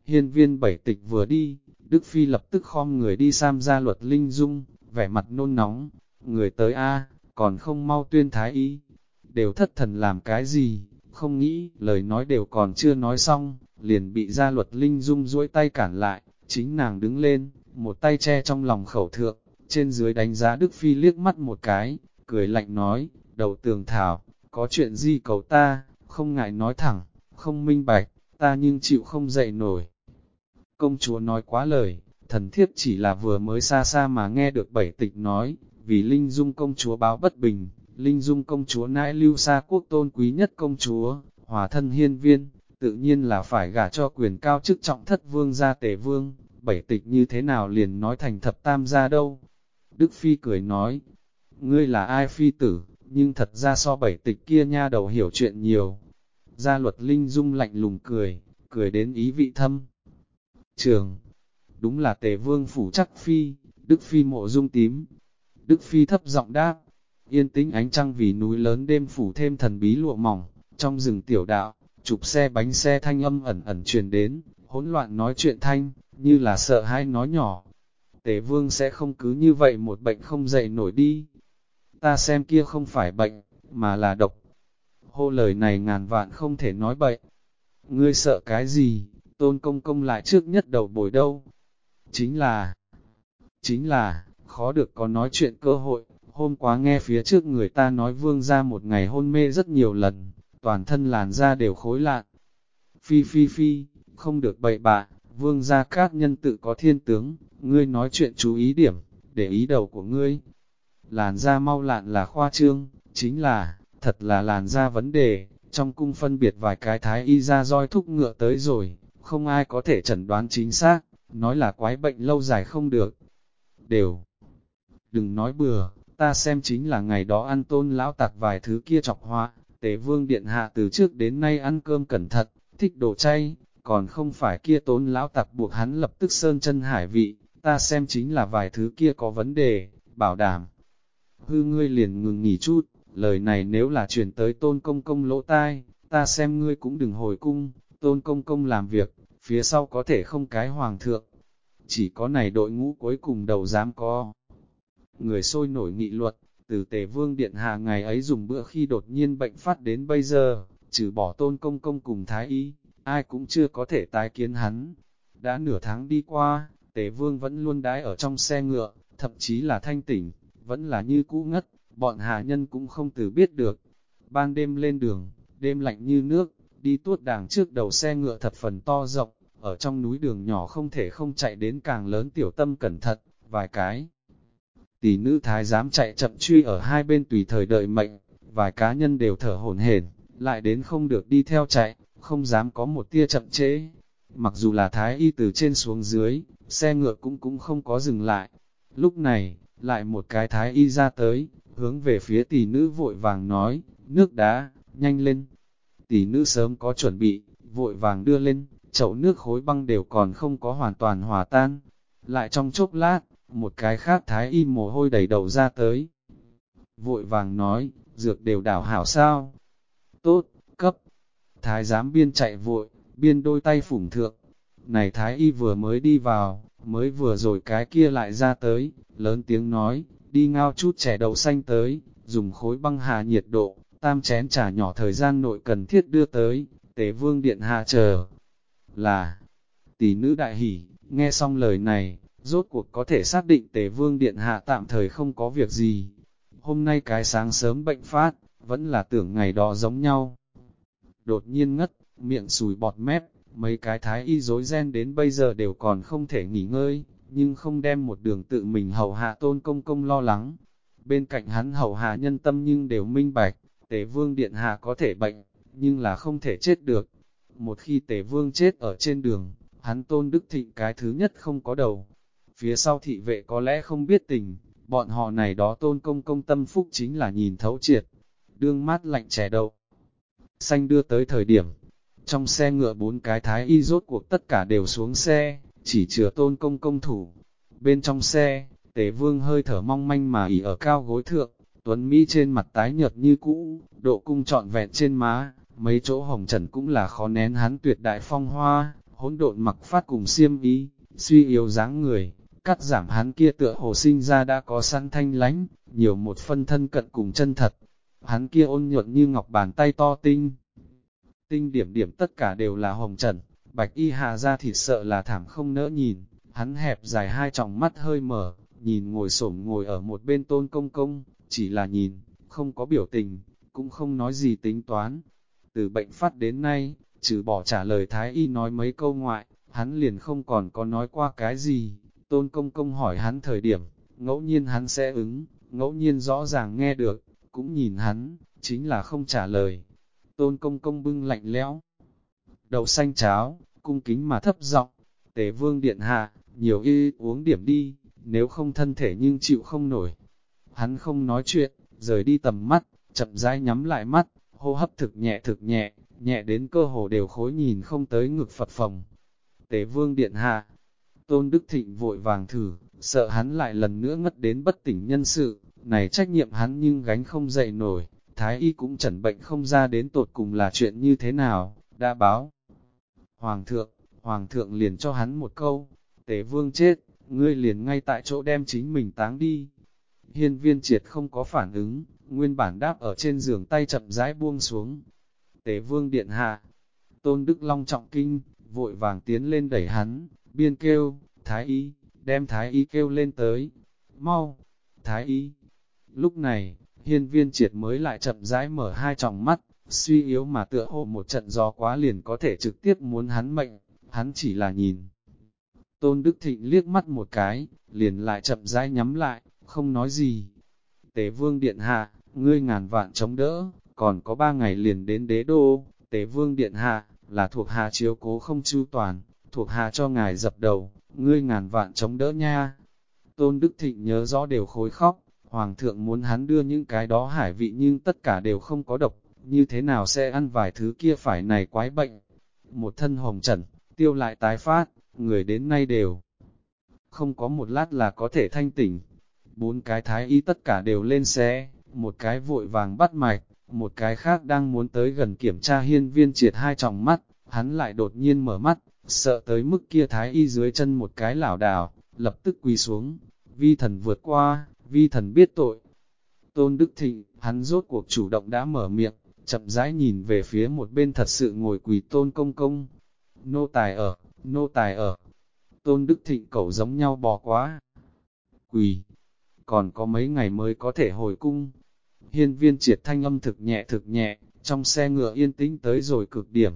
Hiên viên Bảy Tịch vừa đi, Đức Phi lập tức khom người đi sam gia Luật Linh Dung, vẻ mặt nôn nóng, người tới a, còn không mau tuyên thái y, đều thất thần làm cái gì, không nghĩ, lời nói đều còn chưa nói xong, liền bị gia Luật Linh Dung duỗi tay cản lại, chính nàng đứng lên, một tay che trong lòng khẩu thượng, trên dưới đánh giá Đức Phi liếc mắt một cái, cười lạnh nói, đầu tường thảo, có chuyện gì cầu ta, không ngại nói thẳng, không minh bạch, ta nhưng chịu không dậy nổi. Công chúa nói quá lời, thần thiếp chỉ là vừa mới xa xa mà nghe được Bảy Tịch nói, vì Linh Dung công chúa báo bất bình, Linh Dung công chúa nãi lưu xa quốc tôn quý nhất công chúa, hòa thân hiên viên, tự nhiên là phải gả cho quyền cao chức trọng thất vương gia Tề vương, Bảy Tịch như thế nào liền nói thành thập tam gia đâu. Đức Phi cười nói, ngươi là ai phi tử, nhưng thật ra so Bảy Tịch kia nha đầu hiểu chuyện nhiều. Gia Luật Linh Dung lạnh lùng cười, cười đến ý vị thâm trường. Đúng là Tề vương phủ chắc phi, Đức Phi mộ dung tím. Đức Phi thấp giọng đáp, yên tĩnh ánh trăng vì núi lớn đêm phủ thêm thần bí lụa mỏng, trong rừng tiểu đạo, chụp xe bánh xe thanh âm ẩn ẩn truyền đến, hỗn loạn nói chuyện thanh, như là sợ hãi nói nhỏ. Tề vương sẽ không cứ như vậy một bệnh không dậy nổi đi. Ta xem kia không phải bệnh, mà là độc. Hô lời này ngàn vạn không thể nói bậy. Ngươi sợ cái gì, Tôn công công lại trước nhất đầu bồi đâu. Chính là, khó được có nói chuyện cơ hội, hôm qua nghe phía trước người ta nói vương ra một ngày hôn mê rất nhiều lần, toàn thân làn da đều khối lạn. Phi, không được bậy bạ, vương gia các nhân tự có thiên tướng, ngươi nói chuyện chú ý điểm, để ý đầu của ngươi. Làn da mau lạn là khoa trương, chính là, thật là làn da vấn đề, trong cung phân biệt vài cái thái y ra roi thúc ngựa tới rồi, không ai có thể chẩn đoán chính xác, nói là quái bệnh lâu dài không được. Đều, đừng nói bừa, ta xem chính là ngày đó ăn Tôn lão tặc vài thứ kia chọc họa, Tề vương điện hạ từ trước đến nay ăn cơm cẩn thận, thích đồ chay, còn không phải kia Tôn lão tặc buộc hắn lập tức sơn chân hải vị, ta xem chính là vài thứ kia có vấn đề, bảo đảm. Hư ngươi liền ngừng nghỉ chút, lời này nếu là truyền tới Tôn công công lỗ tai, ta xem ngươi cũng đừng hồi cung, Tôn công công làm việc, phía sau có thể không cái hoàng thượng. Chỉ có này đội ngũ cuối cùng đầu dám có. Người sôi nổi nghị luật, từ Tề vương điện hạ ngày ấy dùng bữa khi đột nhiên bệnh phát đến bây giờ, trừ bỏ Tôn công công cùng thái y, ai cũng chưa có thể tái kiến hắn. Đã nửa tháng đi qua, Tề vương vẫn luôn đái ở trong xe ngựa, thậm chí là thanh tỉnh, vẫn là như cũ ngất, bọn hạ nhân cũng không từ biết được. Ban đêm lên đường, đêm lạnh như nước, đi tuốt đàng trước đầu xe ngựa thập phần to rộng, ở trong núi đường nhỏ không thể không chạy đến càng lớn tiểu tâm cẩn thận, vài cái. Tỷ nữ thái giám chạy chậm truy ở hai bên tùy thời đợi mệnh, vài cá nhân đều thở hổn hển, lại đến không được đi theo chạy, không dám có một tia chậm trễ. Mặc dù là thái y từ trên xuống dưới, xe ngựa cũng không có dừng lại. Lúc này, lại một cái thái y ra tới, hướng về phía tỷ nữ vội vàng nói, nước đá, nhanh lên. Tỷ nữ sớm có chuẩn bị, vội vàng đưa lên, chậu nước khối băng đều còn không có hoàn toàn hòa tan. Lại trong chốc lát, một cái khác thái y mồ hôi đầy đầu ra tới. Vội vàng nói, dược đều đảo hảo sao? Tốt, cấp. Thái giám biên chạy vội, biên đôi tay phủng thượng. Này thái y vừa mới đi vào, mới vừa rồi cái kia lại ra tới, lớn tiếng nói, đi ngao chút chè đậu xanh tới, dùng khối băng hạ nhiệt độ, tam chén trà nhỏ thời gian nội cần thiết đưa tới, Tề vương điện hạ chờ. Là, tỷ nữ đại hỉ, nghe xong lời này, rốt cuộc có thể xác định Tề vương điện hạ tạm thời không có việc gì. Hôm nay cái sáng sớm bệnh phát, vẫn là tưởng ngày đó giống nhau. Đột nhiên ngất, miệng sùi bọt mép, mấy cái thái y rối ren đến bây giờ đều còn không thể nghỉ ngơi, nhưng không đem một đường tự mình hầu hạ Tôn công công lo lắng. Bên cạnh hắn hầu hạ nhân tâm nhưng đều minh bạch, Tề vương điện hạ có thể bệnh, nhưng là không thể chết được. Một khi Tề vương chết ở trên đường, hắn Tôn Đức Thịnh cái thứ nhất không có đầu. Phía sau thị vệ có lẽ không biết tình, bọn họ này đó Tôn công công tâm phúc chính là nhìn thấu triệt. Đương mát lạnh trẻ đậu xanh đưa tới thời điểm, trong xe ngựa bốn cái thái y rốt cuộc tất cả đều xuống xe, chỉ chứa Tôn công công thủ. Bên trong xe, Tề vương hơi thở mong manh mà ỉ ở cao gối thượng, tuấn Mỹ trên mặt tái nhợt như cũ, độ cung trọn vẹn trên má, mấy chỗ hồng trần cũng là khó nén hắn tuyệt đại phong hoa, hỗn độn mặc phát cùng xiêm y, suy yếu dáng người, cắt giảm hắn kia tựa hồ sinh ra đã có sẵn thanh lánh, nhiều một phân thân cận cùng chân thật. Hắn kia ôn nhuận như ngọc bàn tay to tinh. Tinh điểm điểm tất cả đều là hồng trần, bạch y hạ ra thịt sợ là thảm không nỡ nhìn, hắn hẹp dài hai tròng mắt hơi mở, nhìn ngồi xổm ngồi ở một bên Tôn Công Công, chỉ là nhìn, không có biểu tình, cũng không nói gì tính toán. Từ bệnh phát đến nay, trừ bỏ trả lời Thái Y nói mấy câu ngoại, hắn liền không còn có nói qua cái gì. Tôn Công Công hỏi hắn thời điểm, ngẫu nhiên hắn sẽ ứng, ngẫu nhiên rõ ràng nghe được, cũng nhìn hắn, chính là không trả lời. Tôn Công Công bưng lạnh lẽo đậu xanh cháo, cung kính mà thấp giọng, Tề Vương điện hạ, nhiều uống điểm đi, nếu không thân thể nhưng chịu không nổi. Hắn không nói chuyện, rời đi tầm mắt, chậm rãi nhắm lại mắt, hô hấp thực nhẹ, nhẹ đến cơ hồ đều khối nhìn không tới ngực phập phồng. Tề Vương điện hạ, Tôn Đức Thịnh vội vàng thử, sợ hắn lại lần nữa ngất đến bất tỉnh nhân sự, này trách nhiệm hắn nhưng gánh không dậy nổi. Thái y cũng chẩn bệnh không ra đến tột cùng là chuyện như thế nào, đã báo. Hoàng thượng liền cho hắn một câu, Tề Vương chết, ngươi liền ngay tại chỗ đem chính mình táng đi. Hiên Viên Triệt không có phản ứng, nguyên bản đáp ở trên giường tay chậm rãi buông xuống. Tề Vương điện hạ, Tôn Đức Long trọng kinh, vội vàng tiến lên đẩy hắn, biên kêu, Thái y, đem Thái y kêu lên tới. Mau, Thái y. Lúc này, Hiên Viên Triệt mới lại chậm rãi mở hai tròng mắt, suy yếu mà tựa hồ một trận gió quá liền có thể trực tiếp muốn hắn mệnh, hắn chỉ là nhìn. Tôn Đức Thịnh liếc mắt một cái, liền lại chậm rãi nhắm lại, không nói gì. Tề Vương điện hạ, ngươi ngàn vạn chống đỡ, còn có 3 ngày liền đến đế đô. Tề Vương điện hạ, là thuộc hạ chiếu cố không chu toàn, thuộc hạ cho ngài dập đầu, ngươi ngàn vạn chống đỡ nha. Tôn Đức Thịnh nhớ rõ đều khối khóc, Hoàng thượng muốn hắn đưa những cái đó hải vị nhưng tất cả đều không có độc, như thế nào sẽ ăn vài thứ kia phải này quái bệnh. Một thân hồng trần, tiêu lại tái phát, người đến nay đều không có một lát là có thể thanh tỉnh. 4 cái thái y tất cả đều lên xe, một cái vội vàng bắt mạch, một cái khác đang muốn tới gần kiểm tra Hiên Viên Triệt hai tròng mắt, hắn lại đột nhiên mở mắt, sợ tới mức kia thái y dưới chân một cái lảo đảo, lập tức quỳ xuống, vi thần vượt qua, vi thần biết tội. Tôn Đức Thịnh, hắn rốt cuộc chủ động đã mở miệng, chậm rãi nhìn về phía một bên thật sự ngồi quỳ Tôn Công Công. Nô tài ở, nô tài ở. Tôn Đức Thịnh cẩu giống nhau bò quá. Quỳ, còn có mấy ngày mới có thể hồi cung. Hiên Viên Triệt thanh âm thực nhẹ, trong xe ngựa yên tĩnh tới rồi cực điểm.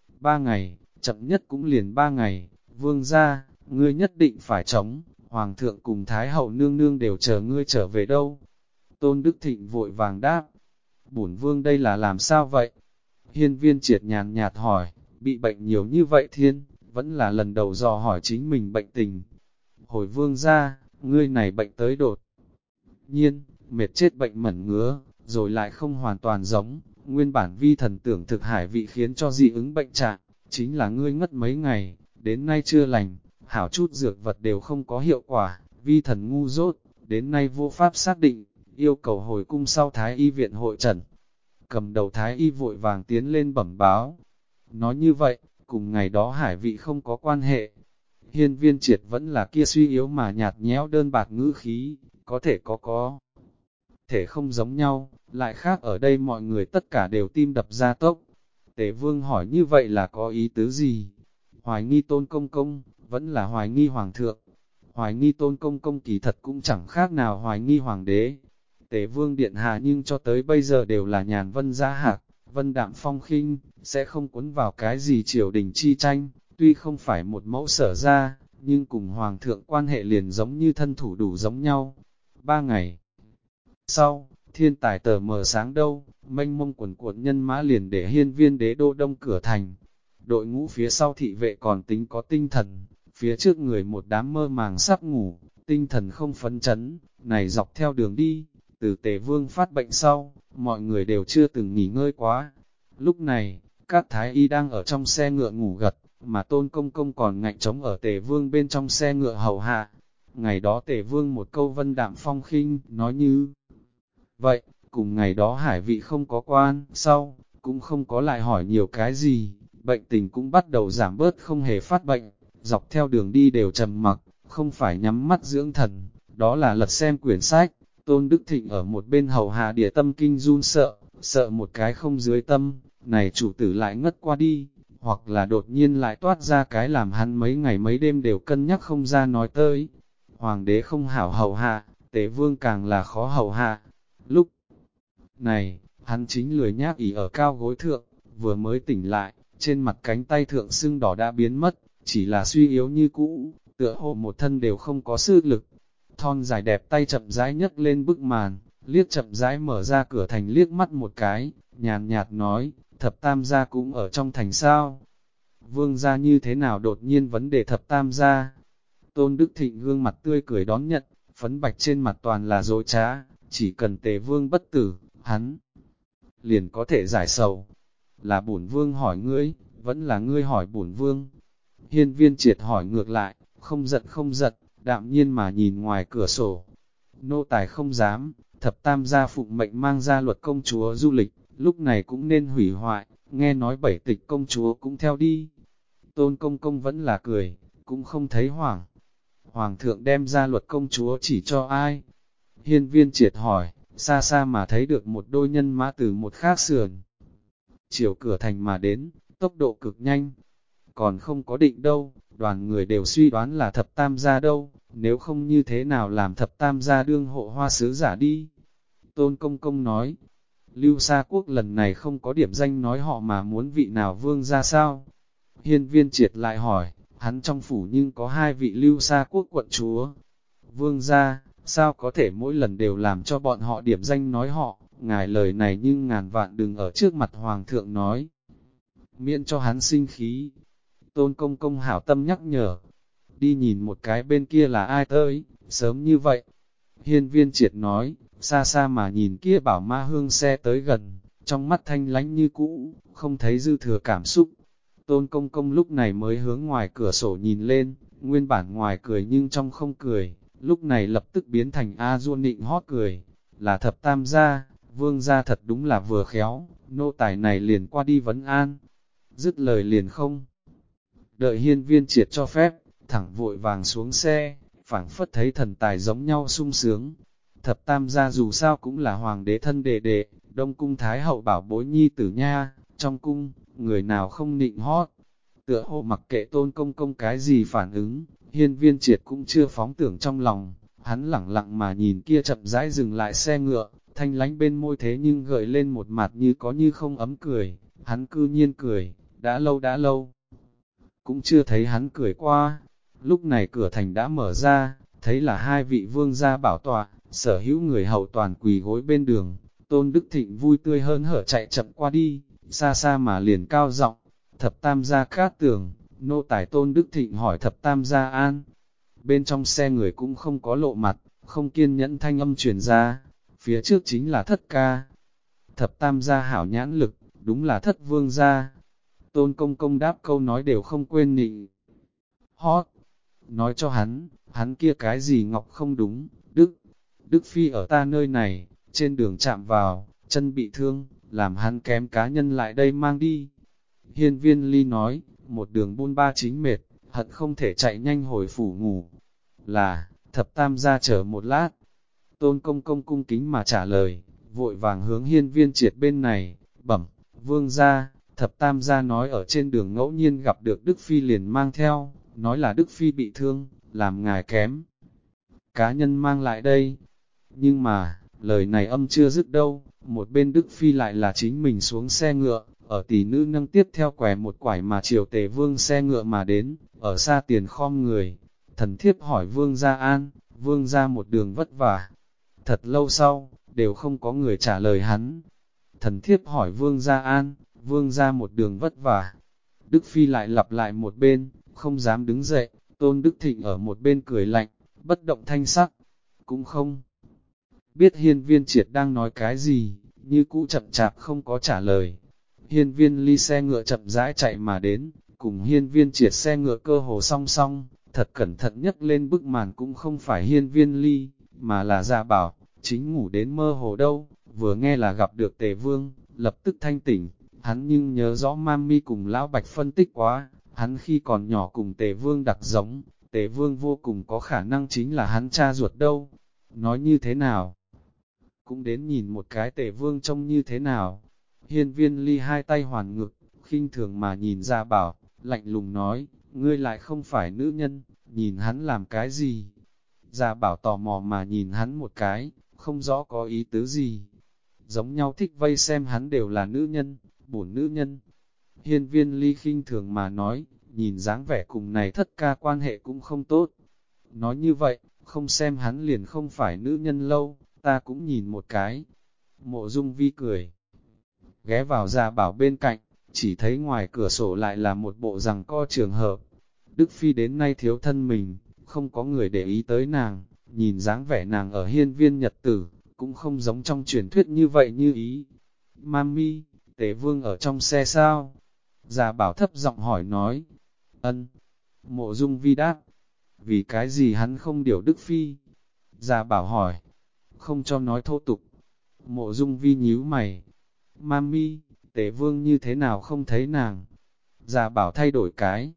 3 ngày, chậm nhất cũng liền 3 ngày, vương gia, ngươi nhất định phải chống, Hoàng thượng cùng Thái hậu nương nương đều chờ ngươi trở về đâu. Tôn Đức Thịnh vội vàng đáp, bổn vương đây là làm sao vậy? Hiên Viên Triệt nhàn nhạt hỏi, bị bệnh nhiều như vậy thiên, vẫn là lần đầu dò hỏi chính mình bệnh tình. Hồi vương gia, ngươi này bệnh tới đột nhiên, mệt chết bệnh mẩn ngứa, rồi lại không hoàn toàn giống, nguyên bản vi thần tưởng thực hải vị khiến cho dị ứng bệnh trạng, chính là ngươi ngất mấy ngày, đến nay chưa lành, hảo chút dược vật đều không có hiệu quả, vi thần ngu dốt, đến nay vô pháp xác định, yêu cầu hồi cung sau Thái y viện hội trần. Cầm đầu Thái y vội vàng tiến lên bẩm báo. Nói như vậy, cùng ngày đó hải vị không có quan hệ. Hiên Viên Triệt vẫn là kia suy yếu mà nhạt nhẽo đơn bạc ngữ khí, có thể có thể không giống nhau, lại khác ở đây mọi người tất cả đều tim đập ra tốc. Tề Vương hỏi như vậy là có ý tứ gì? Hoài nghi Tôn Công Công, vẫn là hoài nghi Hoàng thượng. Hoài nghi Tôn Công Công kỳ thật cũng chẳng khác nào hoài nghi Hoàng đế. Tề Vương điện hạ nhưng cho tới bây giờ đều là nhàn vân giá hạc, vân đạm phong khinh, sẽ không cuốn vào cái gì triều đình chi tranh, tuy không phải một mẫu sở ra, nhưng cùng Hoàng thượng quan hệ liền giống như thân thủ đủ giống nhau. 3 ngày sau, thiên tài tờ mờ sáng đâu, mênh mông quần cuộn nhân mã liền để Hiên Viên đế đô đông cửa thành. Đội ngũ phía sau thị vệ còn tính có tinh thần, phía trước người một đám mơ màng sắp ngủ, tinh thần không phấn chấn, này dọc theo đường đi, từ Tề Vương phát bệnh sau, mọi người đều chưa từng nghỉ ngơi quá. Lúc này, các thái y đang ở trong xe ngựa ngủ gật, mà Tôn Công Công còn ngạnh trống ở Tề Vương bên trong xe ngựa hầu hạ. Ngày đó Tề Vương một câu vân đạm phong khinh, nói như vậy, cùng ngày đó hải vị không có quan, sau, cũng không có lại hỏi nhiều cái gì, bệnh tình cũng bắt đầu giảm bớt, không hề phát bệnh, dọc theo đường đi đều trầm mặc, không phải nhắm mắt dưỡng thần, đó là lật xem quyển sách. Tôn Đức Thịnh ở một bên hầu hạ địa tâm kinh run sợ một cái không dưới tâm, này chủ tử lại ngất qua đi, hoặc là đột nhiên lại toát ra cái làm hắn mấy ngày mấy đêm đều cân nhắc không ra nói tới. Hoàng đế không hảo hầu hạ, Tề Vương càng là khó hầu hạ. Lúc này, hắn chính lười nhác ỉ ở cao gối thượng, vừa mới tỉnh lại, trên mặt cánh tay thượng sưng đỏ đã biến mất, chỉ là suy yếu như cũ, tựa hồ một thân đều không có sức lực. Thon dài đẹp tay chậm rãi nhấc lên bức màn, liếc chậm rãi mở ra cửa thành liếc mắt một cái, nhàn nhạt nói, thập tam gia cũng ở trong thành sao? Vương gia như thế nào đột nhiên vấn đề thập tam gia? Tôn Đức Thịnh gương mặt tươi cười đón nhận, phấn bạch trên mặt toàn là dối trá, chỉ cần Tề Vương bất tử, hắn liền có thể giải sầu. Là bổn Vương hỏi ngươi, vẫn là ngươi hỏi bổn Vương. Hiên Viên Triệt hỏi ngược lại, không giận, đạm nhiên mà nhìn ngoài cửa sổ. Nô tài không dám, thập tam gia phụng mệnh mang ra luật công chúa du lịch, lúc này cũng nên hủy hoại, nghe nói bảy tịch công chúa cũng theo đi. Tôn công công vẫn là cười, cũng không thấy hoảng. Hoàng thượng đem ra luật công chúa chỉ cho ai? Hiên Viên Triệt hỏi, xa xa mà thấy được một đôi nhân mã từ một khác sườn. Chiều cửa thành mà đến, tốc độ cực nhanh. Còn không có định đâu, đoàn người đều suy đoán là thập tam gia đâu, nếu không như thế nào làm thập tam gia đương hộ hoa sứ giả đi. Tôn công công nói, Lưu Sa Quốc lần này không có điểm danh nói họ mà muốn vị nào vương ra sao? Hiên Viên Triệt lại hỏi, hắn trong phủ nhưng có hai vị Lưu Sa Quốc quận chúa. Vương ra, sao có thể mỗi lần đều làm cho bọn họ điểm danh nói họ, ngài lời này nhưng ngàn vạn đừng ở trước mặt hoàng thượng nói. Miễn cho hắn sinh khí. Tôn công công hảo tâm nhắc nhở, đi nhìn một cái bên kia là ai tới, sớm như vậy. Hiên Viên Triệt nói, xa xa mà nhìn kia bảo ma hương xe tới gần, trong mắt thanh lánh như cũ, không thấy dư thừa cảm xúc. Tôn công công lúc này mới hướng ngoài cửa sổ nhìn lên, nguyên bản ngoài cười nhưng trong không cười, lúc này lập tức biến thành A Du nịnh hót cười, là thập tam gia, vương gia thật đúng là vừa khéo, nô tài này liền qua đi vấn an, dứt lời liền không. Đợi Hiên Viên Triệt cho phép, thẳng vội vàng xuống xe, phảng phất thấy thần tài giống nhau sung sướng. Thập tam gia dù sao cũng là hoàng đế thân đệ đệ, Đông cung thái hậu bảo bối nhi tử nha, trong cung, người nào không nịnh hót. Tựa hồ mặc kệ Tôn công công cái gì phản ứng, Hiên Viên Triệt cũng chưa phóng tưởng trong lòng, hắn lẳng lặng mà nhìn kia chậm rãi dừng lại xe ngựa, thanh lánh bên môi thế nhưng gợi lên một mặt như có như không ấm cười, hắn cư nhiên cười, đã lâu. Cũng chưa thấy hắn cười qua. Lúc này cửa thành đã mở ra, thấy là hai vị vương gia bảo tọa, sở hữu người hầu toàn quỳ gối bên đường. Tôn Đức Thịnh vui tươi hơn hở chạy chậm qua đi, xa xa mà liền cao giọng, thập tam gia Cát Tường, nô tài Tôn Đức Thịnh hỏi thập tam gia an. Bên trong xe người cũng không có lộ mặt, không kiên nhẫn thanh âm truyền ra, phía trước chính là Thất ca. Thập tam gia hảo nhãn lực, đúng là Thất vương gia. Tôn công công đáp câu nói đều không quên nịnh hót, nói cho hắn kia cái gì ngọc không đúng, Đức Phi ở ta nơi này, trên đường chạm vào, chân bị thương, làm hắn kém cá nhân lại đây mang đi. Hiên Viên Ly nói, một đường buôn ba chính mệt, hận không thể chạy nhanh hồi phủ ngủ. Là, thập tam gia chờ một lát. Tôn công công cung kính mà trả lời, vội vàng hướng Hiên Viên Triệt bên này, bẩm, vương gia. Thập tam gia nói ở trên đường ngẫu nhiên gặp được Đức Phi liền mang theo, nói là Đức Phi bị thương, làm ngài kém. Cá nhân mang lại đây. Nhưng mà, lời này âm chưa dứt đâu, một bên Đức Phi lại là chính mình xuống xe ngựa, ở tỷ nữ nâng tiếp theo quẻ một quải mà chiều Tề Vương xe ngựa mà đến, ở xa tiền khom người. Thần thiếp hỏi Vương gia an, Vương gia một đường vất vả. Thật lâu sau, đều không có người trả lời hắn. Thần thiếp hỏi Vương gia an, Vương gia một đường vất vả. Đức Phi lại lặp lại một bên, không dám đứng dậy, Tôn Đức Thịnh ở một bên cười lạnh, bất động thanh sắc, cũng không biết Hiên Viên Triệt đang nói cái gì, như cũ chậm chạp không có trả lời. Hiên Viên Ly xe ngựa chậm rãi chạy mà đến, cùng Hiên Viên Triệt xe ngựa cơ hồ song song, thật cẩn thận nhấc lên bức màn cũng không phải Hiên Viên Ly, mà là Gia Bảo, chính ngủ đến mơ hồ đâu, vừa nghe là gặp được Tề Vương, lập tức thanh tỉnh. Hắn nhưng nhớ rõ Mami cùng Lão Bạch phân tích quá, hắn khi còn nhỏ cùng Tề Vương đặc giống, Tề Vương vô cùng có khả năng chính là hắn cha ruột đâu. Nói như thế nào? Cũng đến nhìn một cái Tề Vương trông như thế nào. Hiên Viên Ly hai tay hoàn ngực, khinh thường mà nhìn Gia Bảo, lạnh lùng nói, ngươi lại không phải nữ nhân, nhìn hắn làm cái gì? Gia Bảo tò mò mà nhìn hắn một cái, không rõ có ý tứ gì. Giống nhau thích vây xem hắn đều là nữ nhân, bổn nữ nhân. Hiên Viên Ly khinh thường mà nói, nhìn dáng vẻ cùng này thất ca quan hệ cũng không tốt. Nói như vậy, không xem hắn liền không phải nữ nhân lâu, ta cũng nhìn một cái. Mộ Dung Vi cười, ghé vào Gia Bảo bên cạnh, chỉ thấy ngoài cửa sổ lại là một bộ giằng co trường hợp. Đức Phi đến nay thiếu thân mình, không có người để ý tới nàng, nhìn dáng vẻ nàng ở hiên viên nhật tử, cũng không giống trong truyền thuyết như vậy như ý. Mami, Tề Vương ở trong xe sao? Gia Bảo thấp giọng hỏi nói. Ân. Mộ Dung Vi đáp. Vì cái gì hắn không điều Đức Phi? Gia Bảo hỏi. Không cho nói thô tục. Mộ Dung Vi nhíu mày. Mami, Tề Vương như thế nào không thấy nàng? Gia Bảo thay đổi cái.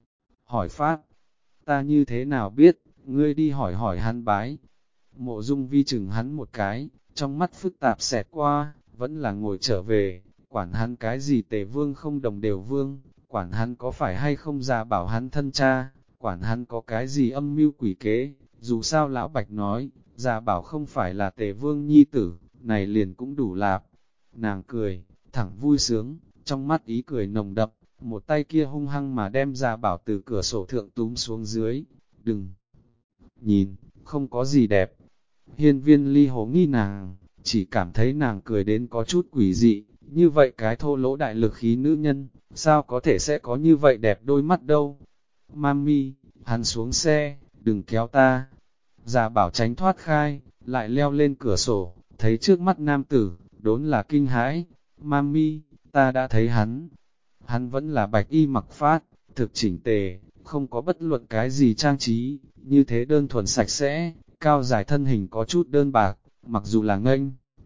Hỏi pháp. Ta như thế nào biết, ngươi đi hỏi hỏi hắn bái. Mộ Dung Vi chừng hắn một cái, trong mắt phức tạp xẹt qua, vẫn là ngồi trở về, quản hắn cái gì Tề Vương không đồng đều vương, quản hắn có phải hay không Gia Bảo hắn thân cha, quản hắn có cái gì âm mưu quỷ kế, dù sao Lão Bạch nói, Gia Bảo không phải là Tề Vương nhi tử, này liền cũng đủ lạp. Nàng cười, thẳng vui sướng, trong mắt ý cười nồng đậm, một tay kia hung hăng mà đem Gia Bảo từ cửa sổ thượng túm xuống dưới, đừng nhìn, không có gì đẹp. Hiên Viên Ly hố nghi nàng, chỉ cảm thấy nàng cười đến có chút quỷ dị, như vậy cái thô lỗ đại lực khí nữ nhân, sao có thể sẽ có như vậy đẹp đôi mắt đâu. Mami, hắn xuống xe, đừng kéo ta. Gia Bảo tránh thoát khai, lại leo lên cửa sổ, thấy trước mắt nam tử, đốn là kinh hãi. Mami, ta đã thấy hắn. Hắn vẫn là bạch y mặc phát, thực chỉnh tề, không có bất luận cái gì trang trí, như thế đơn thuần sạch sẽ, cao dài thân hình có chút đơn bạc, mặc dù là nghênh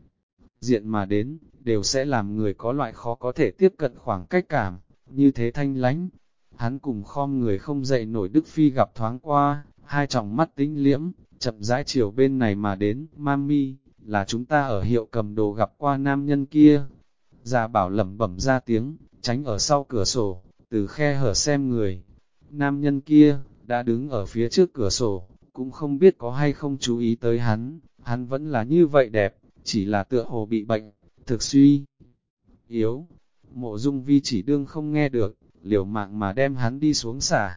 diện mà đến, đều sẽ làm người có loại khó có thể tiếp cận khoảng cách cảm, như thế thanh lánh. Hắn cùng khom người không dậy nổi Đức Phi gặp thoáng qua, hai tròng mắt tính liễm, chậm rãi chiều bên này mà đến. Mami, là chúng ta ở hiệu cầm đồ gặp qua nam nhân kia. Gia Bảo lẩm bẩm ra tiếng, tránh ở sau cửa sổ, từ khe hở xem người. Nam nhân kia, đã đứng ở phía trước cửa sổ, cũng không biết có hay không chú ý tới hắn vẫn là như vậy đẹp, chỉ là tựa hồ bị bệnh, thực suy yếu. Mộ Dung Vi chỉ đương không nghe được, liều mạng mà đem hắn đi xuống xả.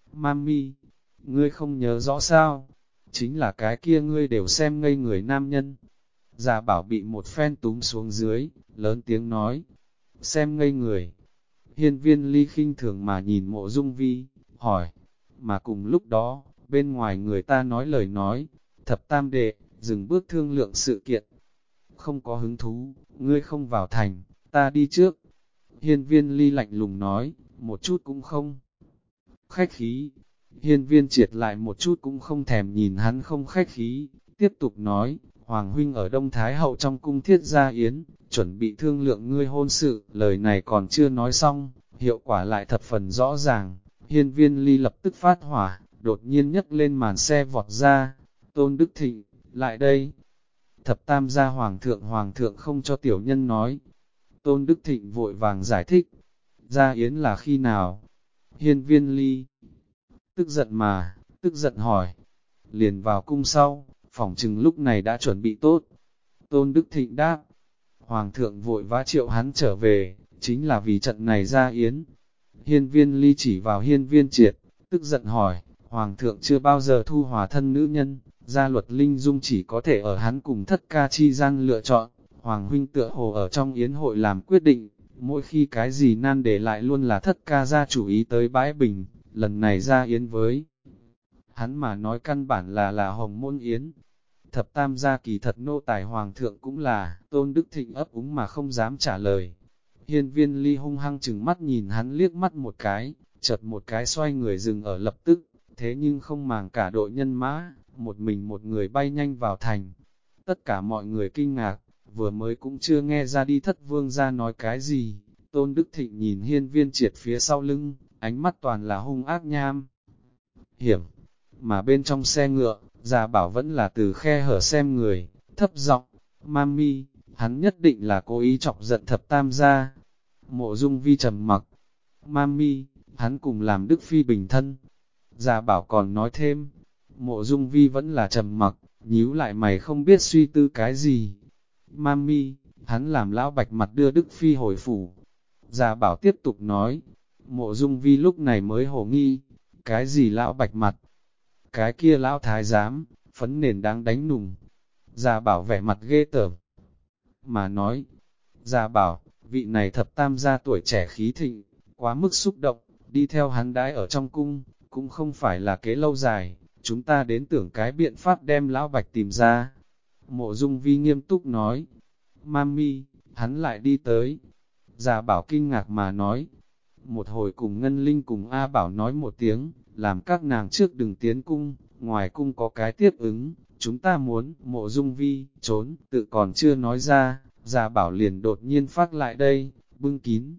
Mami, ngươi không nhớ rõ sao? Chính là cái kia ngươi đều xem ngây người nam nhân. Gia Bảo bị một phen túm xuống dưới, lớn tiếng nói. Xem ngây người. Hiên Viên Ly khinh thường mà nhìn Mộ Dung Vi, hỏi. Mà cùng lúc đó, bên ngoài người ta nói lời nói. Thập tam đệ, dừng bước thương lượng sự kiện. Không có hứng thú, ngươi không vào thành, ta đi trước. Hiên Viên Ly lạnh lùng nói, một chút cũng không khách khí. Hiên Viên Triệt lại một chút cũng không thèm nhìn hắn không khách khí, tiếp tục nói, Hoàng huynh ở Đông Thái Hậu trong cung thiết gia yến, chuẩn bị thương lượng ngươi hôn sự. Lời này còn chưa nói xong, hiệu quả lại thập phần rõ ràng. Hiên Viên Ly lập tức phát hỏa, đột nhiên nhấc lên màn xe vọt ra. Tôn Đức Thịnh, lại đây. Thập tam gia hoàng thượng không cho tiểu nhân nói. Tôn Đức Thịnh vội vàng giải thích. Gia yến là khi nào? Hiên Viên Ly tức giận hỏi. Liền vào cung sau, phỏng chừng lúc này đã chuẩn bị tốt. Tôn Đức Thịnh đáp. Hoàng thượng vội vã triệu hắn trở về, chính là vì trận này gia yến. Hiên Viên Ly chỉ vào Hiên Viên Triệt, tức giận hỏi. Hoàng thượng chưa bao giờ thu hòa thân nữ nhân, gia luật linh dung chỉ có thể ở hắn cùng thất ca chi gian lựa chọn. Hoàng huynh tựa hồ ở trong yến hội làm quyết định, mỗi khi cái gì nan để lại luôn là thất ca gia chủ ý tới bãi bình, lần này ra yến với. Hắn mà nói căn bản là hồng môn yến. Thập tam gia kỳ thật nô tài hoàng thượng cũng là, Tôn Đức Thịnh ấp úng mà không dám trả lời. Hiên Viên Ly hung hăng chừng mắt nhìn hắn liếc mắt một cái, chợt một cái xoay người dừng ở lập tức, thế nhưng không màng cả đội nhân mã, một mình một người bay nhanh vào thành. Tất cả mọi người kinh ngạc, vừa mới cũng chưa nghe ra đi thất vương ra nói cái gì, Tôn Đức Thịnh nhìn Hiên Viên Triệt phía sau lưng, ánh mắt toàn là hung ác nham hiểm, mà bên trong xe ngựa, Gia Bảo vẫn là từ khe hở xem người, thấp giọng, Mami, hắn nhất định là cố ý chọc giận thập tam gia. Mộ Dung Vi trầm mặc, Mami, hắn cùng làm Đức Phi bình thân. Gia Bảo còn nói thêm, Mộ Dung Vi vẫn là trầm mặc, nhíu lại mày không biết suy tư cái gì. Mami, hắn làm lão bạch mặt đưa Đức Phi hồi phủ. Gia Bảo tiếp tục nói, Mộ Dung Vi lúc này mới hồ nghi, cái gì lão bạch mặt? Cái kia lão thái giám, phấn nền đáng đánh nùng. Gia Bảo vẻ mặt ghê tởm, mà nói, Gia Bảo, vị này thập tam gia tuổi trẻ khí thịnh, quá mức xúc động, đi theo hắn đãi ở trong cung, cũng không phải là kế lâu dài, chúng ta đến tưởng cái biện pháp đem lão bạch tìm ra. Mộ Dung Vi nghiêm túc nói, Mami, hắn lại đi tới. Gia Bảo kinh ngạc mà nói, một hồi cùng Ngân Linh cùng A Bảo nói một tiếng, làm các nàng trước đừng tiến cung, ngoài cung có cái tiếp ứng, chúng ta muốn, Mộ Dung Vi, trốn, tự còn chưa nói ra, Gia Bảo liền đột nhiên phát lại đây, bưng kín.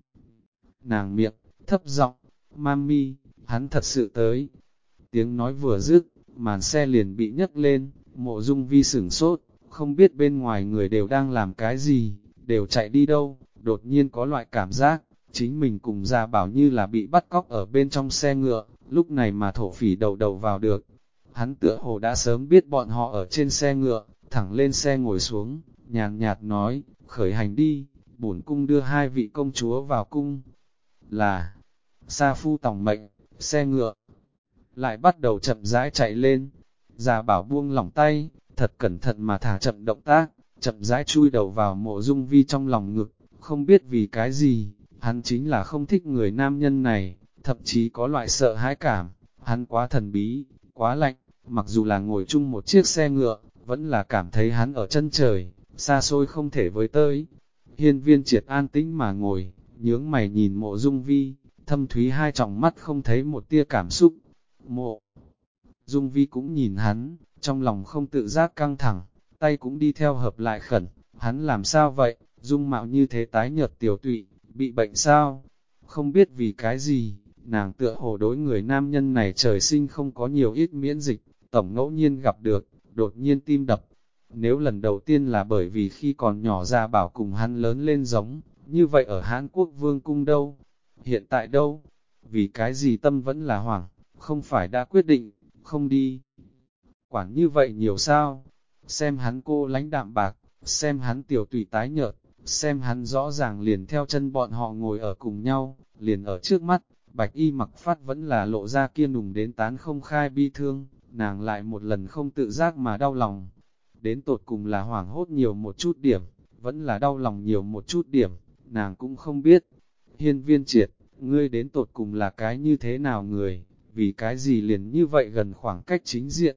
Nàng miệng, thấp giọng, Mami, hắn thật sự tới. Tiếng nói vừa dứt, màn xe liền bị nhấc lên, Mộ Dung Vi sửng sốt, không biết bên ngoài người đều đang làm cái gì, đều chạy đi đâu, đột nhiên có loại cảm giác, chính mình cùng Gia Bảo như là bị bắt cóc ở bên trong xe ngựa, lúc này mà thổ phỉ đầu đầu vào được. Hắn tựa hồ đã sớm biết bọn họ ở trên xe ngựa, thẳng lên xe ngồi xuống, nhàn nhạt nói, khởi hành đi, bổn cung đưa hai vị công chúa vào cung. Là, Sa Phu tòng mệnh, xe ngựa lại bắt đầu chậm rãi chạy lên. Gia Bảo buông lỏng tay, thật cẩn thận mà thả chậm động tác, chậm rãi chui đầu vào Mộ Dung Vi trong lòng ngực, không biết vì cái gì, hắn chính là không thích người nam nhân này, thậm chí có loại sợ hãi cảm, hắn quá thần bí, quá lạnh, mặc dù là ngồi chung một chiếc xe ngựa, vẫn là cảm thấy hắn ở chân trời, xa xôi không thể với tới. Hiên Viên Triệt an tĩnh mà ngồi, nhướng mày nhìn Mộ Dung Vi, thâm thúy hai tròng mắt không thấy một tia cảm xúc. Mộ Dung Vi cũng nhìn hắn, trong lòng không tự giác căng thẳng, tay cũng đi theo hợp lại khẩn, hắn làm sao vậy, dung mạo như thế tái nhợt tiểu tụy, bị bệnh sao? Không biết vì cái gì, nàng tựa hồ đối người nam nhân này trời sinh không có nhiều ít miễn dịch, tổng ngẫu nhiên gặp được, đột nhiên tim đập. Nếu lần đầu tiên là bởi vì khi còn nhỏ Gia Bảo cùng hắn lớn lên giống, như vậy ở Hán Quốc Vương Cung đâu? Hiện tại đâu? Vì cái gì tâm vẫn là hoảng, không phải đã quyết định, không đi. Quản như vậy nhiều sao? Xem hắn cô lánh đạm bạc, xem hắn tiểu tùy tái nhợt, xem hắn rõ ràng liền theo chân bọn họ ngồi ở cùng nhau, liền ở trước mắt, bạch y mặc phát vẫn là lộ ra kia nùng đến tán không khai bi thương, nàng lại một lần không tự giác mà đau lòng. Đến tột cùng là hoảng hốt nhiều một chút điểm, vẫn là đau lòng nhiều một chút điểm, nàng cũng không biết. Hiên Viên Triệt, ngươi đến tột cùng là cái như thế nào người, vì cái gì liền như vậy gần khoảng cách chính diện.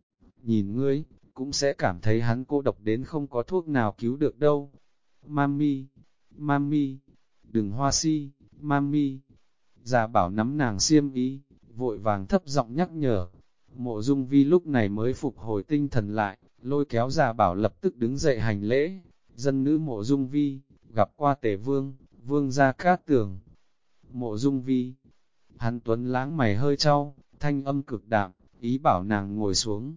Nhìn ngươi, cũng sẽ cảm thấy hắn cô độc đến không có thuốc nào cứu được đâu. Mami, Mami, đừng hoa si, Mami. Gia Bảo nắm nàng xiêm ý, vội vàng thấp giọng nhắc nhở. Mộ Dung Vi lúc này mới phục hồi tinh thần lại, lôi kéo Gia Bảo lập tức đứng dậy hành lễ. Dân nữ Mộ Dung Vi, gặp qua Tề Vương, Vương gia Cát Tường. Mộ Dung Vi, hắn tuấn lãng mày hơi trao, thanh âm cực đạm, ý bảo nàng ngồi xuống.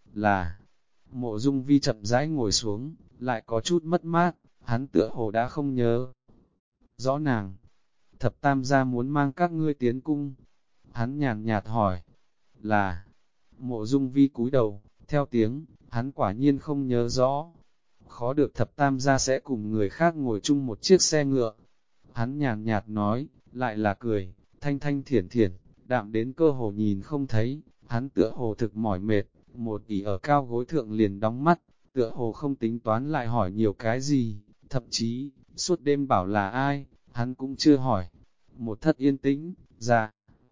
Là, Mộ Dung Vi chậm rãi ngồi xuống, lại có chút mất mát, hắn tựa hồ đã không nhớ. Rõ nàng, thập tam gia muốn mang các ngươi tiến cung. Hắn nhàn nhạt hỏi, là, Mộ Dung Vi cúi đầu, theo tiếng, hắn quả nhiên không nhớ rõ. Khó được thập tam gia sẽ cùng người khác ngồi chung một chiếc xe ngựa. Hắn nhàn nhạt nói, lại là cười, thanh thanh thiển thiển, đạm đến cơ hồ nhìn không thấy, hắn tựa hồ thực mỏi mệt, một ỉ ở cao gối thượng liền đóng mắt, tựa hồ không tính toán lại hỏi nhiều cái gì, thậm chí, suốt đêm bảo là ai, hắn cũng chưa hỏi. Một thất yên tĩnh, Gia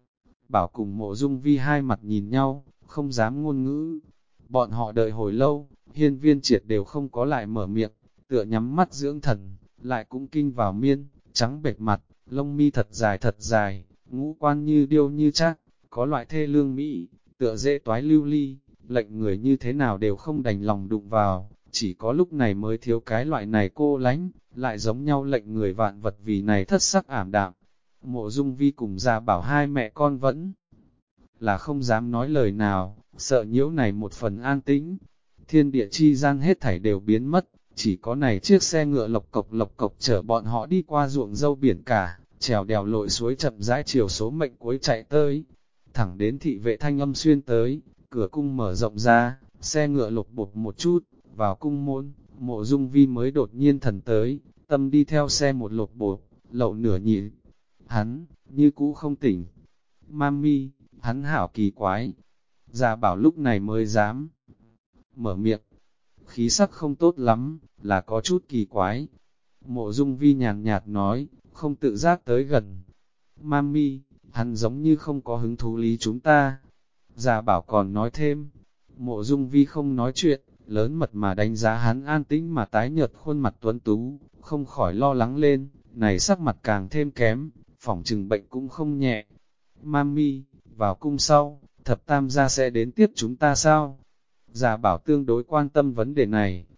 Bảo cùng Mộ Dung Vi hai mặt nhìn nhau, không dám ngôn ngữ. Bọn họ đợi hồi lâu, Hiên Viên Triệt đều không có lại mở miệng, tựa nhắm mắt dưỡng thần, lại cũng kinh vào miên, trắng bệch mặt, lông mi thật dài, ngũ quan như điêu như chắc, có loại thê lương mỹ, tựa dễ toái lưu ly, lệnh người như thế nào đều không đành lòng đụng vào, chỉ có lúc này mới thiếu cái loại này cô lánh, lại giống nhau lệnh người vạn vật vì này thất sắc ảm đạm. Mộ Dung Vi cùng Gia Bảo hai mẹ con vẫn là không dám nói lời nào, sợ nhiễu này một phần an tĩnh. Thiên địa chi gian hết thảy đều biến mất, chỉ có này chiếc xe ngựa lộc cộc chở bọn họ đi qua ruộng dâu biển cả, trèo đèo lội suối chậm rãi chiều số mệnh cuối chạy tới. Thẳng đến thị vệ thanh âm xuyên tới, cửa cung mở rộng ra, xe ngựa lục bột một chút, vào cung môn, Mộ Dung Vi mới đột nhiên thần tới, tâm đi theo xe một lục bột, lậu nửa nhị. Hắn, như cũ không tỉnh. Mami, hắn hảo kỳ quái. Gia Bảo lúc này mới dám mở miệng. Khí sắc không tốt lắm, là có chút kỳ quái. Mộ Dung Vi nhàn nhạt nói, không tự giác tới gần. Mami, hắn giống như không có hứng thú lý chúng ta. Gia Bảo còn nói thêm. Mộ Dung Vi không nói chuyện, lớn mật mà đánh giá hắn an tĩnh mà tái nhợt khuôn mặt tuấn tú, không khỏi lo lắng lên, này sắc mặt càng thêm kém, phỏng chừng bệnh cũng không nhẹ. Mami, vào cung sau, thập tam gia sẽ đến tiếp chúng ta sao? Gia Bảo tương đối quan tâm vấn đề này.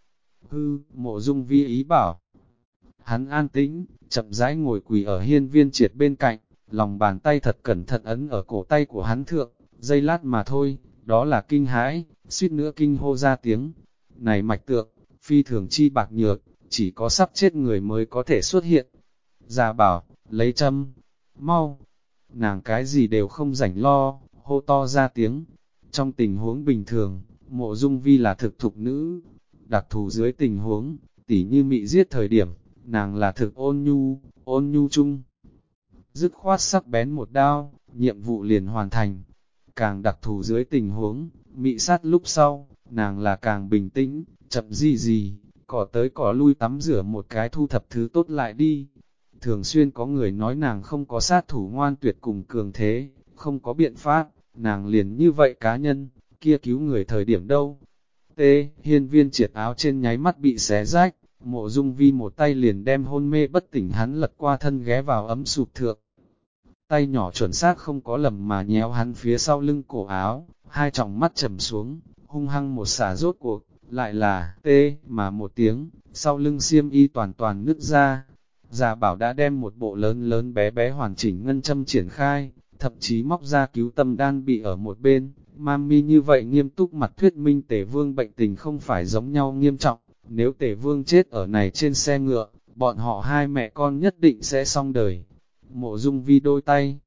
Mộ Dung Vi ý bảo. Hắn an tĩnh, chậm rãi ngồi quỳ ở Hiên Viên Triệt bên cạnh, lòng bàn tay thật cẩn thận ấn ở cổ tay của hắn thượng, giây lát mà thôi, đó là kinh hãi, suýt nữa kinh hô ra tiếng. Này mạch tượng, phi thường chi bạc nhược, chỉ có sắp chết người mới có thể xuất hiện. Gia Bảo, lấy châm, mau, nàng cái gì đều không rảnh lo, hô to ra tiếng. Trong tình huống bình thường, Mộ Dung Vi là thực thục nữ, đặc thù dưới tình huống, tỉ như mị giết thời điểm, nàng là thực ôn nhu chung. Dứt khoát sắc bén một đao, nhiệm vụ liền hoàn thành. Càng đặc thù dưới tình huống, mị sát lúc sau, nàng là càng bình tĩnh, chậm gì, cỏ tới cỏ lui tắm rửa một cái thu thập thứ tốt lại đi. Thường xuyên có người nói nàng không có sát thủ ngoan tuyệt cùng cường thế, không có biện pháp, nàng liền như vậy cá nhân, kia cứu người thời điểm đâu. Hiên Viên Triệt áo trên nháy mắt bị xé rách, Mộ Dung Vi một tay liền đem hôn mê bất tỉnh hắn lật qua thân ghé vào ấm sụp thượng. Tay nhỏ chuẩn xác không có lầm mà nhéo hắn phía sau lưng cổ áo, hai tròng mắt trầm xuống, hung hăng một xả rốt cuộc, lại là mà một tiếng, sau lưng xiêm y toàn nứt ra. Gia Bảo đã đem một bộ lớn bé hoàn chỉnh ngân châm triển khai, thậm chí móc ra cứu tâm đan bị ở một bên. Mami như vậy nghiêm túc mặt thuyết minh Tề Vương bệnh tình không phải giống nhau nghiêm trọng, nếu Tề Vương chết ở này trên xe ngựa, bọn họ hai mẹ con nhất định sẽ xong đời. Mộ Dung Vi đôi tay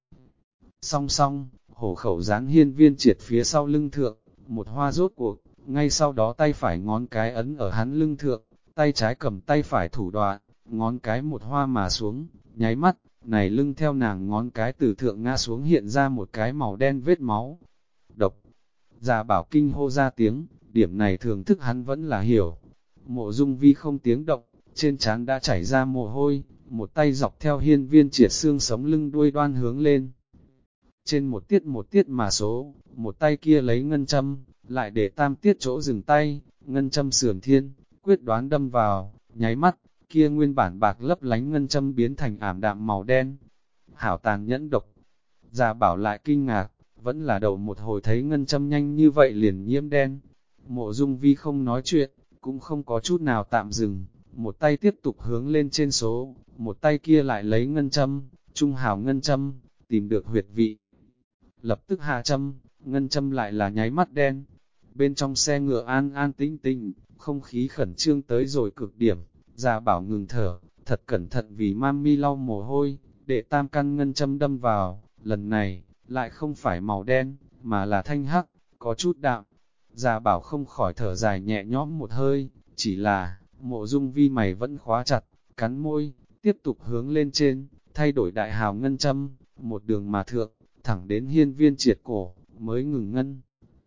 song, hổ khẩu dán Hiên Viên Triệt phía sau lưng thượng, một hoa rốt cuộc, ngay sau đó tay phải ngón cái ấn ở hắn lưng thượng, tay trái cầm tay phải thủ đoạn, ngón cái một hoa mà xuống, nháy mắt, này lưng theo nàng ngón cái từ thượng ngã xuống hiện ra một cái màu đen vết máu. Độc, Gia Bảo kinh hô ra tiếng, điểm này thường thức hắn vẫn là hiểu. Mộ Dung Vi không tiếng động, trên trán đã chảy ra mồ hôi, một tay dọc theo Hiên Viên Triệt xương sống lưng đuôi đoan hướng lên. Trên một tiết mà số, một tay kia lấy ngân châm, lại để tam tiết chỗ dừng tay, ngân châm sườn thiên, quyết đoán đâm vào, nháy mắt, kia nguyên bản bạc lấp lánh ngân châm biến thành ảm đạm màu đen. Hảo tàn nhẫn độc. Gia Bảo lại kinh ngạc, vẫn là đầu một hồi thấy ngân châm nhanh như vậy liền nhiễm đen. Mộ Dung Vi không nói chuyện, cũng không có chút nào tạm dừng, một tay tiếp tục hướng lên trên số, một tay kia lại lấy ngân châm, trung hảo ngân châm, tìm được huyệt vị. Lập tức hạ châm, ngân châm lại là nháy mắt đen. Bên trong xe ngựa an an tĩnh tĩnh, không khí khẩn trương tới rồi cực điểm. Gia Bảo ngừng thở, thật cẩn thận vì Mami lau mồ hôi, để tam căn ngân châm đâm vào, lần này, lại không phải màu đen, mà là thanh hắc, có chút đạm. Gia Bảo không khỏi thở dài nhẹ nhõm một hơi, chỉ là, Mộ Dung Vi mày vẫn khóa chặt, cắn môi, tiếp tục hướng lên trên, thay đổi đại hào ngân châm, một đường mà thượng, thẳng đến Hiên Viên Triệt cổ, mới ngừng ngân.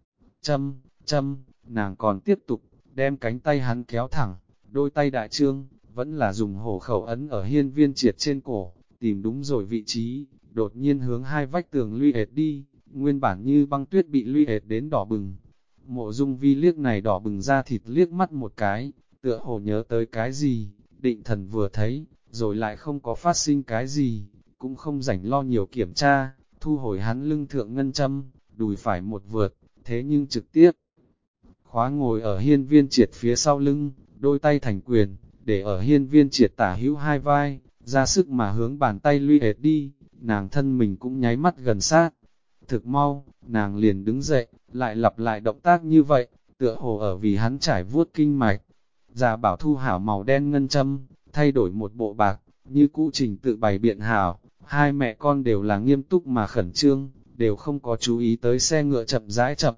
Châm, nàng còn tiếp tục, đem cánh tay hắn kéo thẳng, đôi tay đại trương, vẫn là dùng hổ khẩu ấn ở Hiên Viên Triệt trên cổ, tìm đúng rồi vị trí, đột nhiên hướng hai vách tường luy ệt đi, nguyên bản như băng tuyết bị luy ệt đến đỏ bừng. Mộ Dung Vi liếc này đỏ bừng ra thịt liếc mắt một cái, tựa hồ nhớ tới cái gì, định thần vừa thấy, rồi lại không có phát sinh cái gì, cũng không rảnh lo nhiều kiểm tra, thu hồi hắn lưng thượng ngân châm, đùi phải một vượt, thế nhưng trực tiếp khóa ngồi ở Hiên Viên Triệt phía sau lưng, đôi tay thành quyền, để ở hiên viên triệt tả hữu hai vai, ra sức mà hướng bàn tay lui hệt đi, nàng thân mình cũng nháy mắt gần sát. Thực mau, nàng liền đứng dậy, lại lặp lại động tác như vậy, tựa hồ ở vì hắn trải vuốt kinh mạch. Già bảo thu hảo màu đen ngân châm, thay đổi một bộ bạc, như cũ trình tự bày biện hảo, hai mẹ con đều là nghiêm túc mà khẩn trương, đều không có chú ý tới xe ngựa chậm rãi chậm,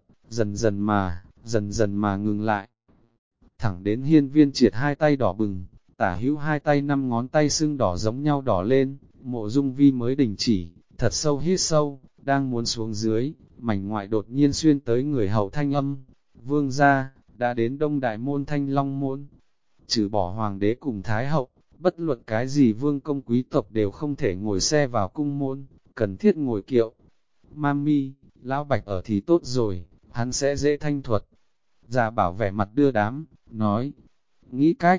dần dần mà ngừng lại. Thẳng đến hiên viên triệt hai tay đỏ bừng, tả hữu hai tay năm ngón tay sưng đỏ giống nhau đỏ lên, Mộ Dung Vi mới đình chỉ, thật sâu hít sâu, đang muốn xuống dưới, mảnh ngoại đột nhiên xuyên tới người hậu thanh âm. Vương gia, đã đến Đông Đại Môn Thanh Long Môn, trừ bỏ hoàng đế cùng thái hậu, bất luận cái gì vương công quý tộc đều không thể ngồi xe vào cung môn, cần thiết ngồi kiệu. Mami, lão bạch ở thì tốt rồi, hắn sẽ dễ thanh thuật. Già bảo vẻ mặt đưa đám, nói, nghĩ cách,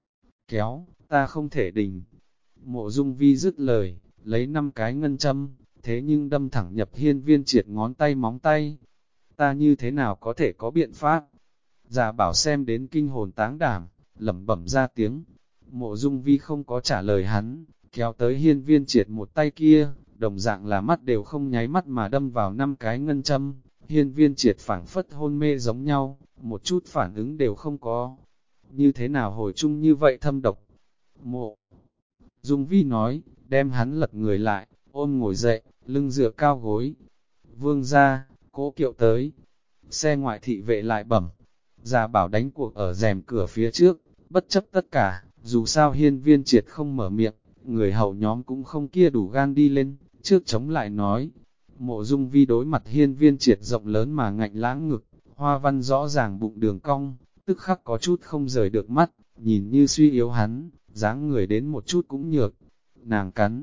kéo, ta không thể đình. Mộ Dung Vi dứt lời, lấy 5 cái ngân châm, thế nhưng đâm thẳng nhập hiên viên triệt ngón tay móng tay. Ta như thế nào có thể có biện pháp? Già bảo xem đến kinh hồn táng đảm, lẩm bẩm ra tiếng. Mộ Dung Vi không có trả lời hắn, kéo tới hiên viên triệt một tay kia, đồng dạng là mắt đều không nháy mắt mà đâm vào 5 cái ngân châm. Hiên viên triệt phảng phất hôn mê giống nhau, một chút phản ứng đều không có. Như thế nào hồi chung như vậy thâm độc? Mộ Dung Vi nói, đem hắn lật người lại, ôm ngồi dậy, lưng dựa cao gối. Vương ra, cố kiệu tới. Xe ngoại thị vệ lại bẩm. Già bảo đánh cuộc ở rèm cửa phía trước, bất chấp tất cả, dù sao hiên viên triệt không mở miệng, người hậu nhóm cũng không kia đủ gan đi lên, trước chống lại nói. Mộ Dung Vi đối mặt hiên viên triệt rộng lớn mà ngạnh lãng ngực, hoa văn rõ ràng bụng đường cong, tức khắc có chút không rời được mắt, nhìn như suy yếu hắn, dáng người đến một chút cũng nhược. Nàng cắn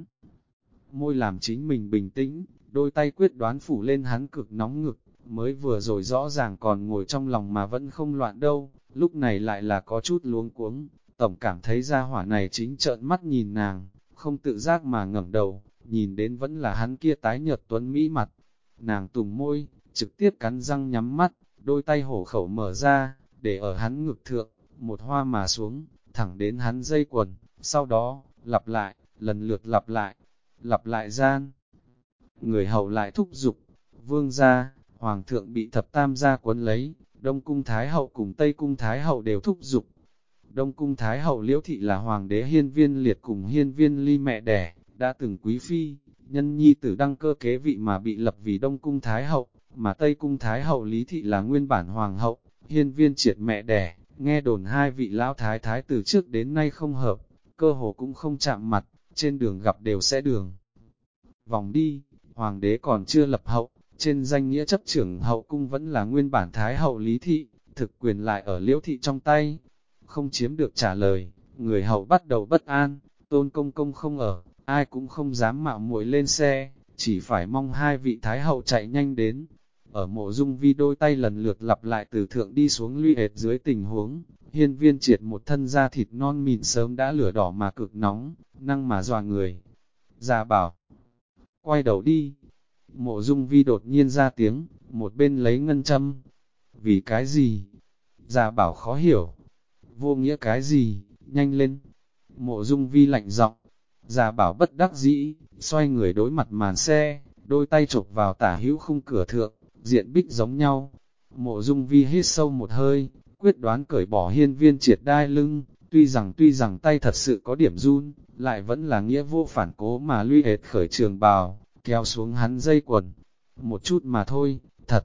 môi làm chính mình bình tĩnh, đôi tay quyết đoán phủ lên hắn cực nóng ngực, mới vừa rồi rõ ràng còn ngồi trong lòng mà vẫn không loạn đâu, lúc này lại là có chút luống cuống, tổng cảm thấy ra hỏa này chính trợn mắt nhìn nàng, không tự giác mà ngẩng đầu, nhìn đến vẫn là hắn kia tái nhợt tuấn mỹ mặt. Nàng tùng môi, trực tiếp cắn răng nhắm mắt, đôi tay hổ khẩu mở ra, để ở hắn ngực thượng, một hoa mà xuống, thẳng đến hắn dây quần, sau đó, lặp lại, lần lượt lặp lại gian. Người hậu lại thúc giục, vương gia, hoàng thượng bị thập tam gia quấn lấy, Đông Cung Thái hậu cùng Tây Cung Thái hậu đều thúc giục. Đông Cung Thái hậu Liễu Thị là hoàng đế hiên viên liệt cùng hiên viên ly mẹ đẻ, đã từng quý phi, nhân nhi tử đăng cơ kế vị mà bị lập vì Đông Cung Thái hậu, mà Tây Cung Thái hậu Lý Thị là nguyên bản hoàng hậu, hiên viên triệt mẹ đẻ, nghe đồn hai vị lão thái thái từ trước đến nay không hợp, cơ hồ cũng không chạm mặt, trên đường gặp đều sẽ đường vòng đi. Hoàng đế còn chưa lập hậu, trên danh nghĩa chấp trưởng hậu cung vẫn là nguyên bản Thái hậu Lý Thị, thực quyền lại ở Liễu Thị trong tay. Không chiếm được trả lời, người hậu bắt đầu bất an, Tôn công công không ở, ai cũng không dám mạo muội lên xe, chỉ phải mong hai vị Thái hậu chạy nhanh đến. Ở Mộ Dung Vi đôi tay lần lượt lặp lại từ thượng đi xuống luy hệt dưới tình huống, hiên viên triệt một thân da thịt non mịn sớm đã lửa đỏ mà cực nóng, năng mà dọa người. Già bảo, quay đầu đi. Mộ Dung Vi đột nhiên ra tiếng, một bên lấy ngân châm. Vì cái gì? Già bảo khó hiểu. Vô nghĩa cái gì? Nhanh lên. Mộ Dung Vi lạnh giọng. Già bảo bất đắc dĩ, xoay người đối mặt màn xe, đôi tay chộp vào tả hữu khung cửa thượng, diện bích giống nhau. Mộ Dung Vi hít sâu một hơi, quyết đoán cởi bỏ hiên viên triệt đai lưng, tuy rằng tay thật sự có điểm run, lại vẫn là nghĩa vô phản cố mà luy hệt khởi trường bào, kéo xuống hắn dây quần. Một chút mà thôi, thật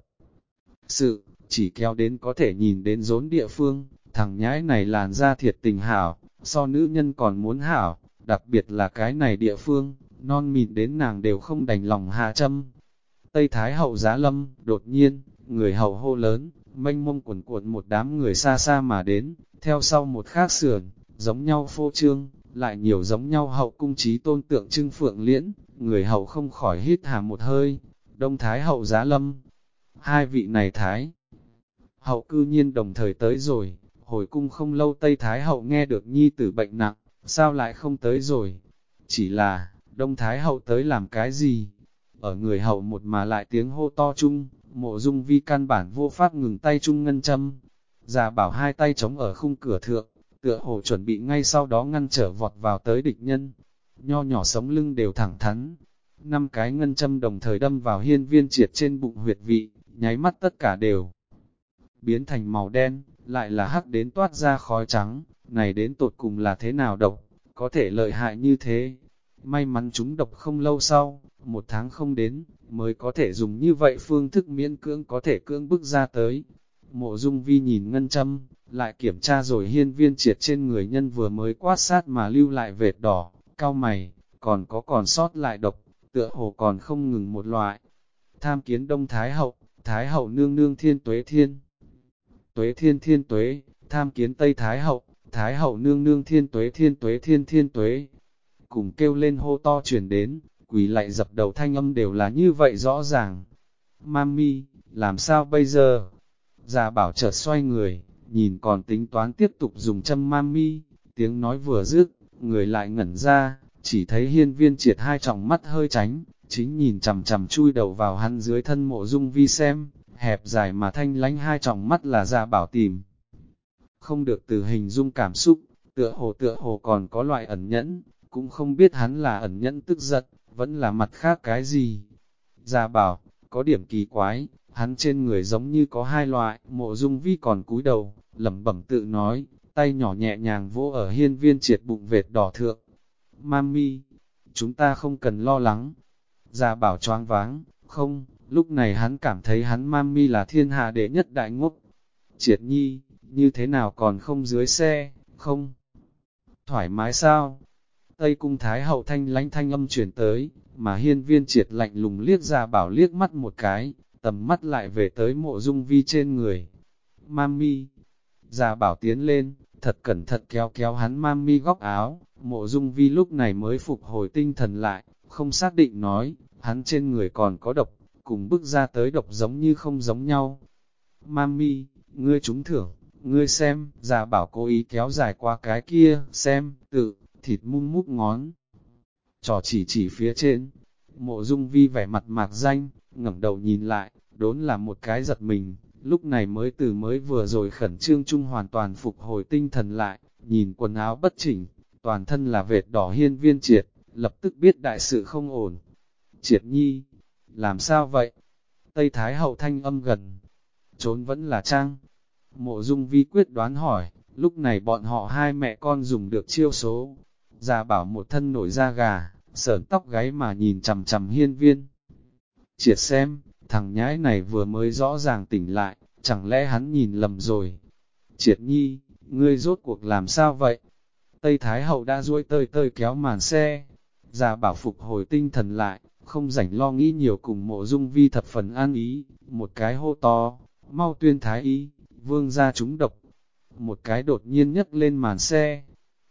sự, chỉ kéo đến có thể nhìn đến rốn địa phương, thằng nhãi này làn da thiệt tình hảo, so nữ nhân còn muốn hảo, đặc biệt là cái này địa phương, non mịn đến nàng đều không đành lòng hạ châm. Tây Thái hậu giá lâm, đột nhiên, người hậu hô lớn, mênh mông quần cuộn một đám người xa xa mà đến, theo sau một khác sườn, giống nhau phô trương, lại nhiều giống nhau hậu cung trí tôn tượng trưng phượng liễn, người hậu không khỏi hít hà một hơi. Đông Thái hậu giá lâm, hai vị này Thái hậu cư nhiên đồng thời tới rồi, hồi cung không lâu Tây Thái hậu nghe được nhi tử bệnh nặng, sao lại không tới rồi? Chỉ là, Đông Thái hậu tới làm cái gì? Ở người hậu một mà lại tiếng hô to chung, Mộ Dung Vi căn bản vô pháp ngừng tay chung ngân châm. Già bảo hai tay chống ở khung cửa thượng, tựa hồ chuẩn bị ngay sau đó ngăn trở vọt vào tới địch nhân. Nho nhỏ sống lưng đều thẳng thắn. 5 cái ngân châm đồng thời đâm vào Hiên Viên Triệt trên bụng huyệt vị, nháy mắt tất cả đều biến thành màu đen, lại là hắc đến toát ra khói trắng, này đến tột cùng là thế nào độc, có thể lợi hại như thế. May mắn chúng độc không lâu sau, 1 tháng không đến, mới có thể dùng như vậy phương thức miễn cưỡng có thể cưỡng bức ra tới. Mộ Dung Vi nhìn ngân châm, lại kiểm tra rồi Hiên Viên Triệt trên người nhân vừa mới quát sát mà lưu lại vệt đỏ, cau mày, còn sót lại độc, tựa hồ còn không ngừng một loại. Tham kiến Đông Thái hậu nương nương thiên tuế thiên. Tuế thiên thiên tuế, tham kiến Tây Thái hậu nương nương thiên tuế thiên tuế. Cùng kêu lên hô to chuyển đến, quỳ lạy dập đầu thanh âm đều là như vậy rõ ràng. Mami, làm sao bây giờ? Già bảo chợt xoay người, nhìn còn tính toán tiếp tục dùng châm Mami, tiếng nói vừa dứt, người lại ngẩn ra, chỉ thấy Hiên Viên Triệt hai tròng mắt hơi tránh, chính nhìn chằm chằm chui đầu vào hắn dưới thân Mộ Dung Vi xem, hẹp dài mà thanh lánh hai tròng mắt là Già bảo tìm. Không được từ hình dung cảm xúc, tựa hồ còn có loại ẩn nhẫn, cũng không biết hắn là ẩn nhẫn tức giận, vẫn là mặt khác cái gì. Già bảo, có điểm kỳ quái, hắn trên người giống như có hai loại. Mộ Dung Vi còn cúi đầu, lẩm bẩm tự nói, tay nhỏ nhẹ nhàng vỗ ở Hiên Viên Triệt bụng vệt đỏ thượng. Mami, chúng ta không cần lo lắng. Già bảo choáng váng, không, lúc này hắn cảm thấy hắn Mami là thiên hạ đệ nhất đại ngốc. Triệt nhi, như thế nào còn không dưới xe, không? Thoải mái sao? Tây cung Thái hậu thanh lánh thanh âm chuyển tới, mà Hiên Viên Triệt lạnh lùng liếc Già bảo liếc mắt một cái, tầm mắt lại về tới Mộ Dung Vi trên người. Mami, Già bảo tiến lên, thật cẩn thận kéo kéo hắn Mami góc áo. Mộ Dung Vi lúc này mới phục hồi tinh thần lại, không xác định nói, hắn trên người còn có độc, cùng bức ra tới độc giống như không giống nhau. Mami, ngươi trúng thưởng, ngươi xem. Già bảo cố ý kéo dài qua cái kia, xem, thịt mum mút ngón. Trò chỉ phía trên, Mộ Dung Vi vẻ mặt mạc danh, ngẩng đầu nhìn lại, đốn là một cái giật mình, lúc này mới vừa rồi khẩn trương chung hoàn toàn phục hồi tinh thần lại, nhìn quần áo bất chỉnh, toàn thân là vệt đỏ Hiên Viên Triệt, lập tức biết đại sự không ổn. Triệt nhi, làm sao vậy? Tây Thái hậu thanh âm gần, trốn vẫn là trang. Mộ Dung Vi quyết đoán hỏi, lúc này bọn họ hai mẹ con dùng được chiêu số. Già bảo một thân nổi da gà, sởn tóc gáy mà nhìn chằm chằm Hiên Viên Triệt xem, thằng nhãi này vừa mới rõ ràng tỉnh lại, chẳng lẽ hắn nhìn lầm rồi? Triệt nhi, ngươi rốt cuộc làm sao vậy? Tây Thái hậu đã duỗi tơi kéo màn xe. Già bảo phục hồi tinh thần lại, không rảnh lo nghĩ nhiều, cùng Mộ Dung Vi thập phần an ý, một cái hô to, mau tuyên thái y, vương gia trúng độc. Một cái đột nhiên nhấc lên màn xe.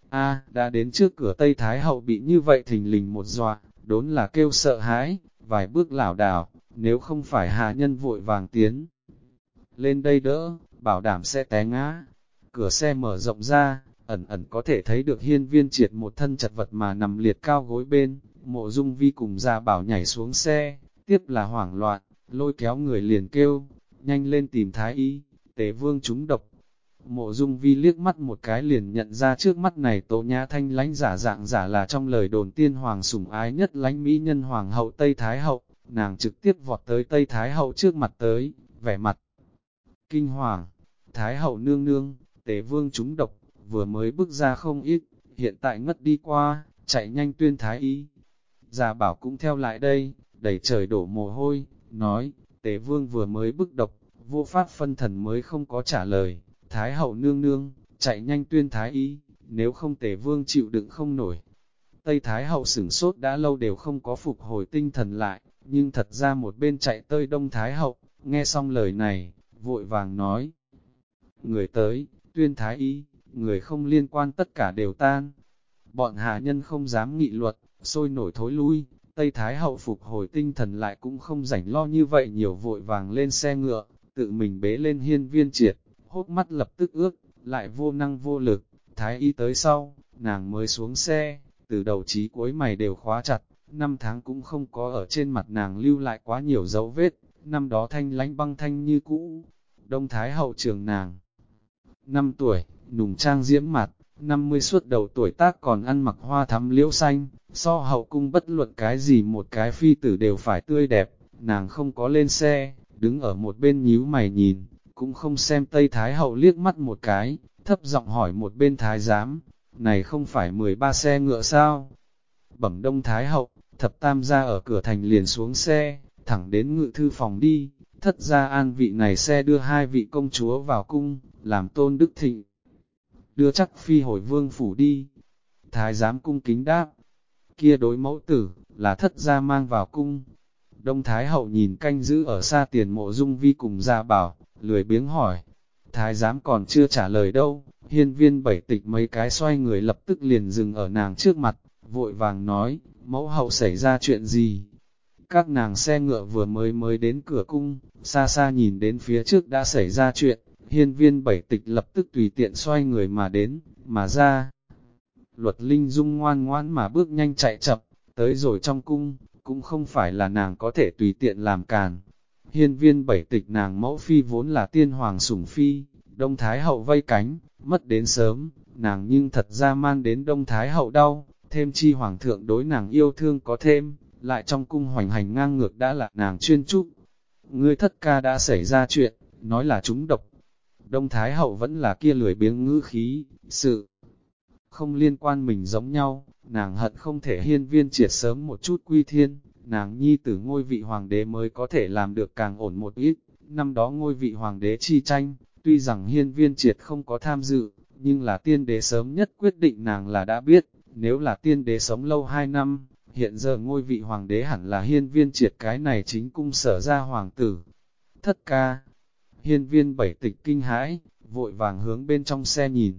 Đã đến trước cửa. Tây Thái hậu bị như vậy thình lình một dọa, đốn là kêu sợ hãi, vài bước lảo đảo, nếu không phải hạ nhân vội vàng tiến lên đây đỡ, bảo đảm sẽ té ngã. Cửa xe mở rộng ra, ẩn ẩn có thể thấy được Hiên Viên Triệt một thân chật vật mà nằm liệt cao gối bên. Mộ Dung Vi cùng Già bảo nhảy xuống xe, tiếp là hoảng loạn, lôi kéo người liền kêu, nhanh lên tìm thái y, Tề vương trúng độc. Mộ Dung Vi liếc mắt một cái liền nhận ra trước mắt này Tố Nhã thanh lãnh giả dạng giả là trong lời đồn tiên hoàng sủng ái nhất lãnh mỹ nhân hoàng hậu Tây Thái hậu. Nàng trực tiếp vọt tới Tây Thái hậu trước mặt tới, vẻ mặt kinh hoàng. Thái hậu nương nương, Tề vương trúng độc, vừa mới bước ra không ít, hiện tại ngất đi qua, chạy nhanh tuyên thái y. Già bảo cũng theo lại đây, đẩy trời đổ mồ hôi, nói, Tề vương vừa mới bức độc, vô pháp phân thần mới không có trả lời. Thái hậu nương nương, chạy nhanh tuyên thái y, nếu không Tề vương chịu đựng không nổi. Tây Thái hậu sửng sốt đã lâu đều không có phục hồi tinh thần lại, nhưng thật ra một bên chạy tới Đông Thái hậu, nghe xong lời này, vội vàng nói. Người tới, tuyên thái y, người không liên quan tất cả đều tan. Bọn hạ nhân không dám nghị luật, sôi nổi thối lui. Tây Thái hậu phục hồi tinh thần lại cũng không rảnh lo như vậy nhiều, vội vàng lên xe ngựa, tự mình bế lên Hiên Viên Triệt, hốc mắt lập tức ướt, lại vô năng vô lực. Thái y tới sau, nàng mới xuống xe, từ đầu chí cuối mày đều khóa chặt, 5 tháng cũng không có ở trên mặt nàng lưu lại quá nhiều dấu vết, năm đó thanh lánh băng thanh như cũ. Đông Thái hậu trường nàng 5 tuổi, nùng trang diễm mặt, 50 suốt đầu tuổi tác còn ăn mặc hoa thắm liễu xanh, so hậu cung bất luận cái gì một cái phi tử đều phải tươi đẹp, nàng không có lên xe, đứng ở một bên nhíu mày nhìn, cũng không xem Tây Thái Hậu liếc mắt một cái, thấp giọng hỏi một bên Thái giám, này không phải 13 xe ngựa sao? Bẩm Đông Thái Hậu, thập tam gia ở cửa thành liền xuống xe, thẳng đến ngự thư phòng đi, thất gia an vị này xe đưa hai vị công chúa vào cung, làm Tôn Đức Thịnh đưa chắc phi hồi vương phủ đi. Thái giám cung kính đáp, kia đối mẫu tử, là thất gia mang vào cung. Đông Thái Hậu nhìn canh giữ ở xa tiền Mộ Dung Vi cùng Gia Bảo, lười biếng hỏi. Thái giám còn chưa trả lời đâu, hiên viên bảy tịch mấy cái xoay người lập tức liền dừng ở nàng trước mặt, vội vàng nói, mẫu hậu xảy ra chuyện gì? Các nàng xe ngựa vừa mới đến cửa cung, xa xa nhìn đến phía trước đã xảy ra chuyện, hiên viên bảy tịch lập tức tùy tiện xoay người mà đến, mà ra. Luật Linh Dung ngoan ngoãn mà bước nhanh chạy chậm, tới rồi trong cung, cũng không phải là nàng có thể tùy tiện làm càn. Hiên viên bảy tịch nàng mẫu phi vốn là tiên hoàng sủng phi, Đông Thái Hậu vây cánh, mất đến sớm, nàng nhưng thật ra mang đến Đông Thái Hậu đau, thêm chi hoàng thượng đối nàng yêu thương có thêm, lại trong cung hoành hành ngang ngược đã là nàng chuyên trúc. Ngươi thất ca đã xảy ra chuyện, nói là trúng độc. Đông Thái Hậu vẫn là kia lười biếng ngữ khí, sự không liên quan mình giống nhau, nàng hận không thể hiên viên triệt sớm một chút quy thiên, nàng nhi tử ngôi vị hoàng đế mới có thể làm được càng ổn một ít. Năm đó ngôi vị hoàng đế chi tranh, tuy rằng hiên viên triệt không có tham dự, nhưng là tiên đế sớm nhất quyết định nàng là đã biết, nếu là tiên đế sống lâu 2 năm, hiện giờ ngôi vị hoàng đế hẳn là hiên viên triệt cái này chính cung sở ra hoàng tử. Thất ca, hiên viên bảy tịch kinh hãi, vội vàng hướng bên trong xe nhìn.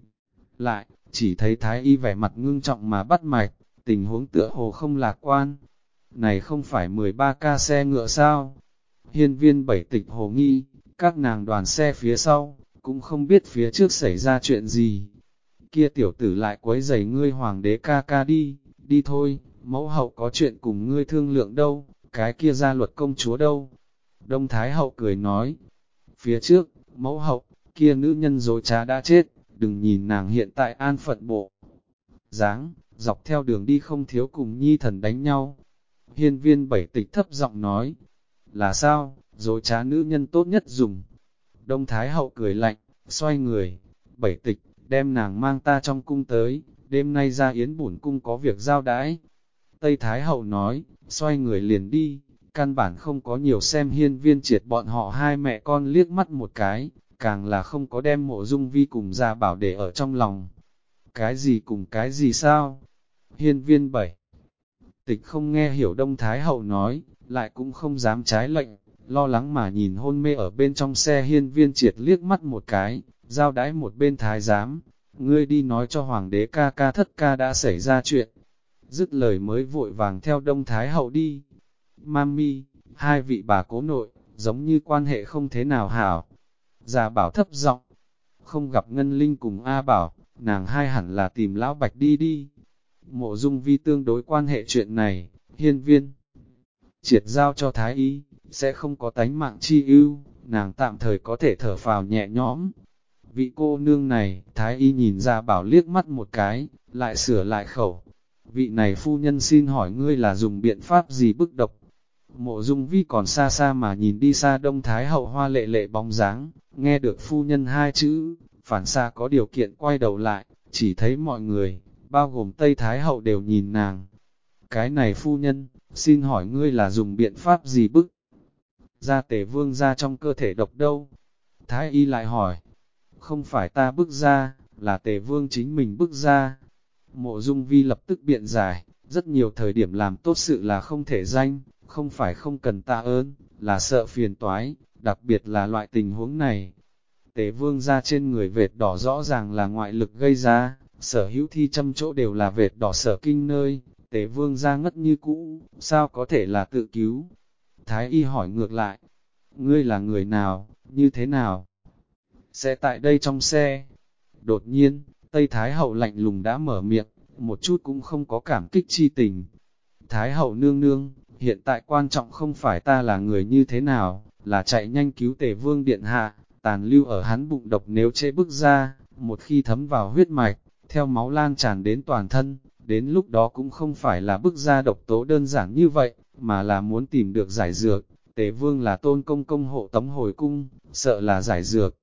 Lại, chỉ thấy thái y vẻ mặt ngưng trọng mà bắt mạch, tình huống tựa hồ không lạc quan. Này không phải 13 ca xe ngựa sao? Hiên viên bảy tịch hồ nghi, các nàng đoàn xe phía sau, cũng không biết phía trước xảy ra chuyện gì. Kia tiểu tử lại quấy rầy ngươi hoàng đế ca ca đi, đi thôi, mẫu hậu có chuyện cùng ngươi thương lượng đâu, cái kia gia luật công chúa đâu. Đông Thái Hậu cười nói, phía trước, mẫu hậu, kia nữ nhân dối trá đã chết, đừng nhìn nàng hiện tại an phận bộ. Dáng, dọc theo đường đi không thiếu cùng nhi thần đánh nhau. Hiên viên bảy tịch thấp giọng nói, là sao, dối trá nữ nhân tốt nhất dùng. Đông Thái Hậu cười lạnh, xoay người, bảy tịch, đem nàng mang ta trong cung tới, đêm nay ra yến bổn cung có việc giao đãi. Tây Thái Hậu nói, xoay người liền đi, căn bản không có nhiều xem hiên viên triệt bọn họ hai mẹ con liếc mắt một cái, càng là không có đem Mộ Dung Vi cùng Gia Bảo để ở trong lòng. Cái gì cùng cái gì sao? Hiên viên bảy tịch không nghe hiểu Đông Thái Hậu nói, lại cũng không dám trái lệnh, lo lắng mà nhìn hôn mê ở bên trong xe hiên viên triệt liếc mắt một cái, giao đãi một bên thái giám, ngươi đi nói cho hoàng đế ca ca thất ca đã xảy ra chuyện. Dứt lời mới vội vàng theo Đông Thái Hậu đi. Mami, hai vị bà cố nội, giống như quan hệ không thế nào hảo. Gia Bảo thấp giọng, không gặp Ngân Linh cùng A Bảo, nàng hai hẳn là tìm Lão Bạch đi đi. Mộ Dung Vi tương đối quan hệ chuyện này, hiên viên triệt giao cho Thái Y, sẽ không có tánh mạng chi ưu, nàng tạm thời có thể thở phào nhẹ nhõm. Vị cô nương này, Thái Y nhìn Gia Bảo liếc mắt một cái, lại sửa lại khẩu. Vị này phu nhân xin hỏi ngươi là dùng biện pháp gì bức độc? Mộ Dung Vi còn xa xa mà nhìn đi xa Đông Thái Hậu hoa lệ lệ bóng dáng, nghe được phu nhân hai chữ, phản xa có điều kiện quay đầu lại, chỉ thấy mọi người, bao gồm Tây Thái Hậu đều nhìn nàng. Cái này phu nhân, xin hỏi ngươi là dùng biện pháp gì bức? Ra Tề Vương ra trong cơ thể độc đâu? Thái Y lại hỏi, không phải ta bức ra, là Tề Vương chính mình bức ra. Mộ Dung Vi lập tức biện giải, rất nhiều thời điểm làm tốt sự là không thể danh, không phải không cần tạ ơn, là sợ phiền toái, đặc biệt là loại tình huống này. Tề Vương ra trên người vệt đỏ rõ ràng là ngoại lực gây ra, sở hữu thi châm chỗ đều là vệt đỏ sở kinh nơi, Tề Vương ra ngất như cũ, sao có thể là tự cứu? Thái Y hỏi ngược lại, ngươi là người nào, như thế nào? Sẽ tại đây trong xe. Đột nhiên, Tây Thái Hậu lạnh lùng đã mở miệng, một chút cũng không có cảm kích chi tình. Thái Hậu nương nương, hiện tại quan trọng không phải ta là người như thế nào, là chạy nhanh cứu Tề Vương điện hạ, tàn lưu ở hắn bụng độc nếu chế bức ra, một khi thấm vào huyết mạch, theo máu lan tràn đến toàn thân, đến lúc đó cũng không phải là bức ra độc tố đơn giản như vậy, mà là muốn tìm được giải dược. Tề Vương là Tôn công công hộ tống hồi cung, sợ là giải dược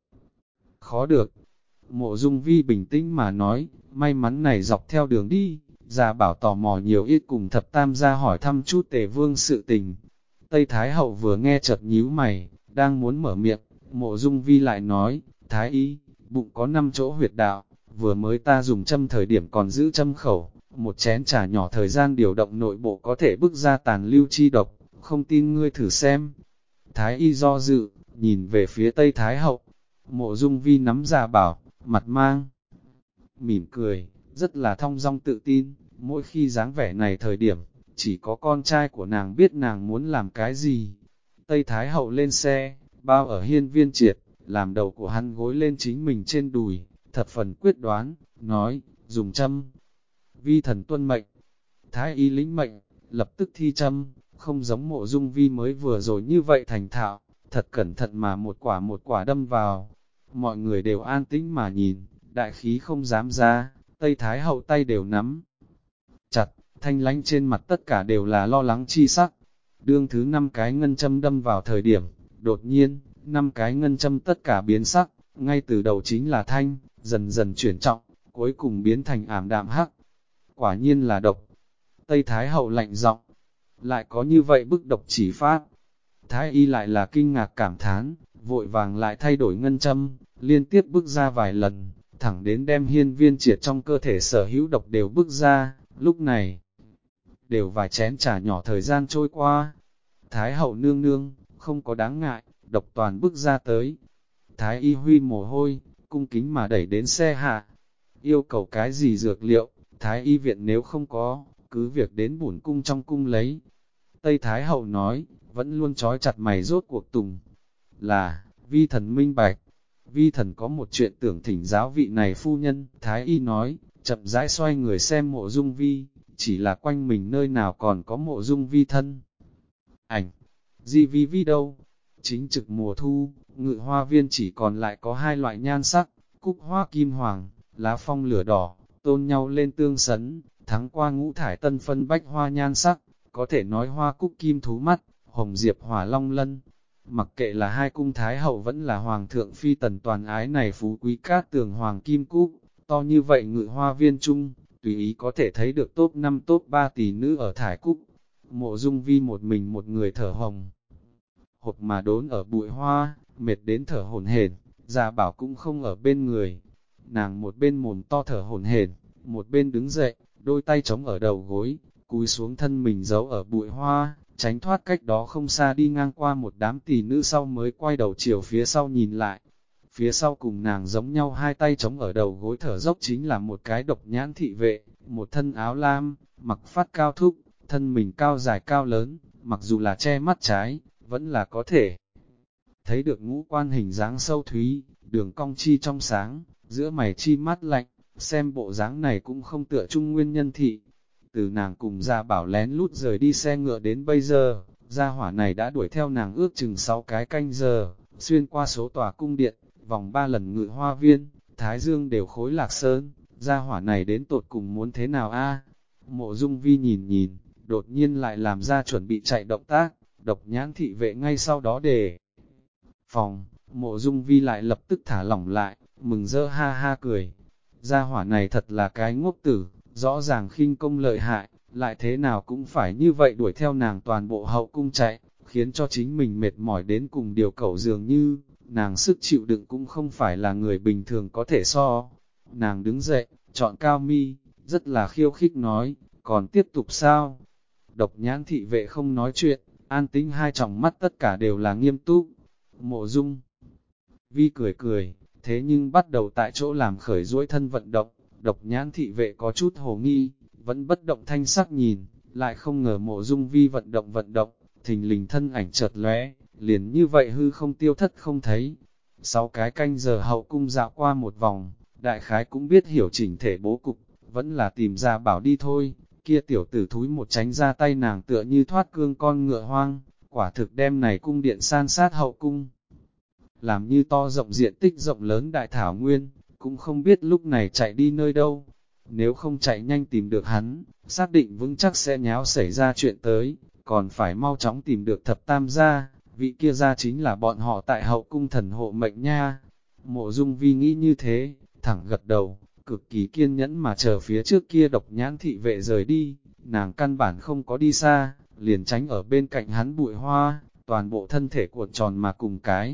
khó được. Mộ Dung Vi bình tĩnh mà nói, may mắn này dọc theo đường đi, Gia Bảo tò mò nhiều ít cùng thập tam gia hỏi thăm chút Tề Vương sự tình. Tây Thái Hậu vừa nghe chợt nhíu mày, đang muốn mở miệng, Mộ Dung Vi lại nói, Thái y, bụng có 5 chỗ huyệt đạo, vừa mới ta dùng châm thời điểm còn giữ châm khẩu, một chén trà nhỏ thời gian điều động nội bộ có thể bức ra tàn lưu chi độc, không tin ngươi thử xem. Thái y do dự, nhìn về phía Tây Thái Hậu, Mộ Dung Vi nắm Gia Bảo, mặt mang mỉm cười, rất là thong dong tự tin, mỗi khi dáng vẻ này thời điểm, chỉ có con trai của nàng biết nàng muốn làm cái gì. Tây Thái Hậu lên xe, bao ở Hiên Viên Triệt, làm đầu của hắn gối lên chính mình trên đùi, thập phần quyết đoán, nói, dùng châm. Vi thần tuân mệnh, Thái y lĩnh mệnh, lập tức thi châm, không giống Mộ Dung Vi mới vừa rồi như vậy thành thạo, thật cẩn thận mà một quả đâm vào. Mọi người đều an tĩnh mà nhìn, đại khí không dám ra, Tây Thái Hậu tay đều nắm chặt, thanh lánh trên mặt tất cả đều là lo lắng chi sắc. Đương thứ 5 cái ngân châm đâm vào thời điểm, đột nhiên, 5 cái ngân châm tất cả biến sắc, ngay từ đầu chính là thanh, dần dần chuyển trọng, cuối cùng biến thành ảm đạm hắc. Quả nhiên là độc. Tây Thái Hậu lạnh giọng, lại có như vậy bức độc chỉ pháp. Thái y lại là kinh ngạc cảm thán, vội vàng lại thay đổi ngân châm, liên tiếp bước ra vài lần, thẳng đến đem Hiên Viên Triệt trong cơ thể sở hữu độc đều bước ra, lúc này, đều vài chén trà nhỏ thời gian trôi qua. Thái Hậu nương nương, không có đáng ngại, độc toàn bước ra tới. Thái y huy mồ hôi, cung kính mà đẩy đến xe hạ, yêu cầu cái gì dược liệu, Thái y viện nếu không có, cứ việc đến bổn cung trong cung lấy. Tây Thái Hậu nói, vẫn luôn trói chặt mày rốt cuộc tùng, là, vi thần minh bạch, vi thần có một chuyện tưởng thỉnh giáo vị này phu nhân, Thái y nói, chậm rãi xoay người xem Mộ Dung Vi, chỉ là quanh mình nơi nào còn có Mộ Dung Vi thân. Ảnh, di vi vi đâu? Chính trực mùa thu, Ngự Hoa Viên chỉ còn lại có 2 loại nhan sắc, cúc hoa kim hoàng, lá phong lửa đỏ, tôn nhau lên tương sấn, thắng qua ngũ thải tân phân bách hoa nhan sắc, có thể nói hoa cúc kim thú mắt, hồng diệp hỏa long lân. Mặc kệ là 2 cung thái hậu vẫn là hoàng thượng phi tần toàn ái này phú quý cát tường hoàng kim cúc, to như vậy Ngự Hoa Viên chung, tùy ý có thể thấy được top 5 top 3 tỷ nữ ở thải cúc. Mộ Dung Vi một mình một người thở hồng hộc mà đốn ở bụi hoa, mệt đến thở hổn hển. Gia Bảo cũng không ở bên người, nàng một bên mồm to thở hổn hển, một bên đứng dậy, đôi tay chống ở đầu gối, cúi xuống thân mình giấu ở bụi hoa, tránh thoát cách đó không xa đi ngang qua một đám tỷ nữ sau mới quay đầu chiều phía sau nhìn lại. Phía sau cùng nàng giống nhau 2 tay chống ở đầu gối thở dốc chính là một cái độc nhãn thị vệ, một thân áo lam, mặc phát cao thúc, thân mình cao dài cao lớn, mặc dù là che mắt trái, vẫn là có thể thấy được ngũ quan hình dáng sâu thúy, đường cong chi trong sáng, giữa mày chi mát lạnh, xem bộ dáng này cũng không tựa trung nguyên nhân thị. Từ nàng cùng Gia Bảo lén lút rời đi xe ngựa đến bây giờ, gia hỏa này đã đuổi theo nàng ước chừng 6 cái canh giờ, xuyên qua số tòa cung điện, vòng 3 lần Ngự Hoa Viên, Thái Dương đều khối Lạc Sơn, gia hỏa này đến tột cùng muốn thế nào a? Mộ Dung Vi nhìn nhìn, đột nhiên lại làm ra chuẩn bị chạy động tác, độc nhãn thị vệ ngay sau đó để phòng, Mộ Dung Vi lại lập tức thả lỏng lại, mừng rỡ ha ha cười. Gia hỏa này thật là cái ngốc tử, rõ ràng khinh công lợi hại, lại thế nào cũng phải như vậy đuổi theo nàng toàn bộ hậu cung chạy, khiến cho chính mình mệt mỏi đến cùng điều cẩu dường như, nàng sức chịu đựng cũng không phải là người bình thường có thể so. Nàng đứng dậy, chọn cao mi, rất là khiêu khích nói, còn tiếp tục sao? Độc nhãn thị vệ không nói chuyện, an tĩnh 2 tròng mắt tất cả đều là nghiêm túc. Mộ Dung Vi cười cười, thế nhưng bắt đầu tại chỗ làm khởi duỗi thân vận động, độc nhãn thị vệ có chút hồ nghi, vẫn bất động thanh sắc nhìn, lại không ngờ Mộ Dung Vi vận động, thình lình thân ảnh chợt lóe, liền như vậy hư không tiêu thất không thấy. 6 cái canh giờ hậu cung dạo qua một vòng, đại khái cũng biết hiểu chỉnh thể bố cục, vẫn là tìm Gia Bảo đi thôi, kia tiểu tử thúi một tránh ra tay nàng tựa như thoát cương con ngựa hoang, quả thực đem này cung điện san sát hậu cung. Làm như to rộng diện tích rộng lớn đại thảo nguyên, cũng không biết lúc này chạy đi nơi đâu. nếu không chạy nhanh tìm được hắn, xác định vững chắc sẽ nháo xảy ra chuyện tới, còn phải mau chóng tìm được thập tam gia, vị kia gia chính là bọn họ tại hậu cung thần hộ mệnh nha. Mộ Dung Vi nghĩ như thế, thẳng gật đầu, cực kỳ kiên nhẫn mà chờ phía trước kia độc nhãn thị vệ rời đi, nàng căn bản không có đi xa, liền tránh ở bên cạnh hắn bụi hoa, toàn bộ thân thể cuộn tròn mà cùng cái.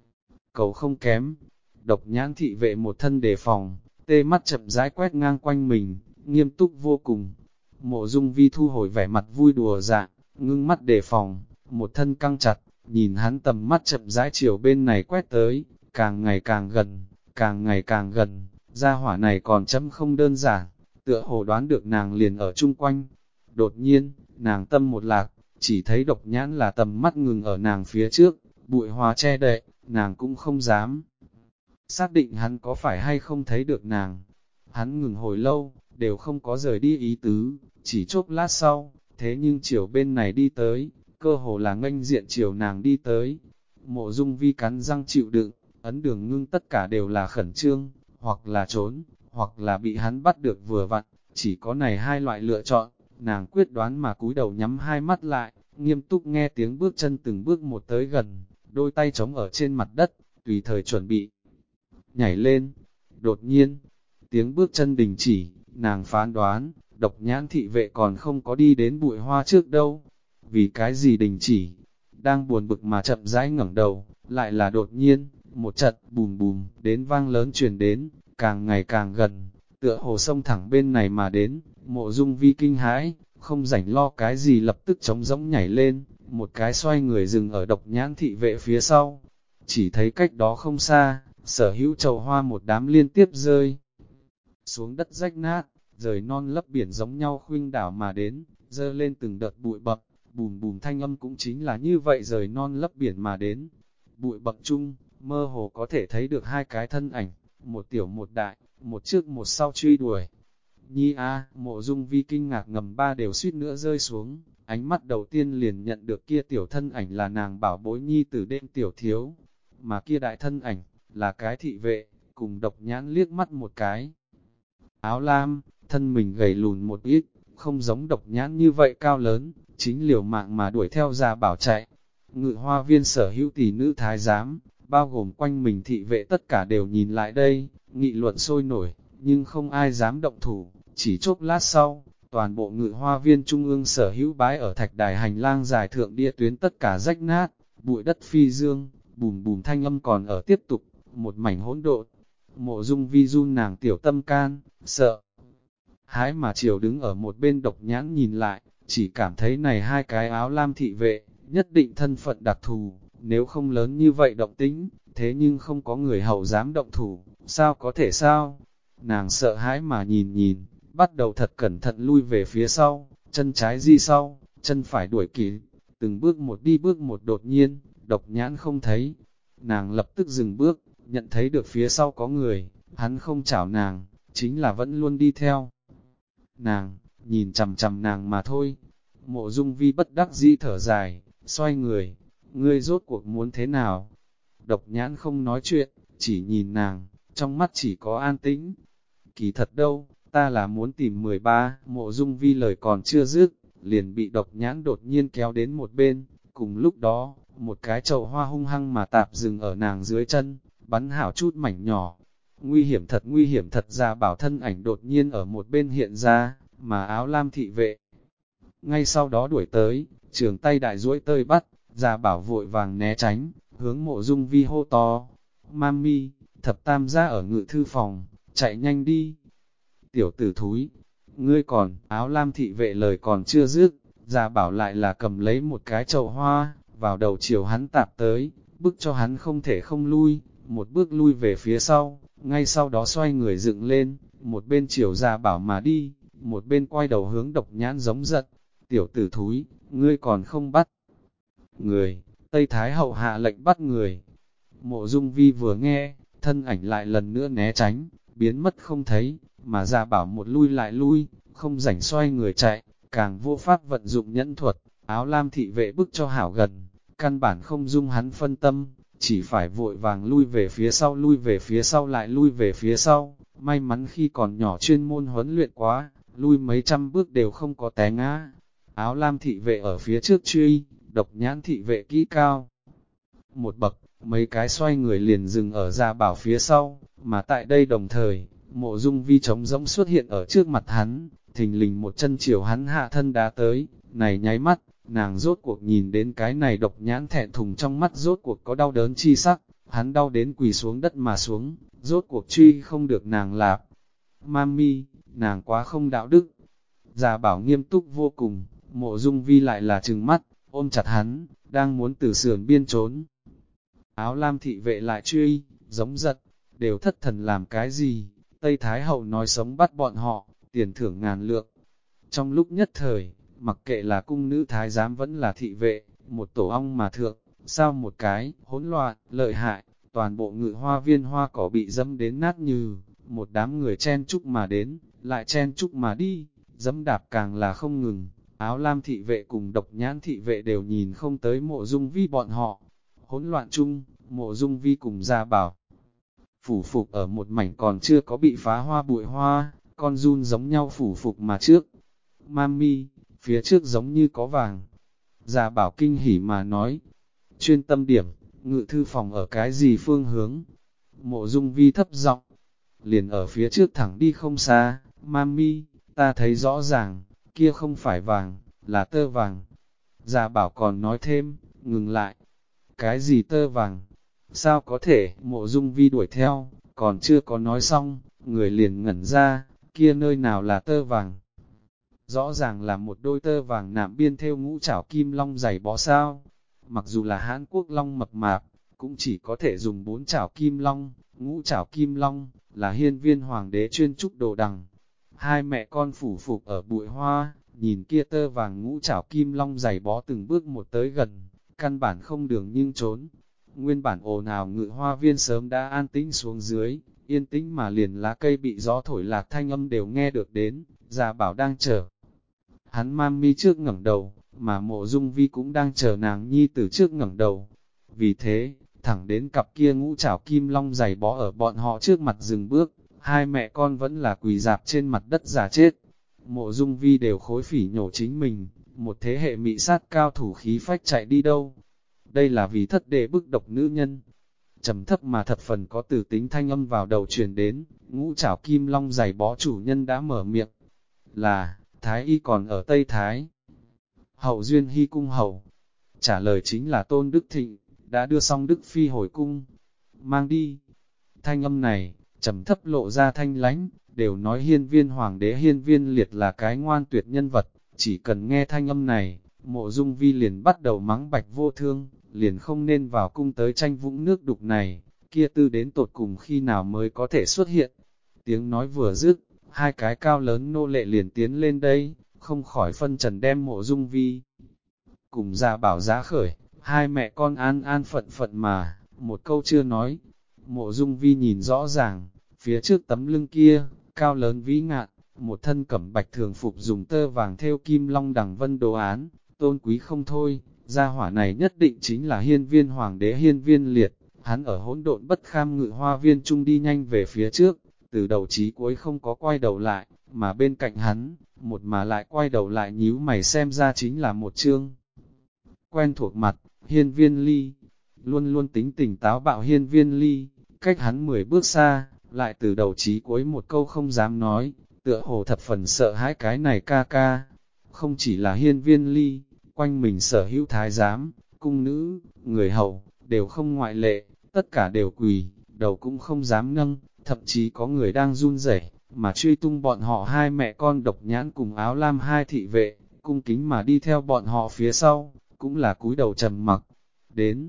Cầu không kém, độc nhãn thị vệ một thân đề phòng, tê mắt chậm rãi quét ngang quanh mình, nghiêm túc vô cùng. Mộ Dung Vi thu hồi vẻ mặt vui đùa dạng, ngưng mắt đề phòng, một thân căng chặt, nhìn hắn tầm mắt chậm rãi chiều bên này quét tới, càng ngày càng gần, càng ngày càng gần, gia hỏa này còn chấm không đơn giản, tựa hồ đoán được nàng liền ở chung quanh. Đột nhiên, nàng tâm một lạc, chỉ thấy độc nhãn là tầm mắt ngừng ở nàng phía trước, bụi hoa che đậy, nàng cũng không dám. Xác định hắn có phải hay không thấy được nàng. Hắn ngừng hồi lâu, đều không có rời đi ý tứ, chỉ chốc lát sau, thế nhưng chiều bên này đi tới, cơ hồ là nghênh diện chiều nàng đi tới. Mộ Dung Vi cắn răng chịu đựng, ấn đường ngưng tất cả đều là khẩn trương, hoặc là trốn, hoặc là bị hắn bắt được vừa vặn, chỉ có này hai loại lựa chọn, nàng quyết đoán mà cúi đầu nhắm hai mắt lại, nghiêm túc nghe tiếng bước chân từng bước một tới gần, đôi tay chống ở trên mặt đất, tùy thời chuẩn bị nhảy lên. Đột nhiên, tiếng bước chân đình chỉ, nàng phán đoán, độc nhãn thị vệ còn không có đi đến bụi hoa trước đâu. Vì cái gì đình chỉ? Đang buồn bực mà chậm rãi ngẩng đầu, lại là đột nhiên, một trận bùm bùm đến vang lớn truyền đến, càng ngày càng gần, tựa hồ sông thẳng bên này mà đến. Mộ Dung Vi kinh hãi, không rảnh lo cái gì lập tức trống rỗng nhảy lên, một cái xoay người dừng ở độc nhãn thị vệ phía sau. Chỉ thấy cách đó không xa, sở hữu chậu hoa một đám liên tiếp rơi xuống đất rách nát, rời non lấp biển giống nhau khuynh đảo mà đến, dơ lên từng đợt bụi bậm, bùm bùm thanh âm cũng chính là như vậy rời non lấp biển mà đến. Bụi bậm chung, mơ hồ có thể thấy được hai cái thân ảnh, một tiểu một đại, một trước một sau truy đuổi. Nhi a, Mộ Dung Vi kinh ngạc ngầm ba đều suýt nữa rơi xuống, ánh mắt đầu tiên liền nhận được kia tiểu thân ảnh là nàng bảo bối nhi từ đêm tiểu thiếu, mà kia đại thân ảnh, là cái thị vệ, cùng độc nhãn liếc mắt một cái. Áo lam, thân mình gầy lùn một ít, không giống độc nhãn như vậy cao lớn, chính liều mạng mà đuổi theo ra bảo chạy. Ngự hoa viên sở hữu tỷ nữ thái giám, bao gồm quanh mình thị vệ tất cả đều nhìn lại đây, nghị luận sôi nổi, nhưng không ai dám động thủ, chỉ chốc lát sau, toàn bộ ngự hoa viên trung ương sở hữu bái ở thạch đài hành lang dài thượng địa tuyến tất cả rách nát, bụi đất phi dương, bùm bùm thanh âm còn ở tiếp tục, một mảnh hỗn độn. Mộ Dung Vi run nàng tiểu tâm can, sợ hãi mà chiều đứng ở một bên độc nhãn nhìn lại, chỉ cảm thấy này hai cái áo lam thị vệ, nhất định thân phận đặc thù, nếu không lớn như vậy động tĩnh, thế nhưng không có người hầu dám động thủ, sao có thể sao? Nàng sợ hãi mà nhìn nhìn, bắt đầu thật cẩn thận lui về phía sau, chân trái di sau, chân phải đuổi kịp, từng bước một đi bước một đột nhiên, độc nhãn không thấy. Nàng lập tức dừng bước, nhận thấy được phía sau có người, hắn không chảo nàng, chính là vẫn luôn đi theo. Nàng, nhìn chằm chằm nàng mà thôi. Mộ Dung Vi bất đắc dĩ thở dài, xoay người, ngươi rốt cuộc muốn thế nào? Độc nhãn không nói chuyện, chỉ nhìn nàng, trong mắt chỉ có an tĩnh. Kỳ thật đâu, ta là muốn tìm 13, Mộ Dung Vi lời còn chưa dứt, liền bị độc nhãn đột nhiên kéo đến một bên, cùng lúc đó, một cái chậu hoa hung hăng mà tạp dừng ở nàng dưới chân, bắn hảo chút mảnh nhỏ. Nguy hiểm thật ra bảo thân ảnh đột nhiên ở một bên hiện ra, mà áo lam thị vệ. Ngay sau đó đuổi tới, trường tay đại duỗi tơi bắt, ra bảo vội vàng né tránh, hướng Mộ Dung Vi hô to. Mami, thập tam gia ở ngự thư phòng, chạy nhanh đi. Tiểu tử thúi, ngươi còn, áo lam thị vệ lời còn chưa dứt, ra bảo lại là cầm lấy một cái chậu hoa, vào đầu chiều hắn tạp tới, bức cho hắn không thể không lui, một bước lui về phía sau, ngay sau đó xoay người dựng lên, một bên chiều ra bảo mà đi, một bên quay đầu hướng độc nhãn giống giận. Tiểu tử thúi, ngươi còn không bắt người, Tây Thái hậu hạ lệnh bắt người. Mộ Dung Vi vừa nghe, thân ảnh lại lần nữa né tránh, biến mất không thấy, mà ra bảo một lui lại lui, không rảnh xoay người chạy, càng vô pháp vận dụng nhẫn thuật, áo lam thị vệ bức cho hảo gần, căn bản không dung hắn phân tâm, chỉ phải vội vàng lui về phía sau lại lui về phía sau, may mắn khi còn nhỏ chuyên môn huấn luyện quá, lui mấy trăm bước đều không có té ngã. Áo lam thị vệ ở phía trước truy, độc nhãn thị vệ kỹ cao một bậc, mấy cái xoay người liền dừng ở Gia Bảo phía sau, mà tại đây đồng thời, Mộ Dung Vi trống rỗng xuất hiện ở trước mặt hắn, thình lình một chân chiều hắn hạ thân đá tới, này nháy mắt, nàng rốt cuộc nhìn đến cái này độc nhãn thẹn thùng trong mắt rốt cuộc có đau đớn chi sắc, hắn đau đến quỳ xuống đất mà xuống, rốt cuộc truy không được nàng lạp. Mami, nàng quá không đạo đức. Gia Bảo nghiêm túc vô cùng, Mộ Dung Vi lại là trừng mắt, ôm chặt hắn, đang muốn từ sườn biên trốn. Áo lam thị vệ lại truy, giống giật, đều thất thần làm cái gì, Tây Thái Hậu nói sống bắt bọn họ, tiền thưởng ngàn lượng. Trong lúc nhất thời, mặc kệ là cung nữ thái giám vẫn là thị vệ, một tổ ong mà thượng, sao một cái, hỗn loạn, lợi hại, toàn bộ ngự hoa viên hoa cỏ bị dẫm đến nát như, một đám người chen chúc mà đến, lại chen chúc mà đi, dẫm đạp càng là không ngừng. Áo lam thị vệ cùng độc nhãn thị vệ đều nhìn không tới Mộ Dung Vi bọn họ. Hỗn loạn chung, Mộ Dung Vi cùng Gia Bảo phủ phục ở một mảnh còn chưa có bị phá hoa bụi hoa, con giun giống nhau phủ phục mà trước. Mami, phía trước giống như có vàng. Gia Bảo kinh hỉ mà nói, chuyên tâm điểm, ngự thư phòng ở cái gì phương hướng. Mộ Dung Vi thấp giọng, liền ở phía trước thẳng đi không xa. Mami, ta thấy rõ ràng, kia không phải vàng, là tơ vàng. Gia Bảo còn nói thêm, ngừng lại. Cái gì tơ vàng? Sao có thể? Mộ Dung Vi đuổi theo, còn chưa có nói xong, người liền ngẩn ra, kia nơi nào là tơ vàng? Rõ ràng là một đôi tơ vàng nạm biên theo ngũ trảo kim long dày bó sao. Mặc dù là Hán Quốc long mập mạp, cũng chỉ có thể dùng 4 trảo kim long, ngũ trảo kim long, là hiên viên hoàng đế chuyên trúc đồ đằng. Hai mẹ con phủ phục ở bụi hoa, nhìn kia tơ vàng ngũ trảo kim long dày bó từng bước một tới gần, căn bản không đường nhưng trốn. Nguyên bản ồn ào ngự hoa viên sớm đã an tĩnh xuống dưới, yên tĩnh mà liền lá cây bị gió thổi lạc thanh âm đều nghe được đến. Gia Bảo đang chờ hắn mami trước ngẩng đầu, mà Mộ Dung Vi cũng đang chờ nàng nhi tử trước ngẩng đầu. Vì thế, thẳng đến cặp kia ngũ trảo kim long dày bó ở bọn họ trước mặt dừng bước, hai mẹ con vẫn là quỳ dạp trên mặt đất giả chết. Mộ Dung Vi đều khối phỉ nhổ chính mình, một thế hệ mị sát cao thủ khí phách chạy đi đâu. Đây là vì thất đệ bức độc nữ nhân. Trầm thấp mà thập phần có từ tính thanh âm vào đầu truyền đến, ngũ trảo kim long dày bó chủ nhân đã mở miệng. Là, Thái Y còn ở Tây Thái. Hậu duyên hy cung hầu. Trả lời chính là Tôn Đức Thịnh, đã đưa xong Đức Phi hồi cung. Mang đi. Thanh âm này, trầm thấp lộ ra thanh lánh, đều nói hiên viên hoàng đế hiên viên liệt là cái ngoan tuyệt nhân vật, chỉ cần nghe thanh âm này, Mộ Dung Vi liền bắt đầu mắng Bạch Vô Thương, liền không nên vào cung tới tranh vũng nước đục này, kia tư đến tột cùng khi nào mới có thể xuất hiện. Tiếng nói vừa dứt, hai cái cao lớn nô lệ liền tiến lên đây, không khỏi phân trần đem Mộ Dung Vi cùng Gia Bảo giá khởi, hai mẹ con an an phận phận mà, một câu chưa nói. Mộ Dung Vi nhìn rõ ràng, phía trước tấm lưng kia, cao lớn vĩ ngạn, một thân cẩm bạch thường phục dùng tơ vàng thêu kim long đằng vân đồ án, tôn quý không thôi. Gia hỏa này nhất định chính là hiên viên hoàng đế hiên viên liệt, hắn ở hỗn độn bất kham ngự hoa viên trung đi nhanh về phía trước, từ đầu chí cuối không có quay đầu lại, mà bên cạnh hắn, một mà lại quay đầu lại nhíu mày xem ra chính là một chương quen thuộc mặt, hiên viên ly, luôn luôn tính tình táo bạo hiên viên ly, cách hắn 10 bước xa, lại từ đầu chí cuối một câu không dám nói, tựa hồ thập phần sợ hãi cái này ca ca. Không chỉ là hiên viên ly, quanh mình sở hữu thái giám, cung nữ, người hầu, đều không ngoại lệ, tất cả đều quỳ, đầu cũng không dám nâng, thậm chí có người đang run rẩy mà truy tung bọn họ hai mẹ con độc nhãn cùng áo lam hai thị vệ, cung kính mà đi theo bọn họ phía sau, cũng là cúi đầu trầm mặc. Đến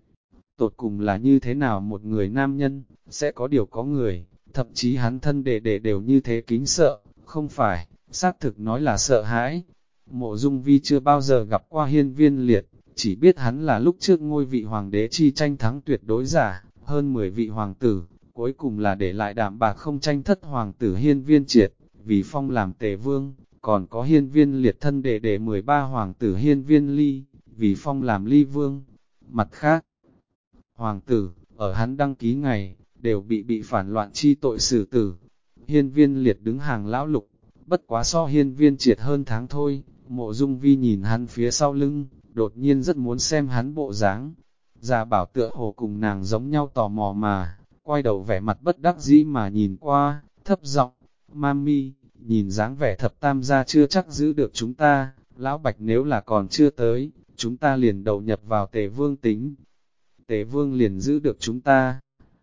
tột cùng là như thế nào một người nam nhân, sẽ có điều có người, thậm chí hắn thân đệ đệ đều như thế kính sợ, không phải, xác thực nói là sợ hãi. Mộ Dung Vi chưa bao giờ gặp qua hiên viên liệt, chỉ biết hắn là lúc trước ngôi vị hoàng đế chi tranh thắng tuyệt đối giả, hơn 10 vị hoàng tử, cuối cùng là để lại đạm bạc không tranh thất hoàng tử hiên viên triệt, vì phong làm tề vương, còn có hiên viên liệt thân đệ đệ 13 hoàng tử hiên viên ly, vì phong làm ly vương. Mặt khác, hoàng tử, ở hắn đăng ký ngày, đều bị phản loạn chi tội xử tử. Hiên Viên Liệt đứng hàng lão lục, bất quá so Hiên Viên Triệt hơn tháng thôi. Mộ Dung Vi nhìn hắn phía sau lưng, đột nhiên rất muốn xem hắn bộ dáng. Gia Bảo tựa hồ cùng nàng giống nhau tò mò mà, quay đầu vẻ mặt bất đắc dĩ mà nhìn qua, thấp giọng, Mami, nhìn dáng vẻ thập tam gia chưa chắc giữ được chúng ta, lão Bạch nếu là còn chưa tới, chúng ta liền đầu nhập vào Tề Vương tính. Tề Vương liền giữ được chúng ta.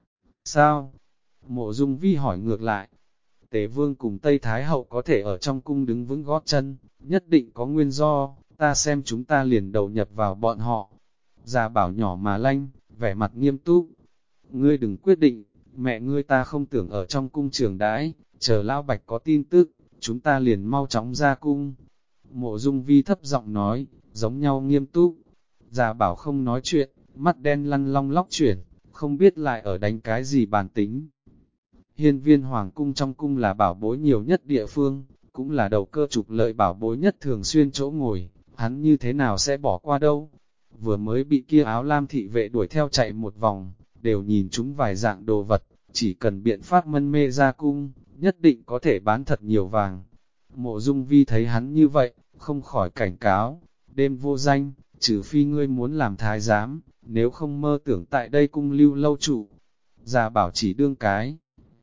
Sao? Mộ Dung Vi hỏi ngược lại. Tề Vương cùng Tây Thái Hậu có thể ở trong cung đứng vững gót chân, nhất định có nguyên do, ta xem chúng ta liền đầu nhập vào bọn họ. Gia Bảo nhỏ mà lanh, vẻ mặt nghiêm túc. Ngươi đừng quyết định, mẹ ngươi ta không tưởng ở trong cung trường đãi, chờ lão Bạch có tin tức, chúng ta liền mau chóng ra cung. Mộ Dung Vi thấp giọng nói, giống nhau nghiêm túc. Gia Bảo không nói chuyện, mắt đen lăn long lóc chuyển, không biết lại ở đánh cái gì bàn tính. Hiên Viên Hoàng cung trong cung là bảo bối nhiều nhất địa phương, cũng là đầu cơ trục lợi bảo bối nhất thường xuyên chỗ ngồi, hắn như thế nào sẽ bỏ qua đâu. Vừa mới bị kia áo lam thị vệ đuổi theo chạy một vòng, đều nhìn chúng vài dạng đồ vật, chỉ cần biện pháp mân mê ra cung, nhất định có thể bán thật nhiều vàng. Mộ Dung Vi thấy hắn như vậy, không khỏi cảnh cáo, đêm vô danh, trừ phi ngươi muốn làm thái giám, nếu không mơ tưởng tại đây cung lưu lâu trụ. Gia Bảo chỉ đương cái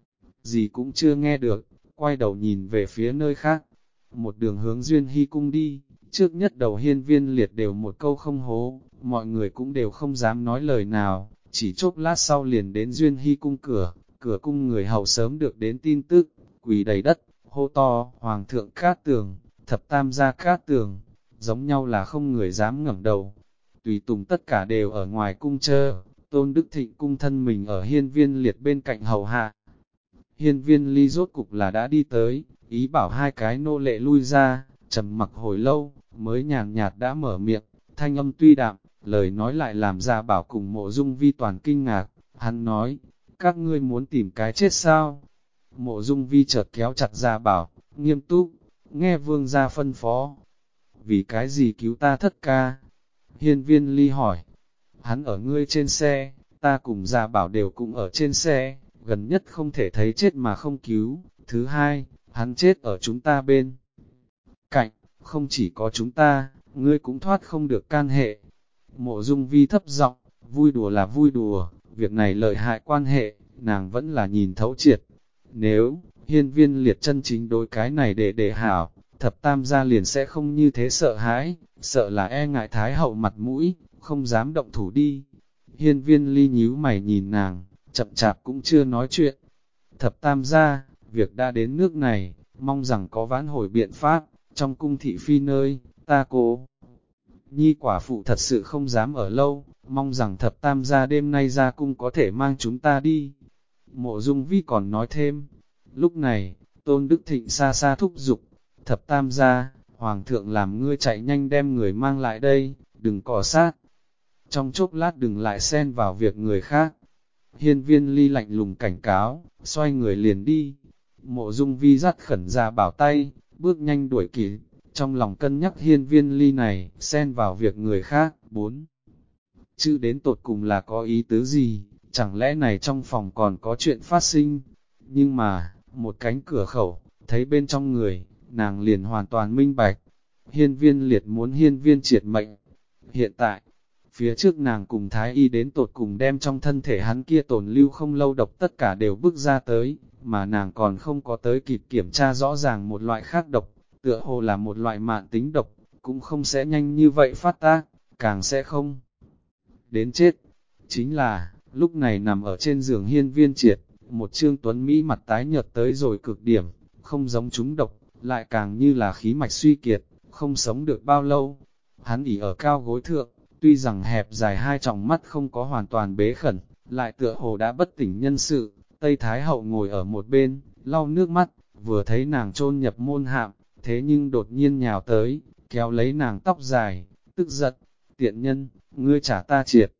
gì cũng chưa nghe được, quay đầu nhìn về phía nơi khác. Một đường hướng Duyên Hy cung đi, trước nhất đầu Hiên Viên Liệt đều một câu không hố, mọi người cũng đều không dám nói lời nào, chỉ chốc lát sau liền đến Duyên Hy cung cửa, cửa cung người hầu sớm được đến tin tức, quỳ đầy đất, hô to, Hoàng thượng Cát Tường, thập tam gia Cát Tường, giống nhau là không người dám ngẩng đầu. Tùy tùng tất cả đều ở ngoài cung chờ, Tôn Đức Thịnh cung thân mình ở Hiên Viên Liệt bên cạnh hầu hạ. Hiên Viên Ly rốt cục là đã đi tới, ý bảo hai cái nô lệ lui ra, trầm mặc hồi lâu, mới nhàn nhạt đã mở miệng, thanh âm tuy đạm, lời nói lại làm Gia Bảo cùng Mộ Dung Vi toàn kinh ngạc. Hắn nói, các ngươi muốn tìm cái chết sao? Mộ Dung Vi chợt kéo chặt Gia Bảo, nghiêm túc, nghe vương gia phân phó. Vì cái gì cứu ta thất ca? Hiên Viên Ly hỏi, hắn ở ngươi trên xe, ta cùng Gia Bảo đều cũng ở trên xe, gần nhất không thể thấy chết mà không cứu. Thứ hai, hắn chết ở chúng ta bên cạnh, không chỉ có chúng ta, ngươi cũng thoát không được can hệ. Mộ Dung Vi thấp giọng, vui đùa là vui đùa, việc này lợi hại quan hệ, nàng vẫn là nhìn thấu triệt. Nếu, Hiên Viên Liệt chân chính đối cái này để hảo, thập tam gia liền sẽ không như thế sợ hãi, sợ là e ngại Thái Hậu mặt mũi, không dám động thủ đi. Hiên Viên Ly nhíu mày nhìn nàng, chậm chạp cũng chưa nói chuyện. Thập tam gia, việc đã đến nước này, mong rằng có vãn hồi biện pháp, trong cung thị phi nơi, ta cố. Nhi quả phụ thật sự không dám ở lâu, mong rằng thập tam gia đêm nay ra cung có thể mang chúng ta đi. Mộ Dung Vi còn nói thêm, lúc này, Tôn Đức Thịnh xa xa thúc giục, thập tam gia, Hoàng thượng làm ngươi chạy nhanh đem người mang lại đây, đừng cỏ sát. Trong chốc lát đừng lại xen vào việc người khác. Hiên Viên Ly lạnh lùng cảnh cáo, xoay người liền đi. Mộ Dung Vi dắt khẩn Gia Bảo tay, bước nhanh đuổi kịp, trong lòng cân nhắc Hiên Viên Ly này, xen vào việc người khác. 4. Chữ đến tột cùng là có ý tứ gì, chẳng lẽ này trong phòng còn có chuyện phát sinh? Nhưng mà, một cánh cửa khẩu, thấy bên trong người, nàng liền hoàn toàn minh bạch. Hiên Viên Liệt muốn Hiên Viên Triệt mệnh. Hiện tại, phía trước nàng cùng Thái Y đến tột cùng đem trong thân thể hắn kia tồn lưu không lâu độc tất cả đều bước ra tới, mà nàng còn không có tới kịp kiểm tra rõ ràng một loại khác độc, tựa hồ là một loại mạn tính độc, cũng không sẽ nhanh như vậy phát tác, càng sẽ không đến chết. Chính là, lúc này nằm ở trên giường Hiên Viên Triệt, một trương tuấn Mỹ mặt tái nhợt tới rồi cực điểm, không giống chúng độc, lại càng như là khí mạch suy kiệt, không sống được bao lâu. Hắn ỉ ở cao gối thượng, tuy rằng hẹp dài hai tròng mắt không có hoàn toàn bế khẩn, lại tựa hồ đã bất tỉnh nhân sự. Tây Thái Hậu ngồi ở một bên, lau nước mắt, vừa thấy nàng chôn nhập môn hạm, thế nhưng đột nhiên nhào tới, kéo lấy nàng tóc dài, tức giận, tiện nhân, ngươi trả ta Triệt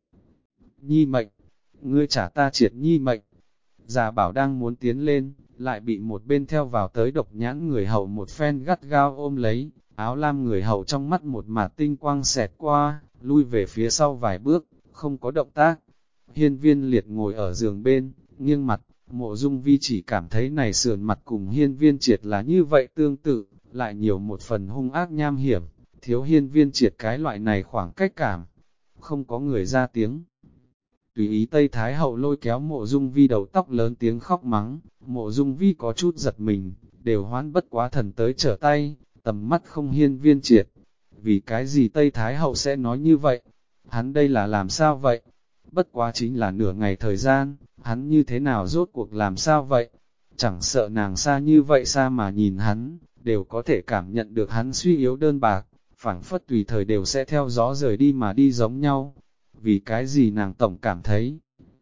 Nhi mệnh, ngươi trả ta Triệt Nhi mệnh. Gia Bảo đang muốn tiến lên, lại bị một bên theo vào tới độc nhãn người hậu một phen gắt gao ôm lấy, áo lam người hậu trong mắt một mạt tinh quang xẹt qua, lui về phía sau vài bước, không có động tác. Hiên Viên Liệt ngồi ở giường bên, nghiêng mặt, Mộ Dung Vi chỉ cảm thấy này sườn mặt cùng Hiên Viên Triệt là như vậy tương tự, lại nhiều một phần hung ác nham hiểm, thiếu Hiên Viên Triệt cái loại này khoảng cách cảm. Không có người ra tiếng. Tùy ý Tây Thái Hậu lôi kéo Mộ Dung Vi đầu tóc lớn tiếng khóc mắng, Mộ Dung Vi có chút giật mình, đều hoán bất quá thần tới trở tay, tầm mắt không Hiên Viên Triệt. Vì cái gì Tây Thái Hậu sẽ nói như vậy? Hắn đây là làm sao vậy? Bất quá chính là nửa ngày thời gian, hắn như thế nào rốt cuộc làm sao vậy? Chẳng sợ nàng xa như vậy xa mà nhìn hắn, đều có thể cảm nhận được hắn suy yếu đơn bạc, phảng phất tùy thời đều sẽ theo gió rời đi mà đi giống nhau. Vì cái gì nàng tổng cảm thấy?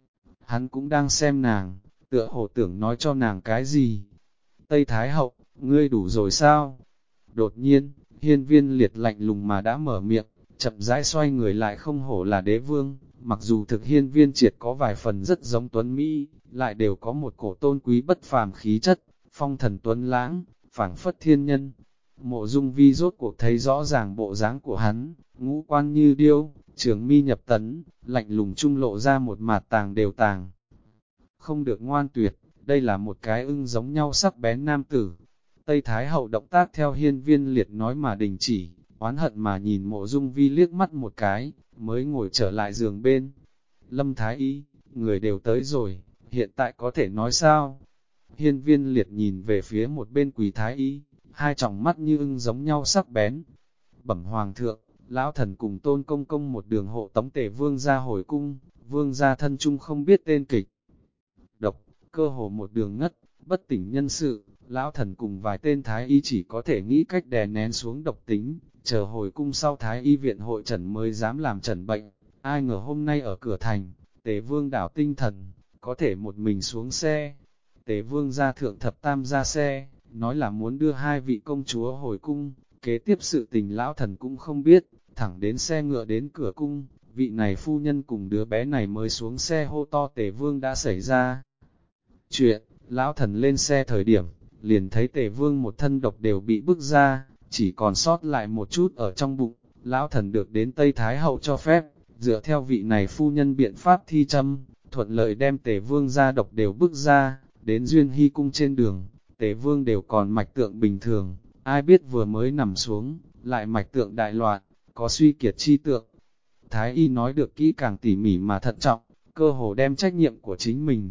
Hắn cũng đang xem nàng, tựa hồ tưởng nói cho nàng cái gì? Tây Thái Hậu, ngươi đủ rồi sao? Đột nhiên, Hiên Viên Liệt lạnh lùng mà đã mở miệng, chậm rãi xoay người lại không hổ là đế vương, mặc dù thực Hiên Viên Triệt có vài phần rất giống Tuấn Mỹ, lại đều có một cổ tôn quý bất phàm khí chất, phong thần tuấn lãng, phảng phất thiên nhân. Mộ Dung Vi rốt cuộc thấy rõ ràng bộ dáng của hắn, ngũ quan như điêu, trường mi nhập tấn, lạnh lùng trung lộ ra một mạt tàng đều tàng. Không được ngoan tuyệt, đây là một cái ưng giống nhau sắc bén nam tử. Tây Thái Hậu động tác theo Hiên Viên Liệt nói mà đình chỉ, oán hận mà nhìn Mộ Dung Vi liếc mắt một cái, mới ngồi trở lại giường bên. Lâm Thái Y, người đều tới rồi, hiện tại có thể nói sao? Hiên Viên Liệt nhìn về phía một bên Quỳ Thái Y, hai tròng mắt như ưng giống nhau sắc bén. Bẩm Hoàng thượng, lão thần cùng Tôn Công Công một đường hộ tống Tề Vương ra hồi cung, Vương gia thân chung không biết tên kịch. Độc, cơ hồ một đường ngất, bất tỉnh nhân sự, lão thần cùng vài tên Thái Y chỉ có thể nghĩ cách đè nén xuống độc tính, chờ hồi cung sau Thái Y viện hội trần mới dám làm trần bệnh. Ai ngờ hôm nay ở cửa thành, Tề Vương đảo tinh thần, có thể một mình xuống xe. Tề Vương ra thượng thập tam ra xe, nói là muốn đưa hai vị công chúa hồi cung, kế tiếp sự tình lão thần cũng không biết, thẳng đến xe ngựa đến cửa cung, vị này phu nhân cùng đứa bé này mới xuống xe hô to Tề Vương đã xảy ra. Chuyện, lão thần lên xe thời điểm, liền thấy Tề Vương một thân độc đều bị bức ra, chỉ còn sót lại một chút ở trong bụng, lão thần được đến Tây Thái Hậu cho phép, dựa theo vị này phu nhân biện pháp thi châm, thuận lợi đem Tề Vương ra độc đều bức ra, đến Duyên Hy cung trên đường, Tề Vương đều còn mạch tượng bình thường, ai biết vừa mới nằm xuống, lại mạch tượng đại loạn, có suy kiệt chi tượng. Thái y nói được kỹ càng tỉ mỉ mà thận trọng, cơ hồ đem trách nhiệm của chính mình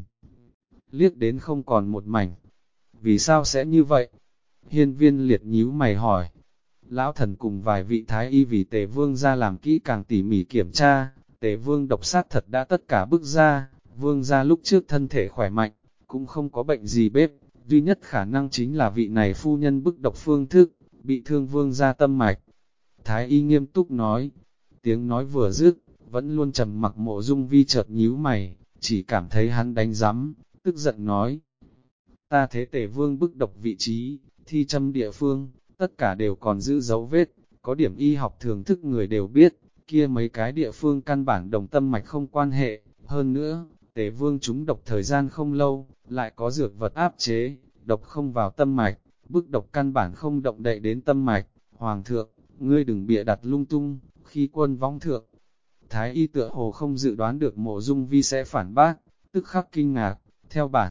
liếc đến không còn một mảnh. Vì sao sẽ như vậy? Hiên Viên Liệt nhíu mày hỏi. Lão thần cùng vài vị Thái y vì Tề Vương ra làm kỹ càng tỉ mỉ kiểm tra, Tề Vương độc sát thật đã tất cả bức ra, Vương ra lúc trước thân thể khỏe mạnh, cũng không có bệnh gì bếp, duy nhất khả năng chính là vị này phu nhân bức độc phương thức, bị thương Vương ra tâm mạch. Thái y nghiêm túc nói, tiếng nói vừa dứt, vẫn luôn trầm mặc Mộ Dung Vi chợt nhíu mày, chỉ cảm thấy hắn đánh rắm, tức giận nói. Ta thế Tề Vương bức độc vị trí, thi châm địa phương, tất cả đều còn giữ dấu vết, có điểm y học thường thức người đều biết, kia mấy cái địa phương căn bản đồng tâm mạch không quan hệ, hơn nữa, Tề Vương trúng độc thời gian không lâu, lại có dược vật áp chế, độc không vào tâm mạch, bức độc căn bản không động đậy đến tâm mạch, Hoàng thượng, ngươi đừng bịa đặt lung tung, khi quân vong thượng. Thái y tựa hồ không dự đoán được Mộ Dung Vi sẽ phản bác, tức khắc kinh ngạc, theo bản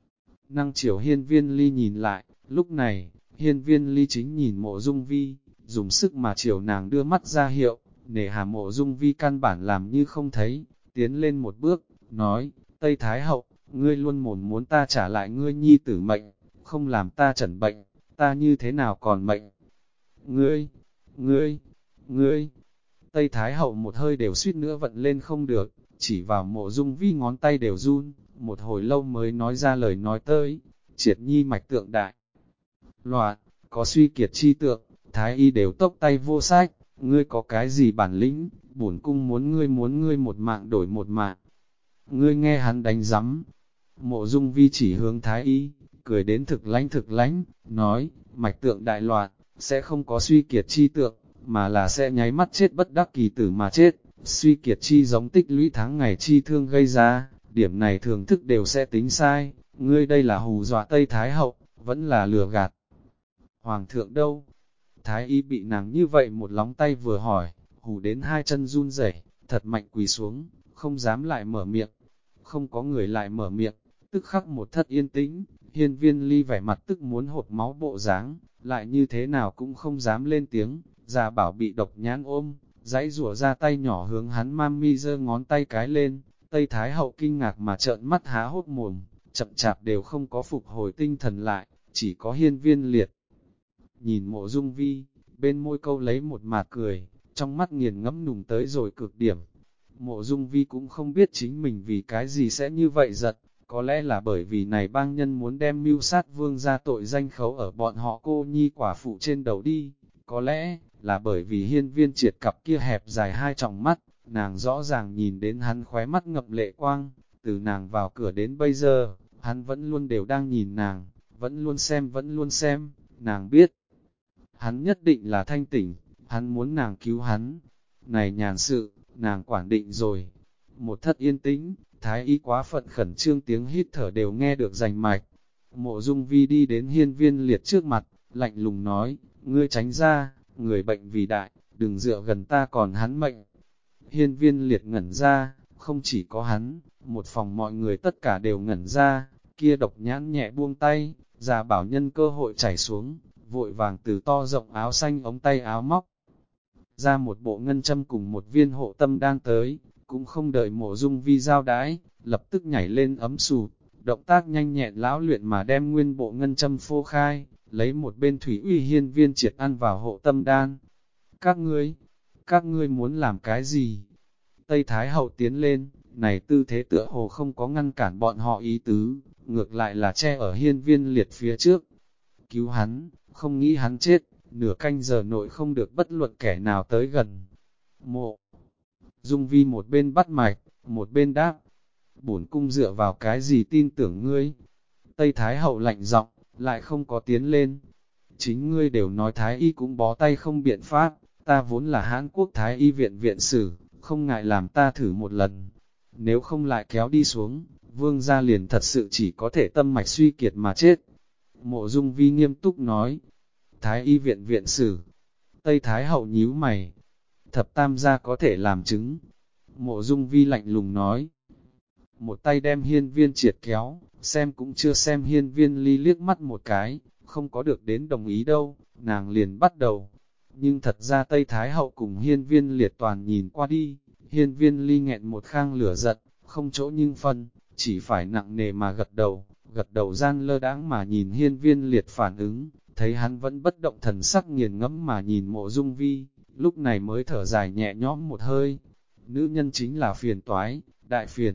năng chiều Hiên Viên Ly nhìn lại, lúc này, Hiên Viên Ly chính nhìn Mộ Dung Vi, dùng sức mà chiều nàng đưa mắt ra hiệu, nể hà Mộ Dung Vi căn bản làm như không thấy, tiến lên một bước, nói, Tây Thái Hậu, ngươi luôn muốn ta trả lại ngươi nhi tử mệnh, không làm ta chẩn bệnh, ta như thế nào còn mệnh? Ngươi, Tây Thái Hậu một hơi đều suýt nữa vận lên không được, chỉ vào Mộ Dung Vi ngón tay đều run, một hồi lâu mới nói ra lời nói tới, Triệt nhi mạch tượng đại. Loạn, có suy kiệt chi tượng, Thái y đều tốc tay vô sách, ngươi có cái gì bản lĩnh, bổn cung muốn ngươi một mạng đổi một mạng. Ngươi nghe hắn đánh rắm. Mộ Dung Vi chỉ hướng Thái y, cười đến thực lánh, nói, mạch tượng đại loạn, sẽ không có suy kiệt chi tượng, mà là sẽ nháy mắt chết bất đắc kỳ tử mà chết, suy kiệt chi giống tích lũy tháng ngày chi thương gây ra, điểm này thường thức đều sẽ tính sai, ngươi đây là hù dọa Tây Thái Hậu, vẫn là lừa gạt. Hoàng thượng đâu? Thái y bị nàng như vậy một lóng tay vừa hỏi, hù đến hai chân run rẩy, thật mạnh quỳ xuống, không dám lại mở miệng. Không có người lại mở miệng, Tức khắc một thất yên tĩnh, Hiên Viên Ly vẻ mặt tức muốn hột máu bộ dáng, lại như thế nào cũng không dám lên tiếng, Gia Bảo bị Độc Nhãn ôm, dãy rủa ra tay nhỏ hướng hắn mami giơ ngón tay cái lên, Tây Thái Hậu kinh ngạc mà trợn mắt há hốc mồm, chậm chạp đều không có phục hồi tinh thần lại, chỉ có Hiên Viên Liệt. Nhìn Mộ Dung Vi, bên môi câu lấy một mạt cười, trong mắt nghiền ngẫm nùng tới rồi cực điểm. Mộ Dung Vi cũng không biết chính mình vì cái gì sẽ như vậy giật, có lẽ là bởi vì này bang nhân muốn đem mưu sát vương ra tội danh khấu ở bọn họ cô nhi quả phụ trên đầu đi, có lẽ là bởi vì Hiên Viên Triệt cặp kia hẹp dài hai tròng mắt, nàng rõ ràng nhìn đến hắn khóe mắt ngập lệ quang, từ nàng vào cửa đến bây giờ, hắn vẫn luôn đều đang nhìn nàng, vẫn luôn xem, nàng biết. Hắn nhất định là thanh tỉnh, hắn muốn nàng cứu hắn. Này nhàn sự, nàng quản định rồi. Một thất yên tĩnh, Thái Y quá phận khẩn trương tiếng hít thở đều nghe được rành mạch. Mộ Dung Vi đi đến Hiên Viên Liệt trước mặt, lạnh lùng nói, ngươi tránh ra, người bệnh vì đại, đừng dựa gần ta còn hắn mệnh. Hiên Viên Liệt ngẩn ra, không chỉ có hắn, một phòng mọi người tất cả đều ngẩn ra, kia Độc Nhãn nhẹ buông tay, Gia Bảo nhân cơ hội chảy xuống, vội vàng từ to rộng áo xanh ống tay áo móc ra một bộ ngân châm cùng một viên hộ tâm đang tới, cũng không đợi Mộ Dung Vi giao đãi, lập tức nhảy lên ấm sụp, động tác nhanh nhẹn lão luyện mà đem nguyên bộ ngân châm phô khai, lấy một bên thủy uy Hiên Viên Triệt ăn vào hộ tâm đan. Các ngươi muốn làm cái gì? Tây Thái Hậu tiến lên, này tư thế tựa hồ không có ngăn cản bọn họ ý tứ, ngược lại là che ở Hiên Viên Liệt phía trước. Cứu hắn, không nghĩ hắn chết, nửa canh giờ nội không được bất luận kẻ nào tới gần. Mộ Dung Vi một bên bắt mạch, một bên đáp, bổn cung dựa vào cái gì tin tưởng ngươi? Tây Thái Hậu lạnh giọng, lại không có tiến lên. Chính ngươi đều nói Thái Y cũng bó tay không biện pháp, ta vốn là Hán Quốc Thái Y viện viện sử, không ngại làm ta thử một lần. Nếu không lại kéo đi xuống, vương gia liền thật sự chỉ có thể tâm mạch suy kiệt mà chết. Mộ Dung Vi nghiêm túc nói, Thái Y viện viện sử. Tây Thái Hậu nhíu mày, thập tam gia có thể làm chứng. Mộ Dung Vi lạnh lùng nói, một tay đem Hiên Viên Triệt kéo, xem cũng chưa xem Hiên Viên Ly liếc mắt một cái, không có được đến đồng ý đâu, nàng liền bắt đầu. Nhưng thật ra Tây Thái Hậu cùng Hiên Viên Liệt toàn nhìn qua đi, Hiên Viên Ly nghẹn một khang lửa giận, không chỗ nhưng phân, chỉ phải nặng nề mà gật đầu gian lơ đãng mà nhìn Hiên Viên Liệt phản ứng, thấy hắn vẫn bất động thần sắc nghiền ngẫm mà nhìn Mộ Dung Vi, lúc này mới thở dài nhẹ nhõm một hơi. Nữ nhân chính là phiền toái, đại phiền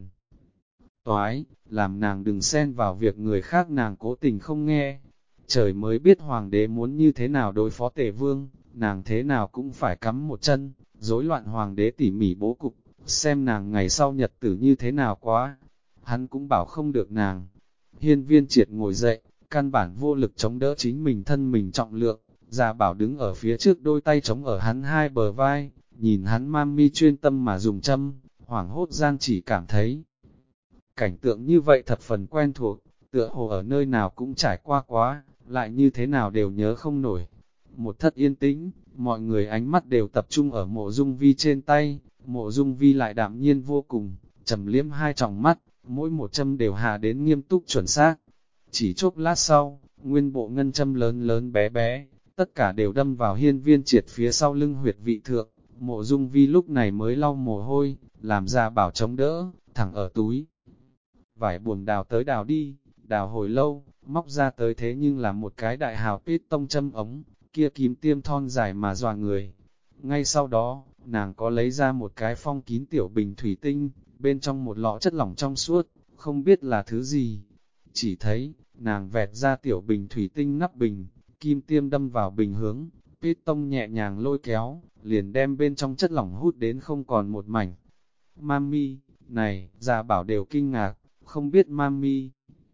toái, làm nàng đừng xen vào việc người khác nàng cố tình không nghe. Trời mới biết hoàng đế muốn như thế nào đối phó Tề Vương, nàng thế nào cũng phải cắm một chân, rối loạn hoàng đế tỉ mỉ bố cục, xem nàng ngày sau nhật tử như thế nào quá. Hắn cũng bảo không được nàng. Hiên Viên Triệt ngồi dậy, căn bản vô lực chống đỡ chính mình thân mình trọng lượng, Gia Bảo đứng ở phía trước đôi tay chống ở hắn hai bờ vai, nhìn hắn mami chuyên tâm mà dùng châm, hoảng hốt gian chỉ cảm thấy. Cảnh tượng như vậy thật phần quen thuộc, tựa hồ ở nơi nào cũng trải qua quá, lại như thế nào đều nhớ không nổi. Một thất yên tĩnh, mọi người ánh mắt đều tập trung ở Mộ Dung Vi trên tay, Mộ Dung Vi lại đạm nhiên vô cùng, trầm liếm hai tròng mắt, mỗi một châm đều hạ đến nghiêm túc chuẩn xác. Chỉ chốc lát sau, nguyên bộ ngân châm lớn lớn bé bé, tất cả đều đâm vào Hiên Viên Triệt phía sau lưng huyệt vị thượng. Mộ Dung Vi lúc này mới lau mồ hôi, làm ra bảo chống đỡ, thẳng ở túi. Vải buồm đào tới đào đi, đào hồi lâu, móc ra tới thế nhưng là một cái đại hào pít tông châm ống, kia kim tiêm thon dài mà dọa người. Ngay sau đó, nàng có lấy ra một cái phong kín tiểu bình thủy tinh, bên trong một lọ chất lỏng trong suốt, không biết là thứ gì. Chỉ thấy, nàng vẹt ra tiểu bình thủy tinh nắp bình, kim tiêm đâm vào bình hướng, pít tông nhẹ nhàng lôi kéo, liền đem bên trong chất lỏng hút đến không còn một mảnh. Mami, này, Gia Bảo đều kinh ngạc, không biết Mami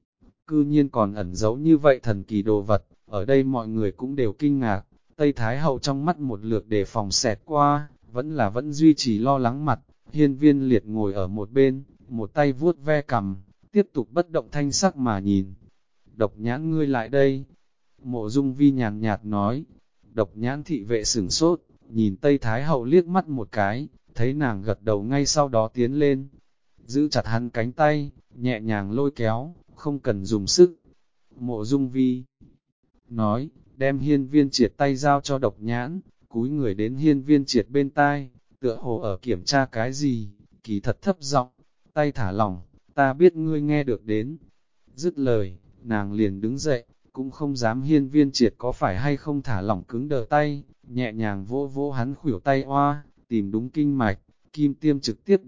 cư nhiên còn ẩn giấu như vậy thần kỳ đồ vật, ở đây mọi người cũng đều kinh ngạc. Tây Thái Hậu trong mắt một lượt đề phòng xẹt qua, vẫn duy trì lo lắng mặt. Hiên Viên Liệt ngồi ở một bên, một tay vuốt ve cằm, tiếp tục bất động thanh sắc mà nhìn. Độc Nhãn ngươi lại đây. Mộ Dung Vi nhàn nhạt nói. Độc Nhãn thị vệ sửng sốt, nhìn Tây Thái Hậu liếc mắt một cái, thấy nàng gật đầu ngay sau đó tiến lên. Giữ chặt hắn cánh tay, nhẹ nhàng lôi kéo, không cần dùng sức. Mộ Dung Vi nói, đem Hiên Viên Triệt tay giao cho Độc Nhãn, cúi người đến Hiên Viên Triệt bên tai, tựa hồ ở kiểm tra cái gì, kỳ thật thấp giọng, tay thả lỏng, ta biết ngươi nghe được đến. Dứt lời, nàng liền đứng dậy, cũng không dám Hiên Viên Triệt có phải hay không thả lỏng cứng đờ tay, nhẹ nhàng vỗ vỗ hắn khuỷu tay oa, tìm đúng kinh mạch, kim tiêm trực tiếp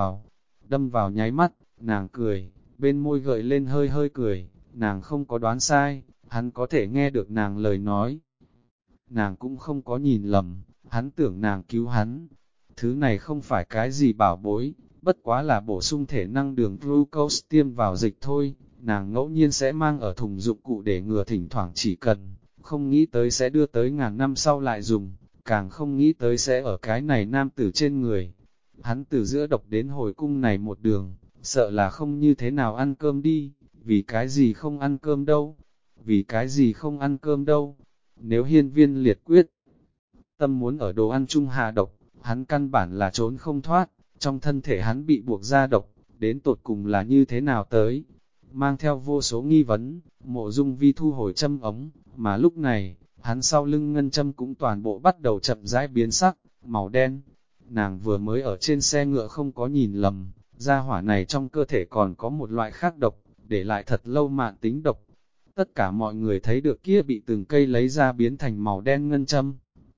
đâm vào nháy mắt, nàng cười, bên môi gợi lên hơi hơi cười, nàng không có đoán sai, hắn có thể nghe được nàng lời nói. Nàng cũng không có nhìn lầm, hắn tưởng nàng cứu hắn. Thứ này không phải cái gì bảo bối, bất quá là bổ sung thể năng đường glucose tiêm vào dịch thôi, nàng ngẫu nhiên sẽ mang ở thùng dụng cụ để ngừa thỉnh thoảng chỉ cần, không nghĩ tới sẽ đưa tới ngàn năm sau lại dùng, càng không nghĩ tới sẽ ở cái này nam tử trên người. Hắn từ giữa độc đến hồi cung này một đường, sợ là không như thế nào ăn cơm đi, vì cái gì không ăn cơm đâu, vì cái gì không ăn cơm đâu. Nếu Hiên Viên Liệt quyết tâm muốn ở đồ ăn chung hạ độc, hắn căn bản là trốn không thoát, trong thân thể hắn bị buộc ra độc, đến tột cùng là như thế nào tới. Mang theo vô số nghi vấn, Mộ Dung Vi thu hồi châm ống, mà lúc này, hắn sau lưng ngân châm cũng toàn bộ bắt đầu chậm rãi biến sắc, màu đen. Nàng vừa mới ở trên xe ngựa không có nhìn lầm, gia hỏa này trong cơ thể còn có một loại khác độc, để lại thật lâu mạn tính độc. Tất cả mọi người thấy được kia bị từng cây lấy ra biến thành màu đen ngân châm.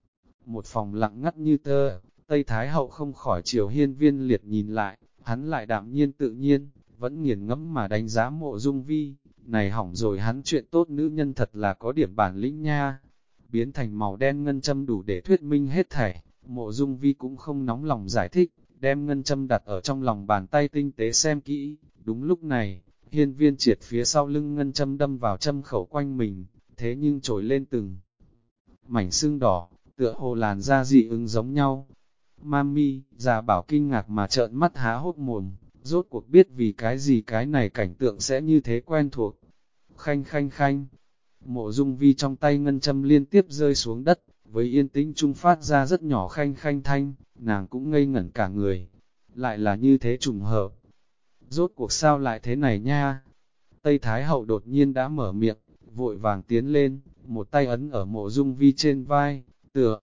Một phòng lặng ngắt như tơ, Tây Thái Hậu không khỏi chiều Hiên Viên Liệt nhìn lại, hắn lại đạm nhiên tự nhiên, vẫn nghiền ngẫm mà đánh giá Mộ Dung Vi, này hỏng rồi hắn chuyện tốt nữ nhân thật là có điểm bản lĩnh nha. Biến thành màu đen ngân châm đủ để thuyết minh hết thảy, Mộ Dung Vi cũng không nóng lòng giải thích, đem ngân châm đặt ở trong lòng bàn tay tinh tế xem kỹ, đúng lúc này, Hiên Viên Triệt phía sau lưng ngân châm đâm vào châm khẩu quanh mình, thế nhưng trồi lên từng mảnh sưng đỏ, tựa hồ làn da dị ứng giống nhau. Mami, già bảo kinh ngạc mà trợn mắt há hốc mồm, rốt cuộc biết vì cái gì cái này cảnh tượng sẽ như thế quen thuộc. Khanh khanh khanh, Mộ Dung Vi trong tay ngân châm liên tiếp rơi xuống đất, với yên tĩnh trung phát ra rất nhỏ khanh khanh thanh, nàng cũng ngây ngẩn cả người. Lại là như thế trùng hợp. Rốt cuộc sao lại thế này nha? Tây Thái Hậu đột nhiên đã mở miệng, vội vàng tiến lên, một tay ấn ở Mộ Dung Vi trên vai, tựa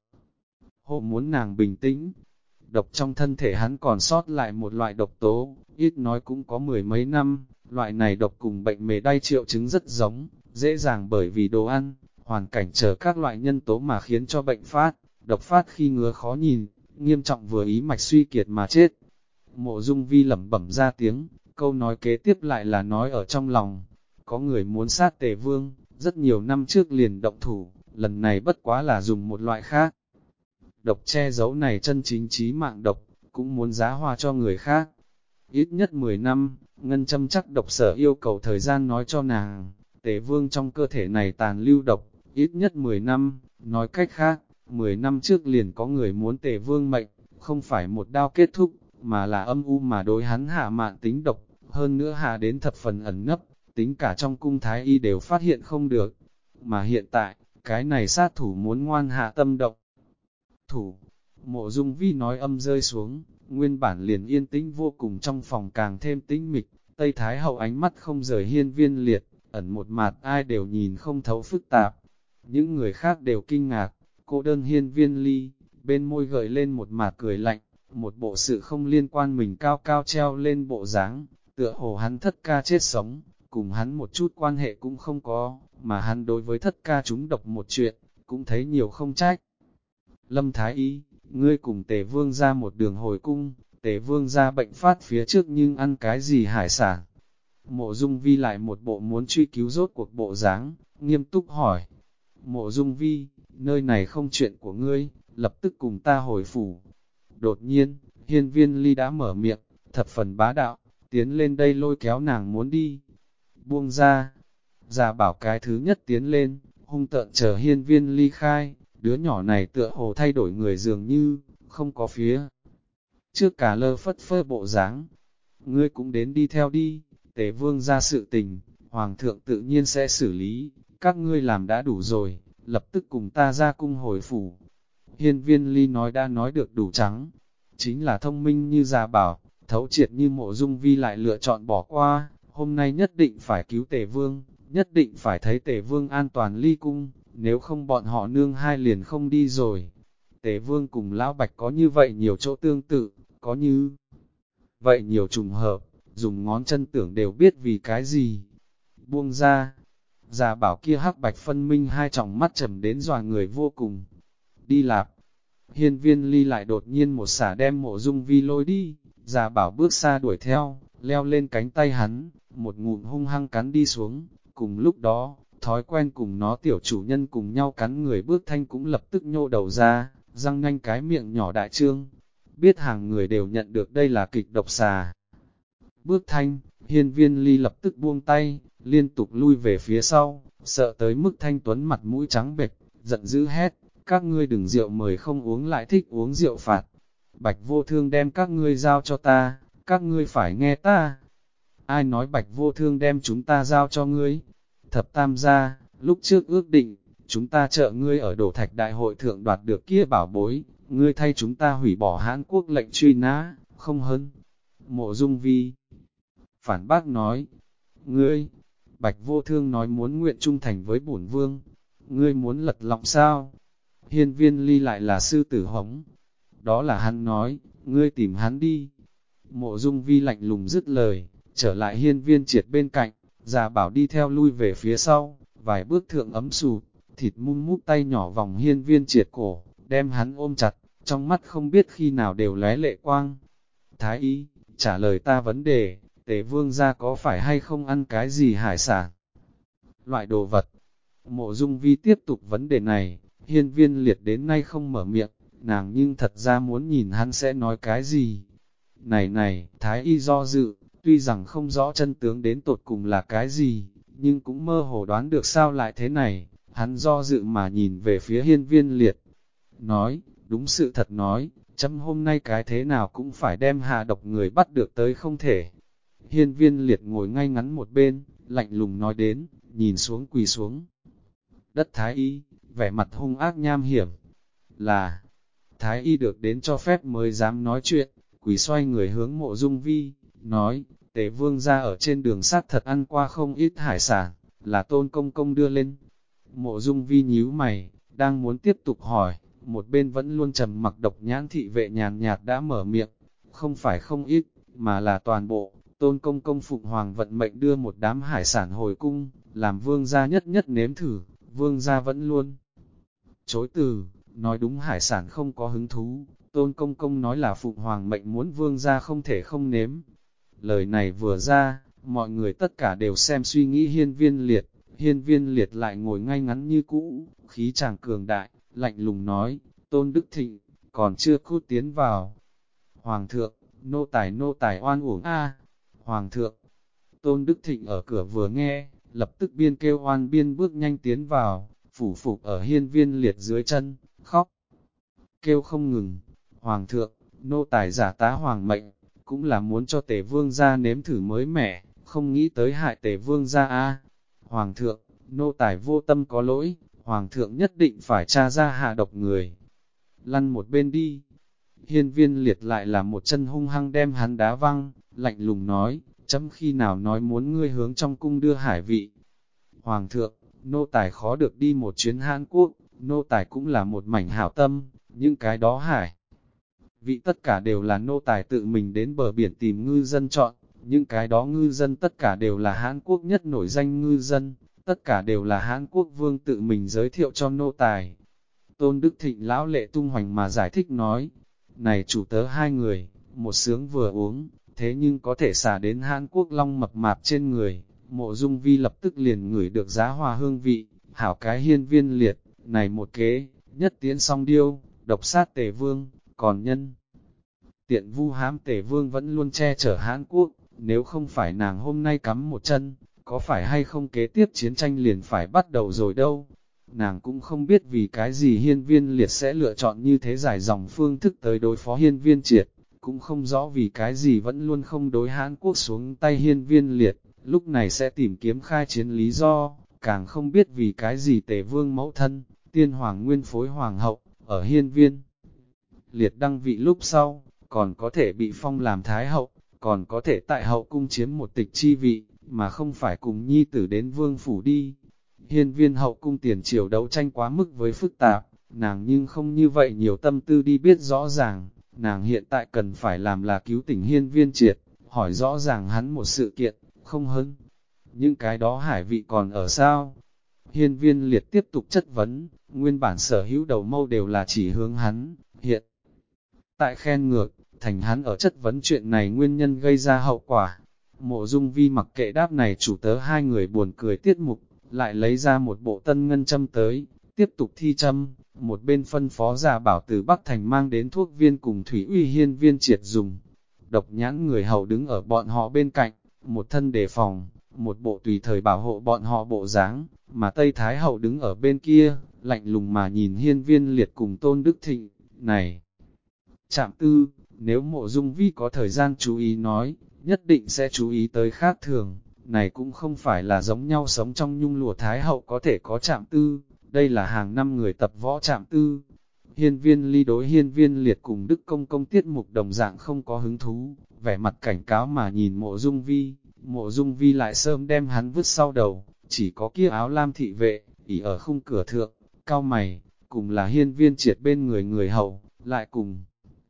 hộ muốn nàng bình tĩnh. Độc trong thân thể hắn còn sót lại một loại độc tố, ít nói cũng có mười mấy năm, loại này độc cùng bệnh mề đay triệu chứng rất giống, dễ dàng bởi vì đồ ăn, hoàn cảnh chờ các loại nhân tố mà khiến cho bệnh phát, độc phát khi ngứa khó nhìn, nghiêm trọng vừa ý mạch suy kiệt mà chết. Mộ Dung Vi lẩm bẩm ra tiếng, câu nói kế tiếp lại là nói ở trong lòng, có người muốn sát Tề Vương, rất nhiều năm trước liền động thủ, lần này bất quá là dùng một loại khác. Độc che giấu này chân chính chí mạng độc, cũng muốn giá hoa cho người khác. Ít nhất 10 năm, ngân châm chắc độc sở yêu cầu thời gian nói cho nàng, Tề Vương trong cơ thể này tàn lưu độc, ít nhất 10 năm, nói cách khác, 10 năm trước liền có người muốn Tề Vương mệnh, không phải một đao kết thúc, mà là âm u mà đối hắn hạ mạn tính độc, hơn nữa hạ đến thập phần ẩn nấp, tính cả trong cung thái y đều phát hiện không được. Mà hiện tại, cái này sát thủ muốn ngoan hạ tâm động. Thủ, Mộ Dung Vi nói âm rơi xuống, nguyên bản liền yên tĩnh vô cùng trong phòng càng thêm tĩnh mịch, Tây Thái Hậu ánh mắt không rời Hiên Viên Liệt, ẩn một mặt ai đều nhìn không thấu phức tạp. Những người khác đều kinh ngạc, cô đơn Hiên Viên Ly, bên môi gợi lên một mặt cười lạnh, một bộ sự không liên quan mình cao cao treo lên bộ dáng, tựa hồ hắn thất ca chết sống, cùng hắn một chút quan hệ cũng không có, mà hắn đối với thất ca chúng độc một chuyện, cũng thấy nhiều không trách. Lâm Thái Y, ngươi cùng Tề Vương ra một đường hồi cung, Tề Vương ra bệnh phát phía trước nhưng ăn cái gì hải sản? Mộ Dung Vi lại một bộ muốn truy cứu rốt cuộc bộ dáng, nghiêm túc hỏi. Mộ Dung Vi, nơi này không chuyện của ngươi, lập tức cùng ta hồi phủ. Đột nhiên, Hiên Viên Ly đã mở miệng, thập phần bá đạo, tiến lên đây lôi kéo nàng muốn đi. Buông ra, già bảo cái thứ nhất tiến lên, hung tợn chờ Hiên Viên Ly khai, đứa nhỏ này tựa hồ thay đổi người dường như, không có phía. Trước cả lơ phất phơ bộ dáng, ngươi cũng đến đi theo đi, Tề Vương ra sự tình, Hoàng thượng tự nhiên sẽ xử lý, các ngươi làm đã đủ rồi, lập tức cùng ta ra cung hồi phủ. Hiên Viên Ly nói đã nói được đủ trắng, chính là thông minh như già bảo, thấu triệt như Mộ Dung Vi lại lựa chọn bỏ qua, hôm nay nhất định phải cứu Tề Vương, nhất định phải thấy Tề Vương an toàn ly cung, nếu không bọn họ nương hai liền không đi rồi. Tề Vương cùng Lão Bạch có như vậy nhiều chỗ tương tự, có như vậy nhiều trùng hợp, dùng ngón chân tưởng đều biết vì cái gì. Buông ra, già bảo kia hắc bạch phân minh hai tròng mắt trầm đến dọa người vô cùng. Đi lạp, hiên viên ly lại đột nhiên một xả đem Mộ Dung Vi lôi đi, già bảo bước xa đuổi theo, leo lên cánh tay hắn, một ngụm hung hăng cắn đi xuống. Cùng lúc đó, thói quen cùng nó tiểu chủ nhân cùng nhau cắn người bước thanh cũng lập tức nhô đầu ra, răng nanh cái miệng nhỏ đại trương. Biết hàng người đều nhận được đây là kịch độc xà. Bước thanh, hiên viên ly lập tức buông tay, liên tục lui về phía sau, sợ tới mức Thanh Tuấn mặt mũi trắng bệch, giận dữ hét, các ngươi đừng rượu mời không uống lại thích uống rượu phạt. Bạch Vô Thương đem các ngươi giao cho ta, các ngươi phải nghe ta. Ai nói Bạch Vô Thương đem chúng ta giao cho ngươi? Thập Tam gia, lúc trước ước định, chúng ta trợ ngươi ở Đổ Thạch Đại hội thượng đoạt được kia bảo bối, ngươi thay chúng ta hủy bỏ Hán Quốc lệnh truy nã, không hơn. Mộ Dung Vi phản bác nói, ngươi, Bạch Vô Thương nói muốn nguyện trung thành với bổn vương, ngươi muốn lật lọng sao? Hiên viên ly lại là sư tử hống, đó là hắn nói, ngươi tìm hắn đi. Mộ Dung Vi lạnh lùng dứt lời, trở lại hiên viên triệt bên cạnh, già bảo đi theo lui về phía sau, vài bước thượng ấm sụp, thịt mun mút tay nhỏ vòng hiên viên triệt cổ, đem hắn ôm chặt, trong mắt không biết khi nào đều lóe lệ quang. Thái y, trả lời ta vấn đề, Tề Vương gia có phải hay không ăn cái gì hải sản? Loại đồ vật. Mộ Dung Vi tiếp tục vấn đề này, hiên viên liệt đến nay không mở miệng, nàng nhưng thật ra muốn nhìn hắn sẽ nói cái gì. Này, Thái y do dự, tuy rằng không rõ chân tướng đến tột cùng là cái gì, nhưng cũng mơ hồ đoán được sao lại thế này, hắn do dự mà nhìn về phía hiên viên liệt. Nói, đúng sự thật nói, chấm hôm nay cái thế nào cũng phải đem hạ độc người bắt được tới không thể. Hiên viên liệt ngồi ngay ngắn một bên, lạnh lùng nói đến, nhìn xuống quỳ xuống. Đất Thái y, vẻ mặt hung ác nham hiểm, là Thái y được đến cho phép mới dám nói chuyện, quỳ xoay người hướng Mộ Dung Vi, nói, Tề Vương ra ở trên đường sát thật ăn qua không ít hải sản, là Tôn Công Công đưa lên. Mộ Dung Vi nhíu mày, đang muốn tiếp tục hỏi, một bên vẫn luôn trầm mặc độc nhãn thị vệ nhàn nhạt đã mở miệng, không phải không ít, mà là toàn bộ. Tôn Công Công Phụng Hoàng vận mệnh đưa một đám hải sản hồi cung, làm vương gia nhất nhất nếm thử, vương gia vẫn luôn chối từ, nói đúng hải sản không có hứng thú. Tôn Công Công nói là Phụng Hoàng mệnh muốn vương gia không thể không nếm. Lời này vừa ra, mọi người tất cả đều xem suy nghĩ hiên viên liệt lại ngồi ngay ngắn như cũ, khí chàng cường đại, lạnh lùng nói, Tôn Đức Thịnh, còn chưa cút tiến vào. Hoàng thượng, nô tài oan uổng a. Hoàng thượng, Tôn Đức Thịnh ở cửa vừa nghe, lập tức biên kêu oan biên bước nhanh tiến vào, phủ phục ở hiên viên liệt dưới chân, khóc, kêu không ngừng. Hoàng thượng, nô tài giả tá hoàng mệnh, cũng là muốn cho Tề Vương gia nếm thử mới mẻ, không nghĩ tới hại Tề Vương gia a. Hoàng thượng, nô tài vô tâm có lỗi, Hoàng thượng nhất định phải tra ra hạ độc người. Lăn một bên đi. Hiên viên liệt lại là một chân hung hăng đem hắn đá văng, lạnh lùng nói, chấm khi nào nói muốn ngươi hướng trong cung đưa hải vị. Hoàng thượng, nô tài khó được đi một chuyến Hàn Quốc, nô tài cũng là một mảnh hảo tâm, những cái đó hải vị tất cả đều là nô tài tự mình đến bờ biển tìm ngư dân chọn, những cái đó ngư dân tất cả đều là Hàn Quốc nhất nổi danh ngư dân, tất cả đều là Hàn Quốc vương tự mình giới thiệu cho nô tài. Tôn Đức Thịnh lão lệ tung hoành mà giải thích nói, này chủ tớ hai người, một sướng vừa uống, thế nhưng có thể xả đến Hàn Quốc long mập mạp trên người. Mộ Dung Vi lập tức liền ngửi được giá hòa hương vị, hảo cái hiên viên liệt, này một kế, nhất tiến song điêu, độc sát Tề Vương, còn nhân tiện vu hãm Tề Vương vẫn luôn che chở Hàn Quốc, nếu không phải nàng hôm nay cắm một chân, có phải hay không kế tiếp chiến tranh liền phải bắt đầu rồi đâu. Nàng cũng không biết vì cái gì hiên viên liệt sẽ lựa chọn như thế dài dòng phương thức tới đối phó hiên viên triệt, cũng không rõ vì cái gì vẫn luôn không đối Hàn Quốc xuống tay hiên viên liệt, lúc này sẽ tìm kiếm khai chiến lý do, càng không biết vì cái gì Tề Vương mẫu thân, tiên hoàng nguyên phối hoàng hậu, ở hiên viên liệt đăng vị lúc sau, còn có thể bị phong làm thái hậu, còn có thể tại hậu cung chiếm một tịch chi vị, mà không phải cùng nhi tử đến vương phủ đi. Hiên viên hậu cung tiền triều đấu tranh quá mức với phức tạp, nàng nhưng không như vậy nhiều tâm tư đi biết rõ ràng, nàng hiện tại cần phải làm là cứu tỉnh hiên viên triệt, hỏi rõ ràng hắn một sự kiện, không hơn. Những cái đó hải vị còn ở sao? Hiên viên liệt tiếp tục chất vấn, nguyên bản sở hữu đầu mâu đều là chỉ hướng hắn, hiện tại khen ngược, thành hắn ở chất vấn chuyện này nguyên nhân gây ra hậu quả. Mộ Dung Vi mặc kệ đáp này chủ tớ hai người buồn cười tiết mục, lại lấy ra một bộ tân ngân châm tới, tiếp tục thi châm, một bên phân phó Gia Bảo từ Bắc Thành mang đến thuốc viên cùng Thủy Uy hiên viên triệt dùng. Độc nhãn người hầu đứng ở bọn họ bên cạnh, một thân đề phòng, một bộ tùy thời bảo hộ bọn họ bộ dáng, mà Tây Thái hậu đứng ở bên kia, lạnh lùng mà nhìn hiên viên liệt cùng Tôn Đức Thịnh, này. Trạm tư, nếu Mộ Dung Vi có thời gian chú ý nói, nhất định sẽ chú ý tới khác thường, này cũng không phải là giống nhau sống trong nhung lụa Thái hậu có thể có trạm tư, đây là hàng năm người tập võ trạm tư. Hiên viên ly đối hiên viên liệt cùng Đức Công Công tiết mục đồng dạng không có hứng thú, vẻ mặt cảnh cáo mà nhìn Mộ Dung Vi, Mộ Dung Vi lại sớm đem hắn vứt sau đầu, chỉ có kia áo lam thị vệ, ỉ ở khung cửa thượng, cao mày, cùng là hiên viên triệt bên người hầu, lại cùng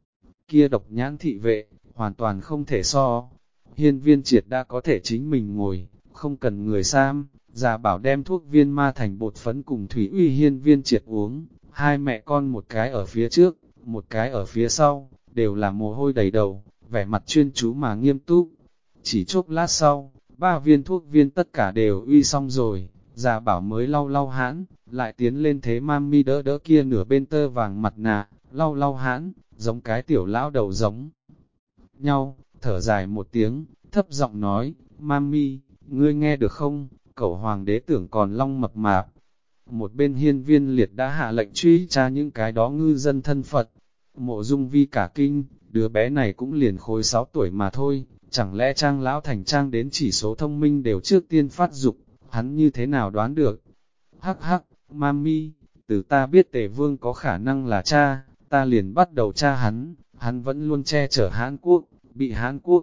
kia độc nhãn thị vệ, hoàn toàn không thể so. Hiên viên triệt đã có thể chính mình ngồi, không cần người sam, Gia Bảo đem thuốc viên ma thành bột phấn cùng Thủy Uy hiên viên triệt uống, hai mẹ con một cái ở phía trước, một cái ở phía sau, đều là mồ hôi đầy đầu, vẻ mặt chuyên chú mà nghiêm túc. Chỉ chốc lát sau, 3 viên thuốc viên tất cả đều uy xong rồi, Gia Bảo mới lau lau hãn, lại tiến lên thế mami đỡ đỡ kia nửa bên tơ vàng mặt nạ, lau lau hãn, giống cái tiểu lão đầu giống nhau, thở dài một tiếng, thấp giọng nói, mami, ngươi nghe được không, cẩu hoàng đế tưởng còn long mập mạp. Một bên hiên viên liệt đã hạ lệnh truy tra những cái đó ngư dân thân Phật. Mộ Dung Vi cả kinh, đứa bé này cũng liền khối 6 tuổi mà thôi, chẳng lẽ trang lão thành trang đến chỉ số thông minh đều trước tiên phát dục, hắn như thế nào đoán được. Hắc hắc, mami, từ ta biết Tề Vương có khả năng là cha, ta liền bắt đầu tra hắn vẫn luôn che chở Hán Quốc, bị Hán Quốc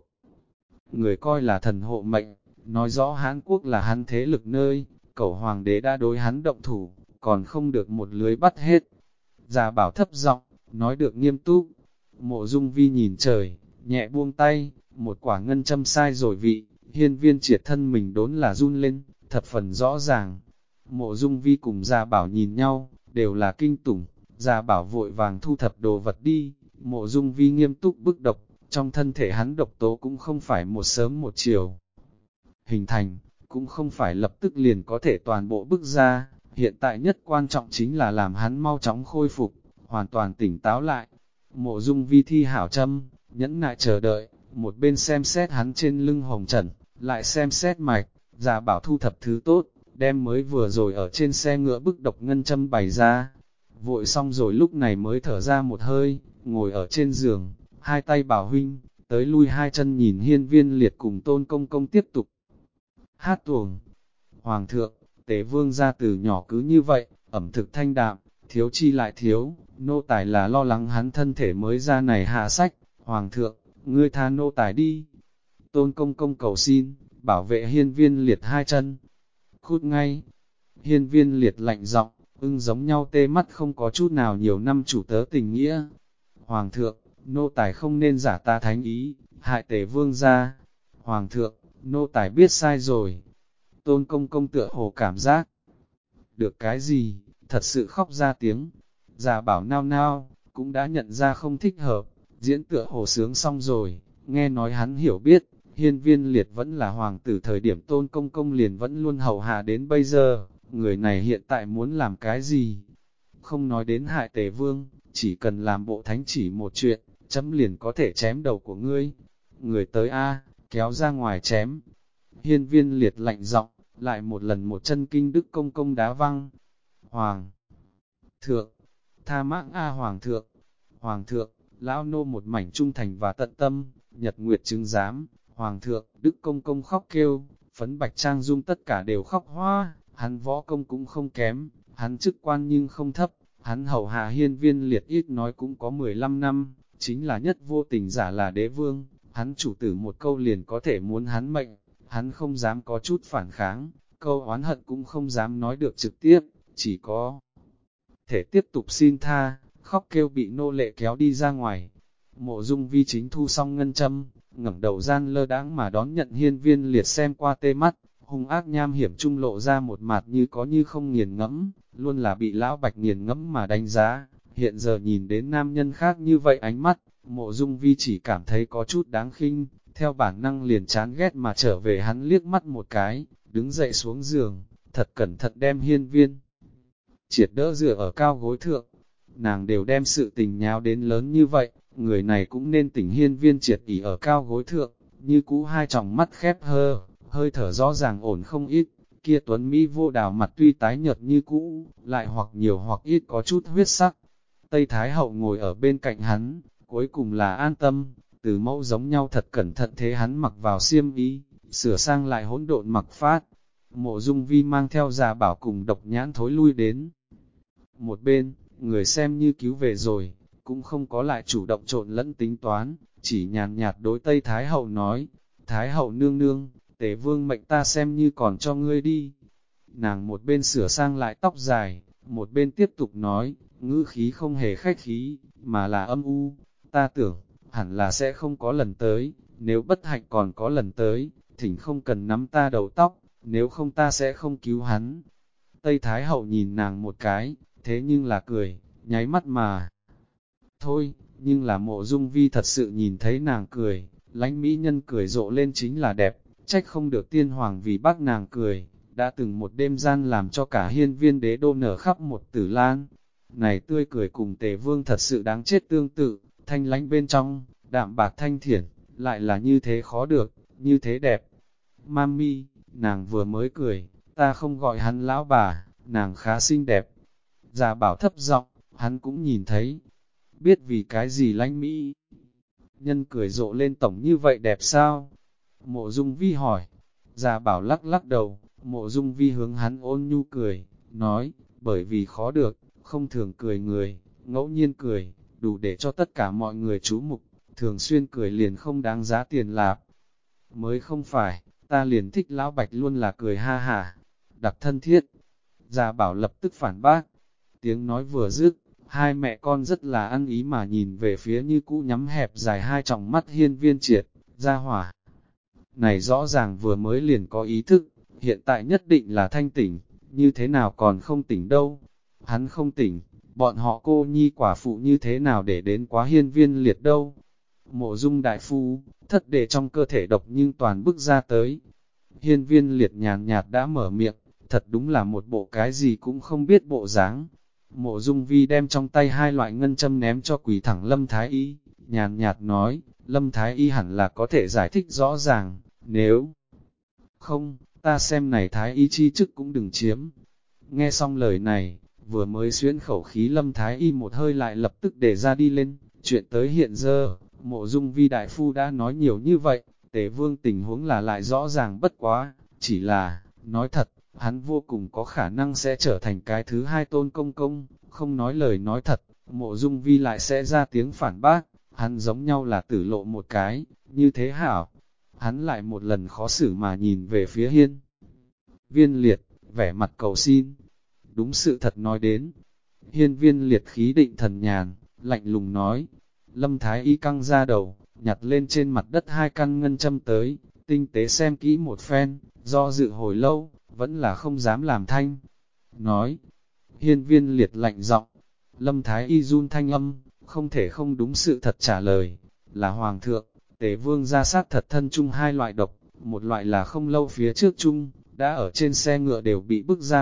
người coi là thần hộ mệnh, nói rõ Hán Quốc là hắn thế lực nơi, cẩu hoàng đế đã đối hắn động thủ, còn không được một lưới bắt hết. Gia Bảo thấp giọng, nói được nghiêm túc. Mộ Dung Vi nhìn trời, nhẹ buông tay, một quả ngân châm sai rồi vị, hiên viên triệt thân mình đốn là run lên, thập phần rõ ràng. Mộ Dung Vi cùng Gia Bảo nhìn nhau, đều là kinh tủng, Gia Bảo vội vàng thu thập đồ vật đi, Mộ Dung Vi nghiêm túc bức độc, trong thân thể hắn độc tố cũng không phải một sớm một chiều hình thành, cũng không phải lập tức liền có thể toàn bộ bức ra, hiện tại nhất quan trọng chính là làm hắn mau chóng khôi phục, hoàn toàn tỉnh táo lại. Mộ Dung Vi thi hảo châm, nhẫn nại chờ đợi, một bên xem xét hắn trên lưng hồng trần, lại xem xét mạch, Gia Bảo thu thập thứ tốt, đem mới vừa rồi ở trên xe ngựa bức độc ngân châm bày ra. Vội xong rồi lúc này mới thở ra một hơi, ngồi ở trên giường, hai tay bảo huynh, tới lui hai chân nhìn hiên viên liệt cùng Tôn Công Công tiếp tục hát tuồng. Hoàng thượng, Tề Vương gia từ nhỏ cứ như vậy, ẩm thực thanh đạm, thiếu chi lại thiếu, nô tài là lo lắng hắn thân thể mới ra này hạ sách. Hoàng thượng, ngươi tha nô tài đi. Tôn Công Công cầu xin, bảo vệ hiên viên liệt hai chân. Cút ngay. Hiên viên liệt lạnh giọng, ưng giống nhau tê mắt không có chút nào nhiều năm chủ tớ tình nghĩa. Hoàng thượng, nô tài không nên giả ta thánh ý, hại Tề Vương gia. Hoàng thượng, nô tài biết sai rồi. Tôn Công Công tựa hồ cảm giác được cái gì, thật sự khóc ra tiếng. Gia Bảo nao nao, cũng đã nhận ra không thích hợp, diễn tựa hồ sướng xong rồi, nghe nói hắn hiểu biết, hiên viên liệt vẫn là hoàng tử thời điểm Tôn Công Công liền vẫn luôn hầu hạ đến bây giờ, người này hiện tại muốn làm cái gì? Không nói đến hại Tề Vương, chỉ cần làm bộ thánh chỉ một chuyện, chấm liền có thể chém đầu của ngươi. Người tới A, kéo ra ngoài chém. Hiên viên liệt lạnh giọng, lại một lần một chân kinh Đức Công Công đá văng. Hoàng thượng, tha mạng A Hoàng thượng, Hoàng thượng, lão nô một mảnh trung thành và tận tâm, nhật nguyệt chứng giám. Hoàng thượng, Đức Công Công khóc kêu, phấn bạch trang dung tất cả đều khóc hoa, hắn võ công cũng không kém, hắn chức quan nhưng không thấp, hắn hầu hạ hiên viên liệt ít nói cũng có 15 năm, chính là nhất vô tình giả là đế vương, hắn chủ tử một câu liền có thể muốn hắn mệnh, hắn không dám có chút phản kháng, câu oán hận cũng không dám nói được trực tiếp, chỉ có thể tiếp tục xin tha, khóc kêu bị nô lệ kéo đi ra ngoài. Mộ Dung Vi chính thu xong ngân châm, ngẩng đầu gian lơ đãng mà đón nhận Hiên Viên Liệt xem qua tê mắt, hung ác nham hiểm trung lộ ra một mặt như có như không nghiền ngẫm, luôn là bị lão Bạch nghiền ngẫm mà đánh giá. Hiện giờ nhìn đến nam nhân khác như vậy ánh mắt, Mộ Dung Vi chỉ cảm thấy có chút đáng khinh, theo bản năng liền chán ghét mà trở về hắn liếc mắt một cái, đứng dậy xuống giường, thật cẩn thận đem Hiên Viên Triệt đỡ dựa ở cao gối thượng. Nàng đều đem sự tình nháo đến lớn như vậy, người này cũng nên tỉnh. Hiên Viên Triệt ỉ ở cao gối thượng, như cũ hai tròng mắt khép hơ, hơi thở rõ ràng ổn không ít. Kia tuấn Mỹ vô đào mặt tuy tái nhợt như cũ, lại hoặc nhiều hoặc ít có chút huyết sắc. Tây Thái Hậu ngồi ở bên cạnh hắn, cuối cùng là an tâm, từ mẫu giống nhau thật cẩn thận thế hắn mặc vào xiêm y, sửa sang lại hỗn độn mặc phát. Mộ Dung Vi mang theo Già Bảo cùng Độc Nhãn thối lui đến một bên, người xem như cứu về rồi, cũng không có lại chủ động trộn lẫn tính toán, chỉ nhàn nhạt đối Tây Thái Hậu nói, Thái Hậu nương nương, Tề Vương mệnh ta xem như còn cho ngươi đi. Nàng một bên sửa sang lại tóc dài, một bên tiếp tục nói, ngữ khí không hề khách khí, mà là âm u, ta tưởng, hẳn là sẽ không có lần tới, nếu bất hạnh còn có lần tới, thỉnh không cần nắm ta đầu tóc, nếu không ta sẽ không cứu hắn. Tây Thái Hậu nhìn nàng một cái, thế nhưng là cười, nháy mắt mà. Thôi, nhưng là Mộ Dung Vi thật sự nhìn thấy nàng cười, lãnh mỹ nhân cười rộ lên chính là đẹp, trách không được tiên hoàng vì bác nàng cười, đã từng một đêm gian làm cho cả hiên viên đế đô nở khắp một tử lan. Này tươi cười cùng Tề Vương thật sự đáng chết tương tự, thanh lãnh bên trong, đạm bạc thanh thiển, lại là như thế khó được, như thế đẹp. Mami, nàng vừa mới cười, ta không gọi hắn lão bà, nàng khá xinh đẹp. Già Bảo thấp giọng, hắn cũng nhìn thấy, biết vì cái gì lãnh mỹ. Nhân cười rộ lên tổng như vậy đẹp sao? Mộ Dung Vi hỏi. Già Bảo lắc lắc đầu, Mộ Dung Vi hướng hắn ôn nhu cười, nói, bởi vì khó được, không thường cười người, ngẫu nhiên cười, đủ để cho tất cả mọi người chú mục, thường xuyên cười liền không đáng giá tiền lạp. Mới không phải, ta liền thích lão Bạch luôn là cười ha hả, đặc thân thiết. Già Bảo lập tức phản bác. Tiếng nói vừa dứt, hai mẹ con rất là ăn ý mà nhìn về phía như cũ nhắm hẹp dài hai tròng mắt Hiên Viên Triệt, ra hỏa. Này rõ ràng vừa mới liền có ý thức, hiện tại nhất định là thanh tỉnh, như thế nào còn không tỉnh đâu. Hắn không tỉnh, bọn họ cô nhi quả phụ như thế nào để đến quá Hiên Viên Liệt đâu. Mộ Dung đại phu, thất để trong cơ thể độc nhưng toàn bức ra tới. Hiên Viên Liệt nhàn nhạt đã mở miệng, thật đúng là một bộ cái gì cũng không biết bộ dáng. Mộ Dung Vi đem trong tay hai loại ngân châm ném cho quỳ thẳng Lâm Thái Y, nhàn nhạt nói, Lâm Thái Y hẳn là có thể giải thích rõ ràng, nếu không, ta xem này Thái Y chi chức cũng đừng chiếm. Nghe xong lời này, vừa mới xuyến khẩu khí Lâm Thái Y một hơi lại lập tức để ra đi lên, chuyện tới hiện giờ, Mộ Dung Vi đại phu đã nói nhiều như vậy, Tề Vương tình huống là lại rõ ràng bất quá, chỉ là, nói thật, hắn vô cùng có khả năng sẽ trở thành cái thứ hai Tôn Công Công, không nói lời nói thật, Mộ Dung Vi lại sẽ ra tiếng phản bác, hắn giống nhau là tử lộ một cái, như thế hảo. Hắn lại một lần khó xử mà nhìn về phía Hiên Viên Liệt, vẻ mặt cầu xin. Đúng sự thật nói đến, Hiên Viên Liệt khí định thần nhàn, lạnh lùng nói. Lâm Thái Y căng ra đầu, nhặt lên trên mặt đất hai căn ngân châm tới, tinh tế xem kỹ một phen, do dự hồi lâu, vẫn là không dám làm thanh. Nói, Hiên Viên Liệt lạnh giọng, Lâm Thái Y run thanh âm, không thể không đúng sự thật trả lời, là Hoàng thượng, Tề Vương ra sát thật thân chung hai loại độc, một loại là không lâu phía trước chung, đã ở trên xe ngựa đều bị bức ra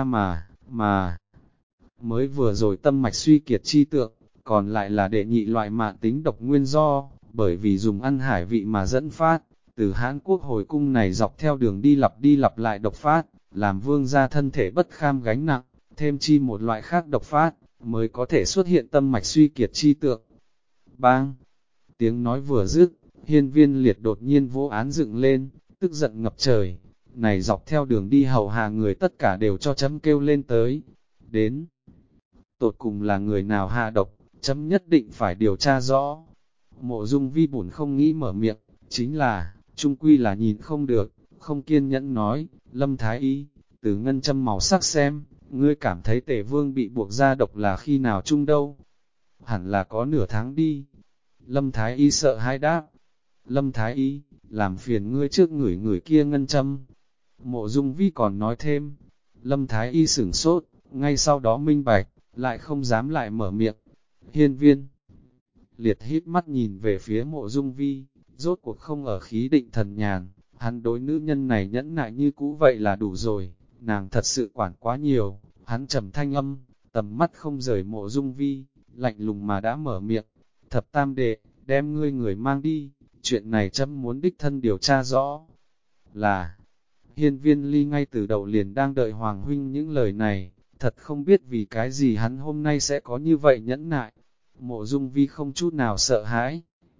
mà mới vừa rồi tâm mạch suy kiệt chi tượng, còn lại là đệ nhị loại mạn tính độc nguyên do, bởi vì dùng ăn hải vị mà dẫn phát, từ Hán Quốc hồi cung này dọc theo đường đi lặp lại độc phát, làm vương gia thân thể bất kham gánh nặng, thêm chi một loại khác độc phát, mới có thể xuất hiện tâm mạch suy kiệt chi tượng. Bang! Tiếng nói vừa dứt, Hiên Viên Liệt đột nhiên vô án dựng lên, tức giận ngập trời. Này dọc theo đường đi hầu hạ người tất cả đều cho chấm kêu lên tới. Đến! Tột cùng là người nào hạ độc, chấm nhất định phải điều tra rõ. Mộ Dung Vi bổn không nghĩ mở miệng, chính là, chung quy là nhìn không được, không kiên nhẫn nói, Lâm Thái Y, từ ngân châm màu sắc xem, ngươi cảm thấy Tề Vương bị buộc ra độc là khi nào chung đâu? Hẳn là có nửa tháng đi. Lâm Thái Y sợ hãi đáp. Lâm Thái Y, làm phiền ngươi trước ngửi ngửi kia ngân châm. Mộ Dung Vi còn nói thêm. Lâm Thái Y sửng sốt, ngay sau đó minh bạch, lại không dám lại mở miệng. Hiên Viên Liệt hít mắt nhìn về phía Mộ Dung Vi, rốt cuộc không ở khí định thần nhàn, hắn đối nữ nhân này nhẫn nại như cũ vậy là đủ rồi, nàng thật sự quản quá nhiều, hắn trầm thanh âm, tầm mắt không rời Mộ Dung Vi, lạnh lùng mà đã mở miệng, thập tam đệ, đem ngươi người mang đi, chuyện này chấm muốn đích thân điều tra rõ. Là, Hiên Viên Ly ngay từ đầu liền đang đợi Hoàng Huynh những lời này, thật không biết vì cái gì hắn hôm nay sẽ có như vậy nhẫn nại. Mộ Dung Vi không chút nào sợ hãi,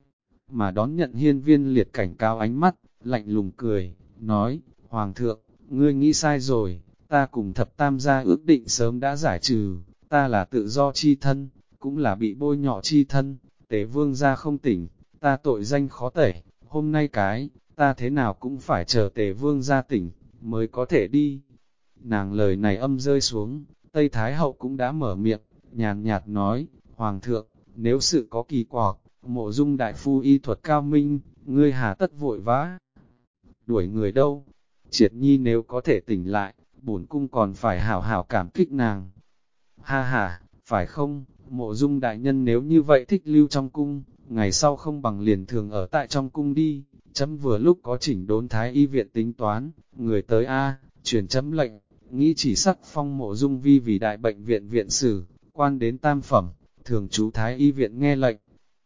mà đón nhận Hiên Viên Liệt cảnh cáo ánh mắt, lạnh lùng cười, nói, Hoàng thượng, ngươi nghĩ sai rồi, ta cùng thập tam gia ước định sớm đã giải trừ, ta là tự do chi thân, cũng là bị bôi nhọ chi thân, Tề Vương gia không tỉnh, ta tội danh khó tẩy, hôm nay ta thế nào cũng phải chờ Tề Vương gia tỉnh, mới có thể đi. Nàng lời này âm rơi xuống, Tây Thái Hậu cũng đã mở miệng, nhàn nhạt nói, Hoàng thượng, nếu sự có kỳ quặc, Mộ Dung đại phu y thuật cao minh, ngươi hà tất vội vã đuổi người đâu. Triệt Nhi nếu có thể tỉnh lại, bổn cung còn phải hảo hảo cảm kích nàng. Ha ha, phải không, Mộ Dung đại nhân nếu như vậy thích lưu trong cung, ngày sau không bằng liền thường ở tại trong cung đi. Chấm vừa lúc có chỉnh đốn Thái Y viện tính toán, người tới A, truyền chấm lệnh, nghĩ chỉ sắc phong Mộ Dung Vi vì đại bệnh viện viện sử, quan đến tam phẩm, thường trú Thái Y viện nghe lệnh.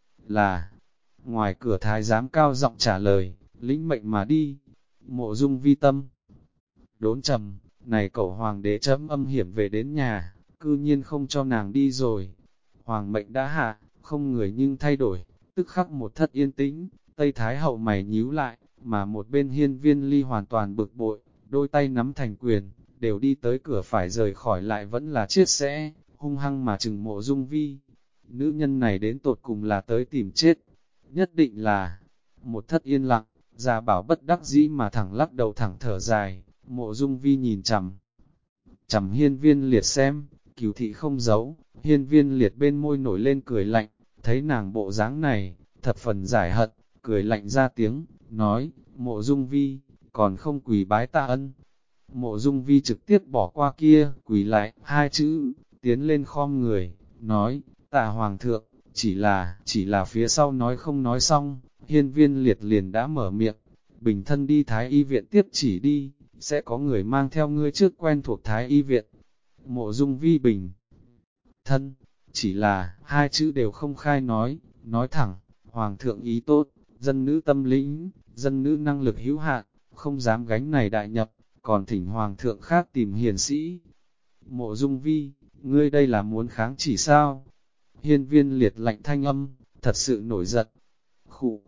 Là, ngoài cửa Thái giám cao giọng trả lời, lĩnh mệnh mà đi. Mộ Dung Vi tâm đốn trầm, này cậu hoàng đế chấm âm hiểm về đến nhà, cư nhiên không cho nàng đi rồi. Hoàng mệnh đã hạ, không người nhưng thay đổi, tức khắc một thất yên tĩnh, Tây Thái hậu mày nhíu lại, mà một bên Hiên Viên Ly hoàn toàn bực bội, đôi tay nắm thành quyền, đều đi tới cửa phải rời khỏi lại vẫn là chiết sẽ, hung hăng mà chừng Mộ Dung Vi. Nữ nhân này đến tột cùng là tới tìm chết, nhất định là một thất yên lặng, Gia Bảo bất đắc dĩ mà thẳng lắc đầu thẳng thở dài. Mộ Dung Vi nhìn chằm Hiên Viên Liệt xem, Cửu thị không giấu, Hiên Viên Liệt bên môi nổi lên cười lạnh, thấy nàng bộ dáng này, thập phần giải hận, cười lạnh ra tiếng, nói, Mộ Dung Vi, còn không quỳ bái ta ân. Mộ Dung Vi trực tiếp bỏ qua kia, quỳ lại, hai chữ, tiến lên khom người, nói, tạ Hoàng thượng, chỉ là phía sau nói không nói xong, Hiên Viên Liệt liền đã mở miệng, bình thân đi Thái Y viện tiếp chỉ đi, sẽ có người mang theo ngươi trước quen thuộc Thái Y viện. Mộ Dung Vi bình thân, chỉ là hai chữ đều không khai nói thẳng, Hoàng thượng ý tốt, dân nữ tâm lĩnh, dân nữ năng lực hữu hạn, không dám gánh này đại nhập, còn thỉnh Hoàng thượng khác tìm hiền sĩ. Mộ Dung Vi, ngươi đây là muốn kháng chỉ sao? Hiên Viên Liệt lạnh thanh âm, thật sự nổi giận. Khụ,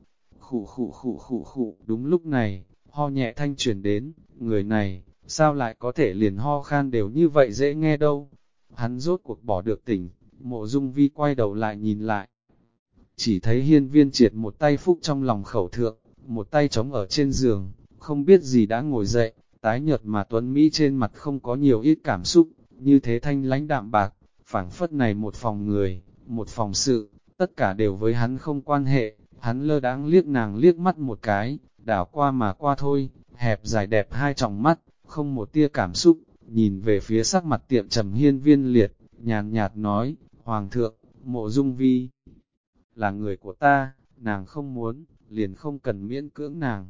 khụ, đúng lúc này, ho nhẹ thanh chuyển đến, người này, sao lại có thể liền ho khan đều như vậy dễ nghe đâu. Hắn rốt cuộc bỏ được tỉnh, Mộ Dung Vi quay đầu lại nhìn lại. Chỉ thấy Hiên Viên Triệt một tay phúc trong lòng khẩu thượng, một tay trống ở trên giường, không biết gì đã ngồi dậy, tái nhợt mà Tuấn Mỹ trên mặt không có nhiều ít cảm xúc, như thế thanh lãnh đạm bạc, phảng phất này một phòng người, một phòng sự, tất cả đều với hắn không quan hệ. Hắn lơ đãng liếc nàng liếc mắt một cái, đảo qua mà qua thôi, hẹp dài đẹp hai tròng mắt, không một tia cảm xúc, nhìn về phía sắc mặt tiệm trầm Hiên Viên Liệt, nhàn nhạt nói, Hoàng thượng, Mộ Dung Vi là người của ta, nàng không muốn, liền không cần miễn cưỡng nàng.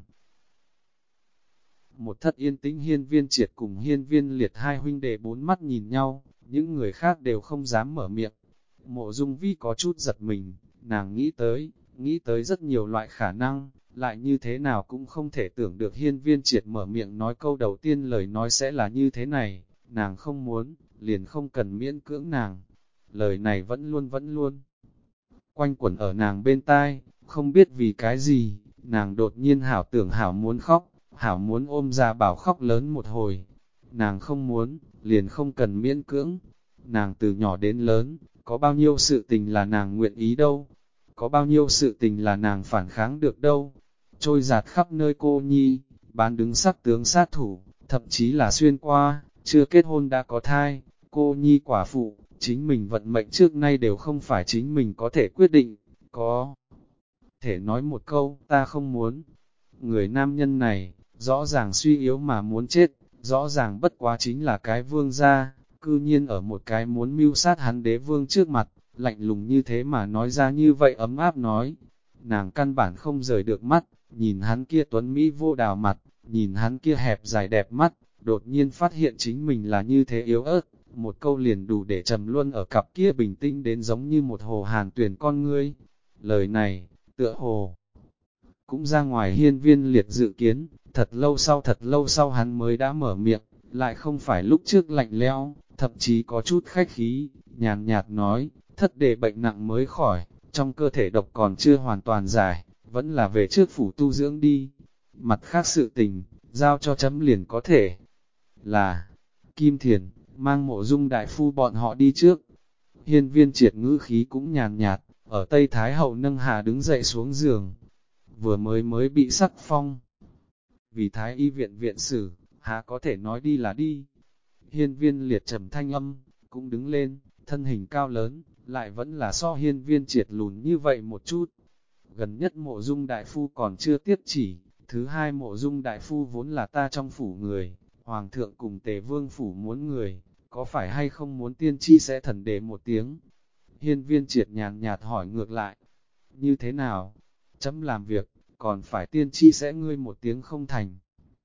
Một thất yên tĩnh Hiên Viên Triệt cùng Hiên Viên Liệt hai huynh đệ bốn mắt nhìn nhau, những người khác đều không dám mở miệng. Mộ Dung Vi có chút giật mình, nàng nghĩ tới rất nhiều loại khả năng, lại như thế nào cũng không thể tưởng được Hiên Viên Triệt mở miệng nói câu đầu tiên lời nói sẽ là như thế này, nàng không muốn, liền không cần miễn cưỡng nàng. Lời này vẫn luôn quanh quẩn ở nàng bên tai, không biết vì cái gì, nàng đột nhiên hảo tưởng hảo muốn khóc, hảo muốn ôm Gia Bảo khóc lớn một hồi. Nàng không muốn, liền không cần miễn cưỡng. Nàng từ nhỏ đến lớn, có bao nhiêu sự tình là nàng nguyện ý đâu, có bao nhiêu sự tình là nàng phản kháng được đâu. Trôi giạt khắp nơi cô nhi, bán đứng sắc tướng sát thủ, thậm chí là xuyên qua, chưa kết hôn đã có thai, cô nhi quả phụ, chính mình vận mệnh trước nay đều không phải chính mình có thể quyết định, có thể nói một câu, ta không muốn. Người nam nhân này, rõ ràng suy yếu mà muốn chết, rõ ràng bất quá chính là cái vương gia, cư nhiên ở một cái muốn mưu sát hắn đế vương trước mặt, lạnh lùng như thế mà nói ra như vậy ấm áp nói. Nàng căn bản không rời được mắt, nhìn hắn kia tuấn Mỹ vô đào mặt, nhìn hắn kia hẹp dài đẹp mắt, đột nhiên phát hiện chính mình là như thế yếu ớt, một câu liền đủ để trầm luân ở cặp kia bình tĩnh đến giống như một hồ hàn tuyển con ngươi. Lời này, tựa hồ, cũng ra ngoài hiên viên liệt dự kiến, thật lâu sau hắn mới đã mở miệng, lại không phải lúc trước lạnh lẽo, thậm chí có chút khách khí, nhàn nhạt nói, thất đệ bệnh nặng mới khỏi, trong cơ thể độc còn chưa hoàn toàn giải, vẫn là về trước phủ tu dưỡng đi. Mặt khác sự tình, giao cho chấm liền có thể là Kim Thiền, mang Mộ Dung đại phu bọn họ đi trước. Hiên viên triệt ngữ khí cũng nhàn nhạt, ở Tây Thái Hậu nâng hà đứng dậy xuống giường, vừa mới bị sắc phong. Vì Thái y viện viện sử, há có thể nói đi là đi. Hiên viên liệt trầm thanh âm, cũng đứng lên, thân hình cao lớn, lại vẫn là so hiên viên triệt lùn như vậy một chút. Gần nhất Mộ Dung đại phu còn chưa tiếp chỉ, thứ hai Mộ Dung đại phu vốn là ta trong phủ người, Hoàng thượng cùng Tề Vương phủ muốn người, có phải hay không muốn tiên tri sẽ thần đề một tiếng. Hiên viên triệt nhàn nhạt hỏi ngược lại, như thế nào? Chấm làm việc, còn phải tiên tri sẽ ngươi một tiếng không thành.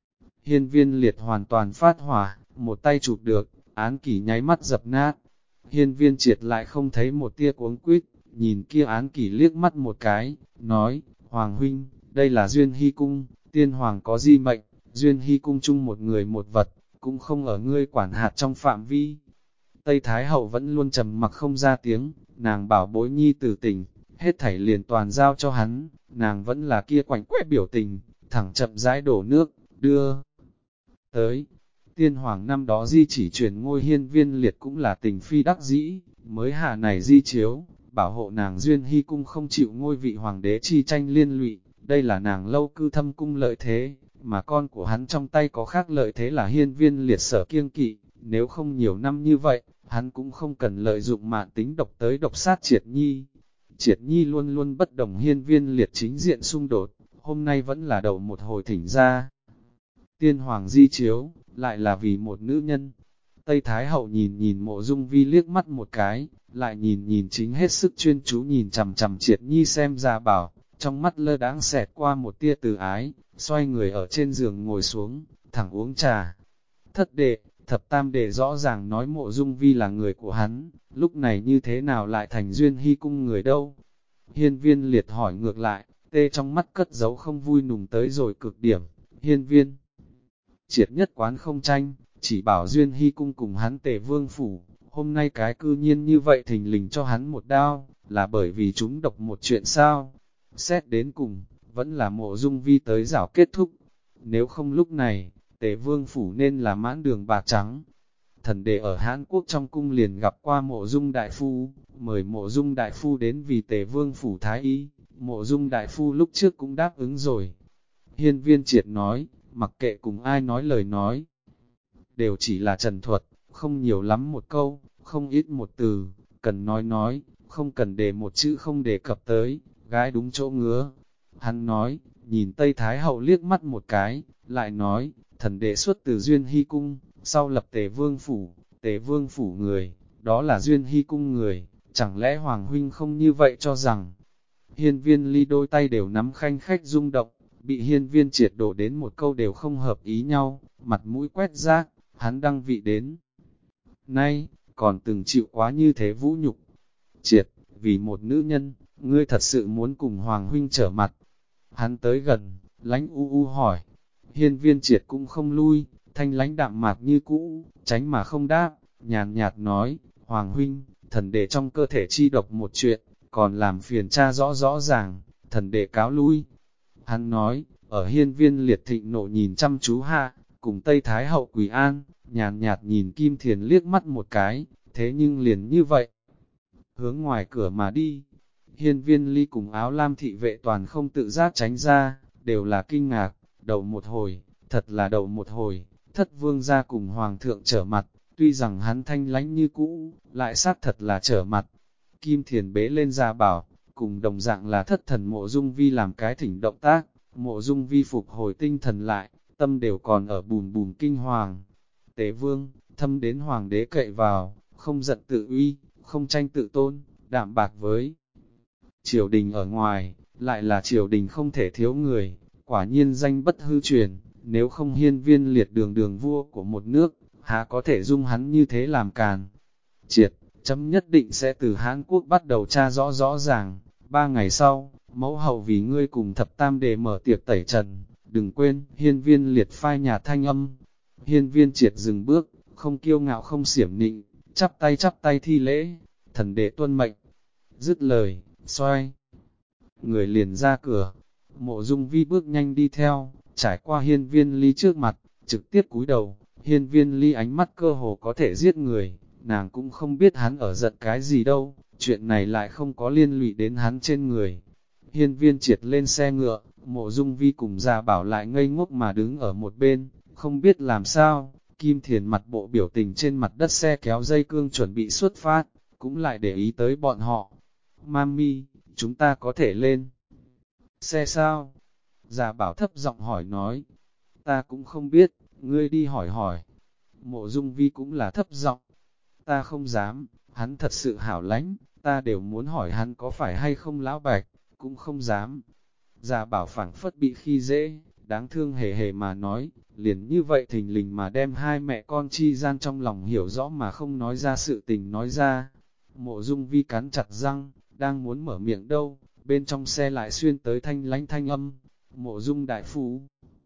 Hiên viên liệt hoàn toàn phát hỏa, một tay chụp được, án kỷ nháy mắt dập nát. Hiên viên triệt lại không thấy một tia cuống quýt, nhìn kia án kỷ liếc mắt một cái, nói, Hoàng huynh, đây là Duyên Hy Cung, tiên hoàng có di mệnh, Duyên Hy Cung chung một người một vật, cũng không ở ngươi quản hạt trong phạm vi. Tây Thái Hậu vẫn luôn trầm mặc không ra tiếng, nàng bảo bối nhi tử tình, hết thảy liền toàn giao cho hắn, nàng vẫn là kia quạnh quẽ biểu tình, thẳng chậm rãi đổ nước, đưa tới. Tiên hoàng năm đó di chỉ truyền ngôi hiên viên liệt cũng là tình phi đắc dĩ, mới hạ này di chiếu, bảo hộ nàng Duyên Hy Cung không chịu ngôi vị hoàng đế chi tranh liên lụy, đây là nàng lâu cư thâm cung lợi thế, mà con của hắn trong tay có khác lợi thế là hiên viên liệt sở kiêng kỵ, nếu không nhiều năm như vậy, hắn cũng không cần lợi dụng mạn tính độc tới độc sát Triệt Nhi. Triệt Nhi luôn luôn bất đồng hiên viên liệt chính diện xung đột, hôm nay vẫn là đầu một hồi thỉnh ra. Tiên hoàng di chiếu, lại là vì một nữ nhân. Tây Thái Hậu nhìn nhìn Mộ Dung Vi liếc mắt một cái, lại nhìn nhìn chính hết sức chuyên chú nhìn chằm chằm Triệt Nhi xem ra bảo, trong mắt lơ đãng xẹt qua một tia từ ái, xoay người ở trên giường ngồi xuống, thẳng uống trà. Thất đệ, thập tam đệ rõ ràng nói Mộ Dung Vi là người của hắn, lúc này như thế nào lại thành Duyên Hy Cung người đâu? Hiên viên liệt hỏi ngược lại, tê trong mắt cất giấu không vui nùng tới rồi cực điểm, hiên viên. Triệt nhất quán không tranh, chỉ bảo Duyên Hy Cung cùng hắn Tề Vương phủ, hôm nay cái cư nhiên như vậy thình lình cho hắn một đao, là bởi vì chúng độc một chuyện sao? Xét đến cùng, vẫn là Mộ Dung Vi tới rảo kết thúc, nếu không lúc này, Tề Vương phủ nên là mãn đường bạc trắng. Thần đệ ở Hán Quốc trong cung liền gặp qua Mộ Dung đại phu, mời Mộ Dung đại phu đến vì Tề Vương phủ thái y, Mộ Dung đại phu lúc trước cũng đáp ứng rồi. Hiên viên triệt nói, mặc kệ cùng ai nói lời nói, đều chỉ là trần thuật, không nhiều lắm một câu, không ít một từ, cần nói, không cần để một chữ không đề cập tới, gái đúng chỗ ngứa. Hắn nói, nhìn Tây Thái Hậu liếc mắt một cái, lại nói, thần đệ xuất từ Duyên Hy Cung, sau lập Tề Vương phủ người, đó là Duyên Hy Cung người, chẳng lẽ Hoàng Huynh không như vậy cho rằng. Hiên viên ly đôi tay đều nắm khanh khách rung động, bị hiên viên triệt đổ đến một câu đều không hợp ý nhau, mặt mũi quét rác, hắn đăng vị đến. Nay, còn từng chịu quá như thế vũ nhục. Triệt, vì một nữ nhân, ngươi thật sự muốn cùng Hoàng Huynh trở mặt. Hắn tới gần, lánh u hỏi. Hiên viên triệt cũng không lui, thanh lánh đạm mạc như cũ, tránh mà không đáp, nhàn nhạt nói, Hoàng Huynh, thần đệ trong cơ thể chi độc một chuyện, còn làm phiền cha rõ rõ ràng, thần đệ cáo lui. Hắn nói, ở hiên viên liệt thịnh nộ nhìn chăm chú hạ, cùng Tây Thái Hậu Quỳ An, nhàn nhạt nhìn Kim Thiền liếc mắt một cái, thế nhưng liền như vậy. Hướng ngoài cửa mà đi, hiên viên ly cùng áo lam thị vệ toàn không tự giác tránh ra, đều là kinh ngạc, đầu một hồi, Thật là đầu một hồi, thất vương gia cùng hoàng thượng trở mặt, tuy rằng hắn thanh lãnh như cũ, lại xác thật là trở mặt. Kim Thiền bế lên Gia Bảo, cùng đồng dạng là thất thần Mộ Dung Vi làm cái thỉnh động tác, Mộ Dung Vi phục hồi tinh thần lại, tâm đều còn ở bùm bùm kinh hoàng. Tế vương, thâm đến hoàng đế cậy vào, không giận tự uy, không tranh tự tôn, đạm bạc với triều đình ở ngoài, lại là triều đình không thể thiếu người, quả nhiên danh bất hư truyền, nếu không hiên viên liệt đường đường vua của một nước, há có thể dung hắn như thế làm càn. Triệt, chấm nhất định sẽ từ Hán Quốc bắt đầu tra rõ rõ ràng, 3 ngày sau, mẫu hậu vì ngươi cùng thập tam để mở tiệc tẩy trần, đừng quên, hiên viên liệt phai nhà thanh âm. Hiên viên triệt dừng bước, không kiêu ngạo không xiểm nịnh, chắp tay thi lễ, thần đệ tuân mệnh. Dứt lời, xoay người liền ra cửa. Mộ Dung Vi bước nhanh đi theo, trải qua hiên viên ly trước mặt, trực tiếp cúi đầu. Hiên viên ly ánh mắt cơ hồ có thể giết người, nàng cũng không biết hắn ở giận cái gì đâu, chuyện này lại không có liên lụy đến hắn trên người. Hiên viên triệt lên xe ngựa, Mộ Dung Vi cùng Gia Bảo lại ngây ngốc mà đứng ở một bên, không biết làm sao. Kim Thiền mặt bộ biểu tình trên mặt đất xe kéo dây cương chuẩn bị xuất phát, cũng lại để ý tới bọn họ. Mami, chúng ta có thể lên xe sao? Gia Bảo thấp giọng hỏi nói. Ta cũng không biết, ngươi đi hỏi hỏi. Mộ Dung Vi cũng là thấp giọng. Ta không dám, hắn thật sự hảo lánh, ta đều muốn hỏi hắn có phải hay không lão bạch, cũng không dám. Gia Bảo phảng phất bị khi dễ, đáng thương hề hề mà nói, liền như vậy thình lình mà đem hai mẹ con chi gian trong lòng hiểu rõ mà không nói ra sự tình nói ra. Mộ Dung Vi cắn chặt răng, đang muốn mở miệng đâu, bên trong xe lại xuyên tới thanh lánh thanh âm. Mộ Dung đại phu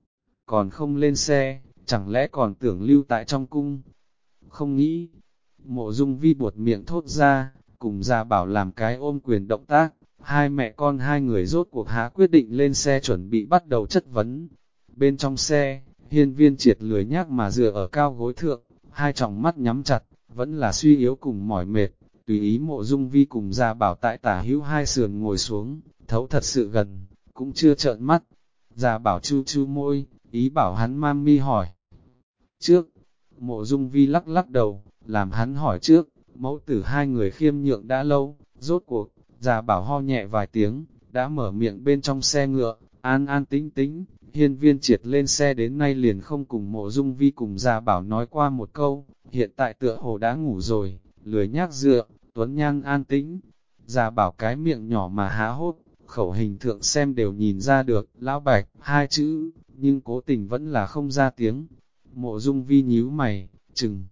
còn không lên xe, chẳng lẽ còn tưởng lưu tại trong cung? Không nghĩ. Mộ Dung Vi buột miệng thốt ra, cùng Gia Bảo làm cái ôm quyền động tác. Hai mẹ con hai người rốt cuộc há quyết định lên xe chuẩn bị bắt đầu chất vấn. Bên trong xe, hiên viên triệt lười nhác mà dựa ở cao gối thượng, hai tròng mắt nhắm chặt, vẫn là suy yếu cùng mỏi mệt. Tùy ý Mộ Dung Vi cùng Gia Bảo tại tả hữu hai sườn ngồi xuống, thấu thật sự gần, cũng chưa trợn mắt. Gia Bảo chu chu môi, ý bảo hắn mami hỏi. Trước, Mộ Dung Vi lắc lắc đầu, làm hắn hỏi trước, mẫu tử hai người khiêm nhượng đã lâu, rốt cuộc. Gia Bảo ho nhẹ vài tiếng, đã mở miệng bên trong xe ngựa, an an tĩnh tĩnh. Hiên viên triệt lên xe đến nay liền không cùng Mộ Dung Vi cùng Gia Bảo nói qua một câu, hiện tại tựa hồ đã ngủ rồi, lười nhác dựa, tuấn nhan an tĩnh. Gia Bảo cái miệng nhỏ mà há hốt, khẩu hình thượng xem đều nhìn ra được, lão bạch, hai chữ, nhưng cố tình vẫn là không ra tiếng. Mộ Dung Vi nhíu mày, chừng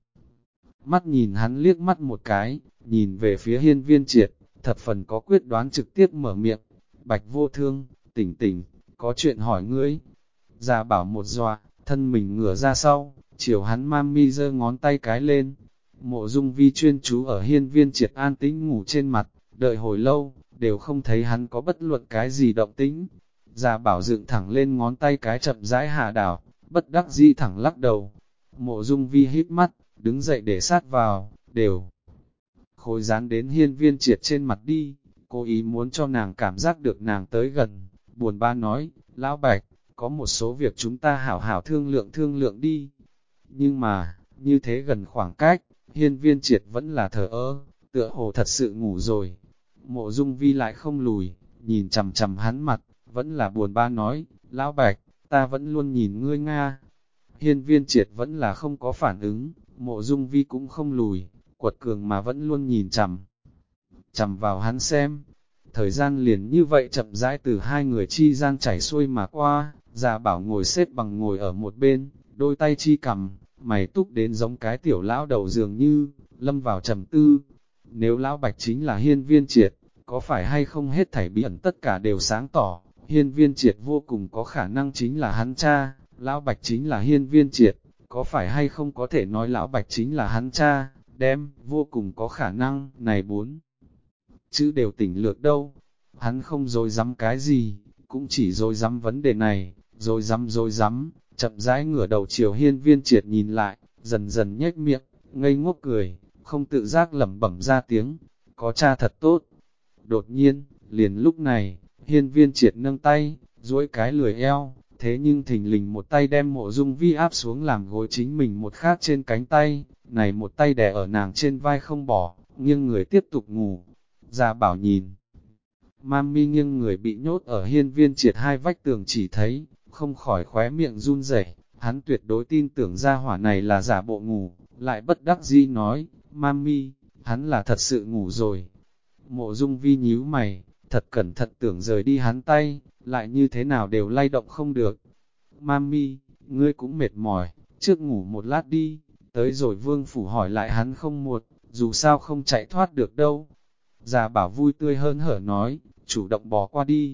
mắt nhìn hắn liếc mắt một cái, nhìn về phía hiên viên triệt, thập phần có quyết đoán trực tiếp mở miệng. Bạch vô thương, tỉnh tỉnh, có chuyện hỏi ngươi. Gia Bảo một dọa, thân mình ngửa ra sau, chiều hắn mami giơ ngón tay cái lên. Mộ Dung Vi chuyên chú ở hiên viên triệt an tĩnh ngủ trên mặt, đợi hồi lâu, đều không thấy hắn có bất luận cái gì động tĩnh. Gia Bảo dựng thẳng lên ngón tay cái chậm rãi hạ đảo, bất đắc dĩ thẳng lắc đầu. Mộ Dung Vi hít mắt, đứng dậy để sát vào, đều khối dán đến hiên viên triệt trên mặt đi, cố ý muốn cho nàng cảm giác được nàng tới gần. Buồn ba nói, lão bạch, có một số việc chúng ta hảo hảo thương lượng đi. Nhưng mà, như thế gần khoảng cách, hiên viên triệt vẫn là thờ ơ, tựa hồ thật sự ngủ rồi. Mộ Dung Vi lại không lùi, nhìn chằm chằm hắn mặt, vẫn là buồn ba nói, lão bạch, ta vẫn luôn nhìn ngươi Nga. Hiên viên triệt vẫn là không có phản ứng, Mộ Dung Vi cũng không lùi, quật cường mà vẫn luôn nhìn chằm vào hắn xem. Thời gian liền như vậy chậm rãi từ hai người chi gian chảy xuôi mà qua. Gia Bảo ngồi xếp bằng ngồi ở một bên, đôi tay chi cầm, mày túc đến giống cái tiểu lão đầu dường như, lâm vào trầm tư. Nếu lão bạch chính là hiên viên triệt, có phải hay không hết thảy bí ẩn tất cả đều sáng tỏ, hiên viên triệt vô cùng có khả năng chính là hắn cha, lão bạch chính là hiên viên triệt, có phải hay không có thể nói lão bạch chính là hắn cha, đem, vô cùng có khả năng, này 4 chữ đều tỉnh lược đâu. Hắn không dối dám cái gì, cũng chỉ dối dám vấn đề này, dối dám, chậm rãi ngửa đầu chiều hiên viên triệt nhìn lại, dần dần nhếch miệng, ngây ngốc cười, không tự giác lẩm bẩm ra tiếng, có cha thật tốt. Đột nhiên, liền lúc này, hiên viên triệt nâng tay, duỗi cái lười eo, thế nhưng thình lình một tay đem Mộ Dung Vi áp xuống làm gối chính mình một khác trên cánh tay, này một tay đè ở nàng trên vai không bỏ, nghiêng người tiếp tục ngủ. Gia Bảo nhìn, Mami nghiêng người bị nhốt ở hiên viên triệt hai vách tường chỉ thấy, không khỏi khóe miệng run rẩy. Hắn tuyệt đối tin tưởng gia hỏa này là giả bộ ngủ, lại bất đắc dĩ nói, Mami, hắn là thật sự ngủ rồi. Mộ Dung Vi nhíu mày, thật cẩn thận tưởng rời đi hắn tay, lại như thế nào đều lay động không được. Mami, ngươi cũng mệt mỏi, trước ngủ một lát đi, tới rồi Vương Phủ hỏi lại hắn không muộn, dù sao không chạy thoát được đâu. Già Bảo vui tươi hớn hở nói, chủ động bò qua đi.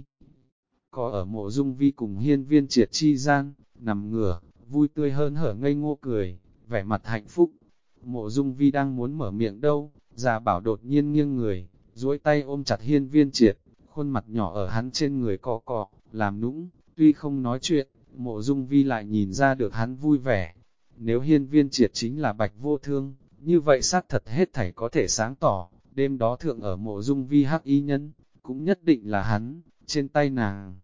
Có ở Mộ Dung Vi cùng hiên viên triệt chi gian, nằm ngửa, vui tươi hớn hở ngây ngô cười, vẻ mặt hạnh phúc. Mộ Dung Vi đang muốn mở miệng đâu, Già Bảo đột nhiên nghiêng người, duỗi tay ôm chặt hiên viên triệt, khuôn mặt nhỏ ở hắn trên người cọ cọ, làm nũng, tuy không nói chuyện, Mộ Dung Vi lại nhìn ra được hắn vui vẻ. Nếu hiên viên triệt chính là Bạch Vô Thương, như vậy xác thật hết thảy có thể sáng tỏ, đêm đó thượng ở Mộ Dung Vi hắc y nhân, cũng nhất định là hắn, trên tay nàng.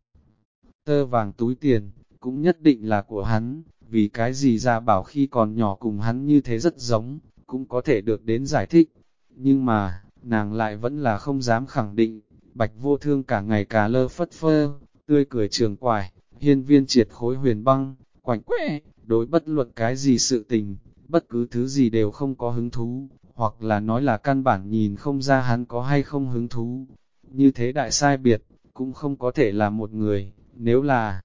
Tơ vàng túi tiền, cũng nhất định là của hắn, vì cái gì Gia Bảo khi còn nhỏ cùng hắn như thế rất giống, cũng có thể được đến giải thích. Nhưng mà, nàng lại vẫn là không dám khẳng định, Bạch Vô Thương cả ngày cà lơ phất phơ, tươi cười trường quải, hiên viên triệt khối huyền băng, quảnh quẽ, đối bất luận cái gì sự tình, bất cứ thứ gì đều không có hứng thú, hoặc là nói là căn bản nhìn không ra hắn có hay không hứng thú. Như thế đại sai biệt, cũng không có thể là một người, nếu là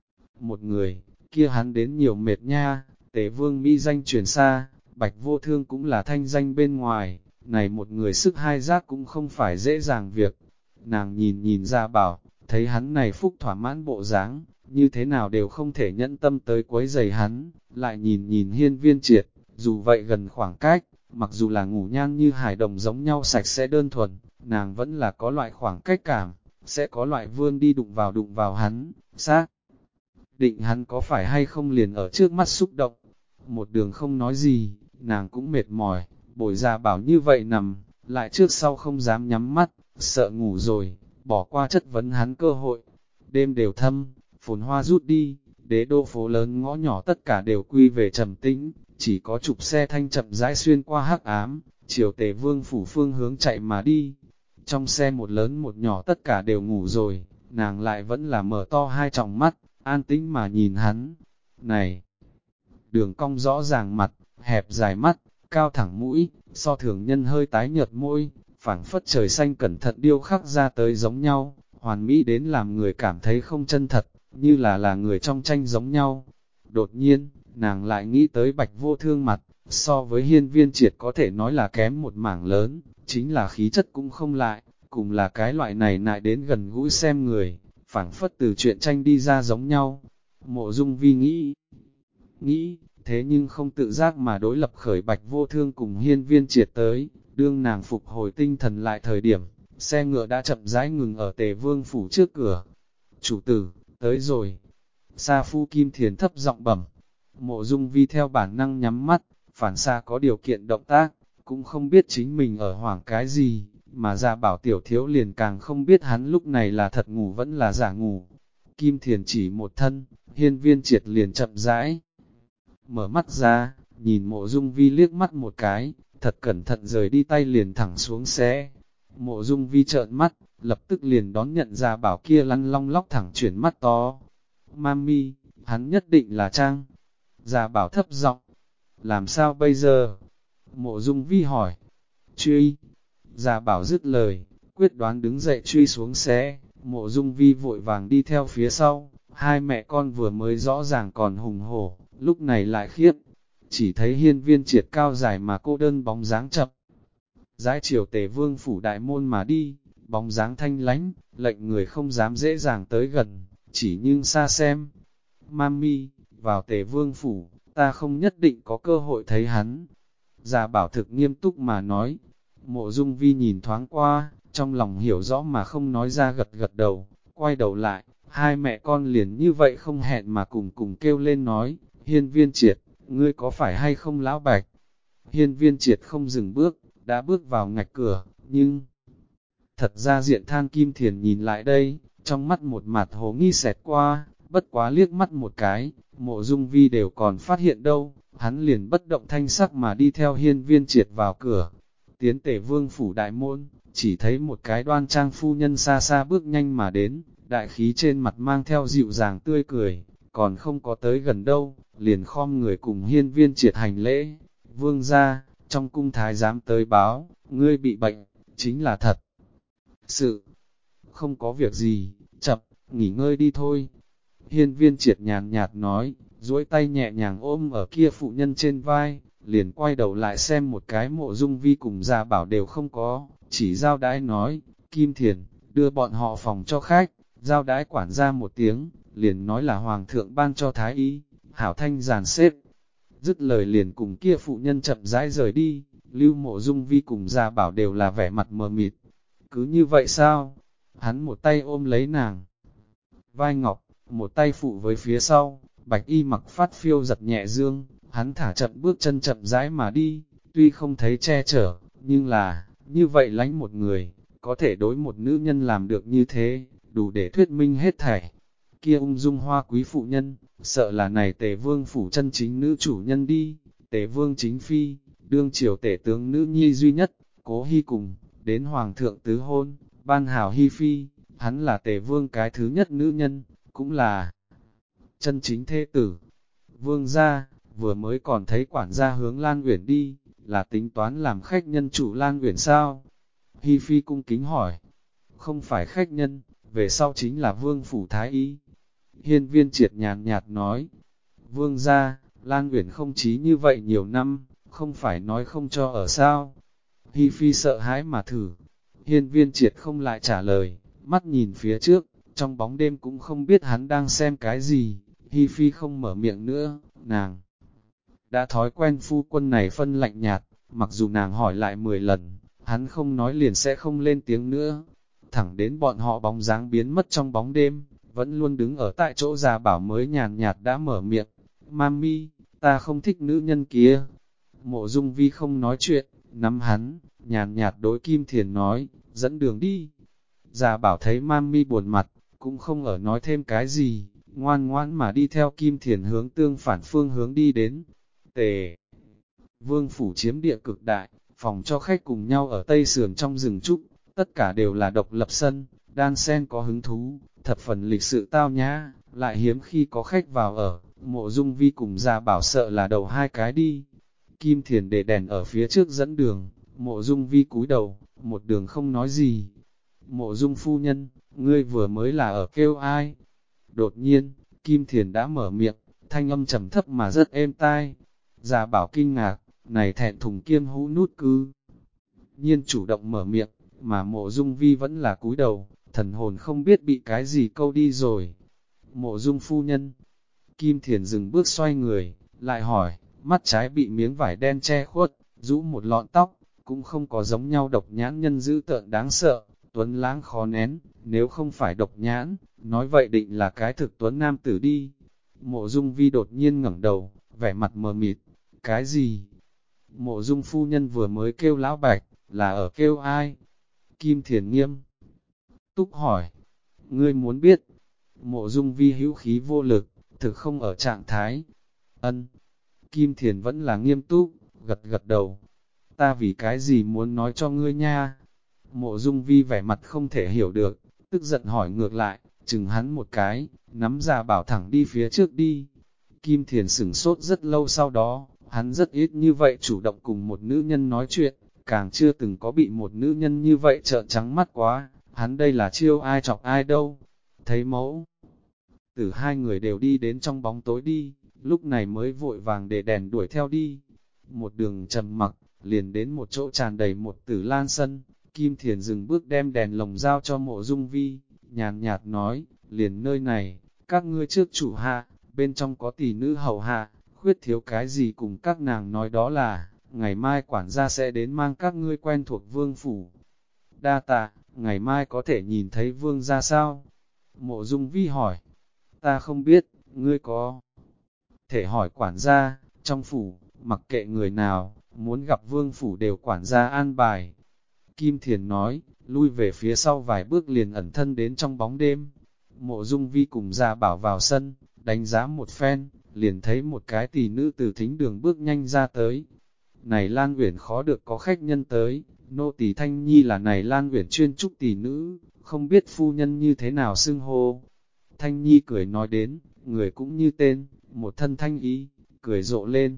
một người, kia hắn đến nhiều mệt nha. Tề Vương Mỹ danh truyền xa, Bạch Vô Thương cũng là thanh danh bên ngoài, này một người sức hai giác cũng không phải dễ dàng việc. Nàng nhìn Gia Bảo, thấy hắn này phúc thỏa mãn bộ dáng, như thế nào đều không thể nhẫn tâm tới quấy rầy hắn, lại nhìn hiên viên triệt, dù vậy gần khoảng cách, mặc dù là ngủ nhan như hải đồng giống nhau sạch sẽ đơn thuần, nàng vẫn là có loại khoảng cách cảm, sẽ có loại vươn đi đụng vào hắn, xác định hắn có phải hay không liền ở trước mắt xúc động. Một đường không nói gì, nàng cũng mệt mỏi, bồi Gia Bảo như vậy nằm, lại trước sau không dám nhắm mắt, sợ ngủ rồi, bỏ qua chất vấn hắn cơ hội. Đêm đều thâm, phồn hoa rút đi, đế đô phố lớn ngõ nhỏ tất cả đều quy về trầm tĩnh, chỉ có trục xe thanh chậm rãi xuyên qua hắc ám, chiều Tề Vương phủ phương hướng chạy mà đi. Trong xe một lớn một nhỏ tất cả đều ngủ rồi, nàng lại vẫn là mở to hai tròng mắt, an tĩnh mà nhìn hắn. Này, đường cong rõ ràng mặt, hẹp dài mắt, cao thẳng mũi, so thường nhân hơi tái nhợt môi, phảng phất trời xanh cẩn thận điêu khắc ra tới giống nhau, hoàn mỹ đến làm người cảm thấy không chân thật, như là người trong tranh giống nhau. Đột nhiên, nàng lại nghĩ tới Bạch Vô Thương mặt, so với hiên viên triệt có thể nói là kém một mảng lớn, chính là khí chất cũng không lại, cùng là cái loại này nại đến gần gũi xem người, phảng phất từ chuyện tranh đi ra giống nhau. Mộ Dung Vi nghĩ, thế nhưng không tự giác mà đối lập khởi Bạch Vô Thương cùng hiên viên triệt tới, đương nàng phục hồi tinh thần lại thời điểm, xe ngựa đã chậm rãi ngừng ở Tề Vương phủ trước cửa. Chủ tử, tới rồi. Sa Phu Kim Thiền thấp giọng bẩm. Mộ Dung Vi theo bản năng nhắm mắt, phản xạ có điều kiện động tác, cũng không biết chính mình ở hoảng cái gì, mà Gia Bảo tiểu thiếu liền càng không biết hắn lúc này là thật ngủ vẫn là giả ngủ. Kim Thiền chỉ một thân, hiên viên triệt liền chậm rãi. Mở mắt ra, nhìn Mộ Dung Vi liếc mắt một cái, thật cẩn thận rời đi tay liền thẳng xuống xe. Mộ Dung Vi trợn mắt, lập tức liền đón nhận Gia Bảo kia lăn long lóc thẳng chuyển mắt to. Mami, hắn nhất định là Trang. Gia Bảo thấp giọng, làm sao bây giờ? Mộ Dung Vi hỏi. Truy. Gia Bảo dứt lời, quyết đoán đứng dậy truy xuống xe. Mộ Dung Vi vội vàng đi theo phía sau. Hai mẹ con vừa mới rõ ràng còn hùng hổ, lúc này lại khiếp. Chỉ thấy hiên viên triệt cao dài mà cô đơn bóng dáng chậm. Rãi chiều Tề Vương phủ đại môn mà đi, bóng dáng thanh lánh, lệnh người không dám dễ dàng tới gần, chỉ nhưng xa xem. Mami, vào Tề Vương phủ, ta không nhất định có cơ hội thấy hắn. Gia Bảo thực nghiêm túc mà nói. Mộ Dung Vi nhìn thoáng qua, trong lòng hiểu rõ mà không nói ra gật gật đầu, quay đầu lại, hai mẹ con liền như vậy không hẹn mà cùng kêu lên nói, hiên viên triệt, ngươi có phải hay không lão Bạch? Hiên viên triệt không dừng bước, đã bước vào ngạch cửa, nhưng thật ra diện Than Kim Thiền nhìn lại đây, trong mắt một mặt hồ nghi xẹt qua, bất quá liếc mắt một cái, Mộ Dung Vi đều còn phát hiện đâu, hắn liền bất động thanh sắc mà đi theo Hiên Viên Triệt vào cửa. Tiến Tề Vương phủ đại môn, chỉ thấy một cái đoan trang phu nhân xa xa bước nhanh mà đến, đại khí trên mặt mang theo dịu dàng tươi cười, còn không có tới gần đâu, liền khom người cùng Hiên Viên Triệt hành lễ. Vương gia, trong cung thái giám tới báo, ngươi bị bệnh, chính là thật sự, không có việc gì, chập, nghỉ ngơi đi thôi. Hiên Viên Triệt nhàn nhạt nói, duỗi tay nhẹ nhàng ôm ở kia phụ nhân trên vai, liền quay đầu lại xem một cái Mộ Dung Vi cùng Gia Bảo đều không có, chỉ giao đãi nói, Kim Thiền, đưa bọn họ phòng cho khách, giao đãi quản gia một tiếng, liền nói là Hoàng thượng ban cho Thái Y, hảo thanh giàn xếp. Dứt lời liền cùng kia phụ nhân chậm rãi rời đi, Lưu Mộ Dung Vi cùng Gia Bảo đều là vẻ mặt mờ mịt. Cứ như vậy sao? Hắn một tay ôm lấy nàng vai ngọc, một tay phụ với phía sau, bạch y mặc phát phiêu giật nhẹ dương, hắn thả chậm bước chân chậm rãi mà đi, tuy không thấy che chở, nhưng là, như vậy lánh một người, có thể đối một nữ nhân làm được như thế, đủ để thuyết minh hết thảy. Kia ung dung hoa quý phụ nhân, sợ là này Tề Vương phủ chân chính nữ chủ nhân đi, Tề Vương chính phi, đương triều tể tướng nữ nhi duy nhất, Cố Hy cùng, đến Hoàng thượng tứ hôn, ban hảo Hy phi, hắn là Tề Vương cái thứ nhất nữ nhân, cũng là chân chính thê tử. Vương gia, vừa mới còn thấy quản gia hướng Lan Uyển đi, là tính toán làm khách nhân chủ Lan Uyển sao? Hy phi cung kính hỏi, không phải khách nhân, về sau chính là Vương phủ Thái Y. Hiên Viên Triệt nhàn nhạt nói, Vương gia, Lan Uyển không chí như vậy nhiều năm, không phải nói không cho ở sao? Hy phi sợ hãi mà thử. Hiên Viên Triệt không lại trả lời, mắt nhìn phía trước, trong bóng đêm cũng không biết hắn đang xem cái gì. Hy phi không mở miệng nữa, nàng đã thói quen phu quân này phân lạnh nhạt, mặc dù nàng hỏi lại 10 lần, hắn không nói liền sẽ không lên tiếng nữa. Thẳng đến bọn họ bóng dáng biến mất trong bóng đêm, vẫn luôn đứng ở tại chỗ Gia Bảo mới nhàn nhạt đã mở miệng, Mami, ta không thích nữ nhân kia. Mộ Dung Vi không nói chuyện, nắm hắn, nhàn nhạt đối Kim Thiền nói, dẫn đường đi. Gia Bảo thấy Mami buồn mặt, cũng không ở nói thêm cái gì, ngoan ngoãn mà đi theo Kim Thiền hướng tương phản phương hướng đi đến. Tề Vương phủ chiếm địa cực đại, phòng cho khách cùng nhau ở tây sườn trong rừng trúc, tất cả đều là độc lập sân, đan sen có hứng thú, thập phần lịch sự tao nhã, lại hiếm khi có khách vào ở. Mộ Dung Vi cùng Gia Bảo sợ là đầu hai cái đi. Kim Thiền để đèn ở phía trước dẫn đường, Mộ Dung Vi cúi đầu, một đường không nói gì. Mộ Dung phu nhân, ngươi vừa mới là ở kêu ai? Đột nhiên, Kim Thiền đã mở miệng, thanh âm trầm thấp mà rất êm tai. Gia Bảo kinh ngạc, này thẹn thùng kiêm hũ nút cư. Nhiên chủ động mở miệng, mà Mộ Dung Vi vẫn là cúi đầu, thần hồn không biết bị cái gì câu đi rồi. Mộ Dung phu nhân, Kim Thiền dừng bước xoay người, lại hỏi, mắt trái bị miếng vải đen che khuất, rũ một lọn tóc, cũng không có giống nhau độc nhãn nhân dữ tợn đáng sợ, tuấn lãng khó nén, nếu không phải độc nhãn, nói vậy định là cái thực tuấn nam tử đi. Mộ Dung Vi đột nhiên ngẩng đầu, vẻ mặt mờ mịt, cái gì? Mộ Dung phu nhân vừa mới kêu lão bạch, là ở kêu ai? Kim Thiền nghiêm túc hỏi, ngươi muốn biết? Mộ Dung Vi hữu khí vô lực, thực không ở trạng thái. Ân. Kim Thiền vẫn là nghiêm túc, gật gật đầu. Ta vì cái gì muốn nói cho ngươi nha? Mộ Dung Vi vẻ mặt không thể hiểu được, tức giận hỏi ngược lại, chừng hắn một cái, nắm Gia Bảo thẳng đi phía trước đi. Kim Thiền sửng sốt rất lâu sau đó, hắn rất ít như vậy chủ động cùng một nữ nhân nói chuyện, càng chưa từng có bị một nữ nhân như vậy trợn trắng mắt quá, hắn đây là chiêu ai chọc ai đâu. Thấy mẫu tử hai người đều đi đến trong bóng tối đi, lúc này mới vội vàng để đèn đuổi theo đi. Một đường trầm mặc, liền đến một chỗ tràn đầy một tử lan sân, Kim Thiền dừng bước đem đèn lồng giao cho Mộ Dung Vi, nhàn nhạt nói, liền nơi này, các ngươi trước chủ hạ, bên trong có tỷ nữ hầu hạ, khuyết thiếu cái gì cùng các nàng nói đó là, ngày mai quản gia sẽ đến mang các ngươi quen thuộc vương phủ. Đa tạ, ngày mai có thể nhìn thấy vương ra sao? Mộ Dung Vi hỏi, ta không biết, ngươi có thể hỏi quản gia, trong phủ, mặc kệ người nào, muốn gặp vương phủ đều quản gia an bài. Kim Thiền nói, lui về phía sau vài bước liền ẩn thân đến trong bóng đêm. Mộ Dung Vi cùng Gia Bảo vào sân, đánh giá một phen, liền thấy một cái tỷ nữ từ thính đường bước nhanh ra tới. Này Lan Uyển khó được có khách nhân tới, nô tỳ Thanh Nhi là này Lan Uyển chuyên trúc tỷ nữ, không biết phu nhân như thế nào xưng hô. Thanh Nhi cười nói đến, người cũng như tên, một thân thanh ý, cười rộ lên.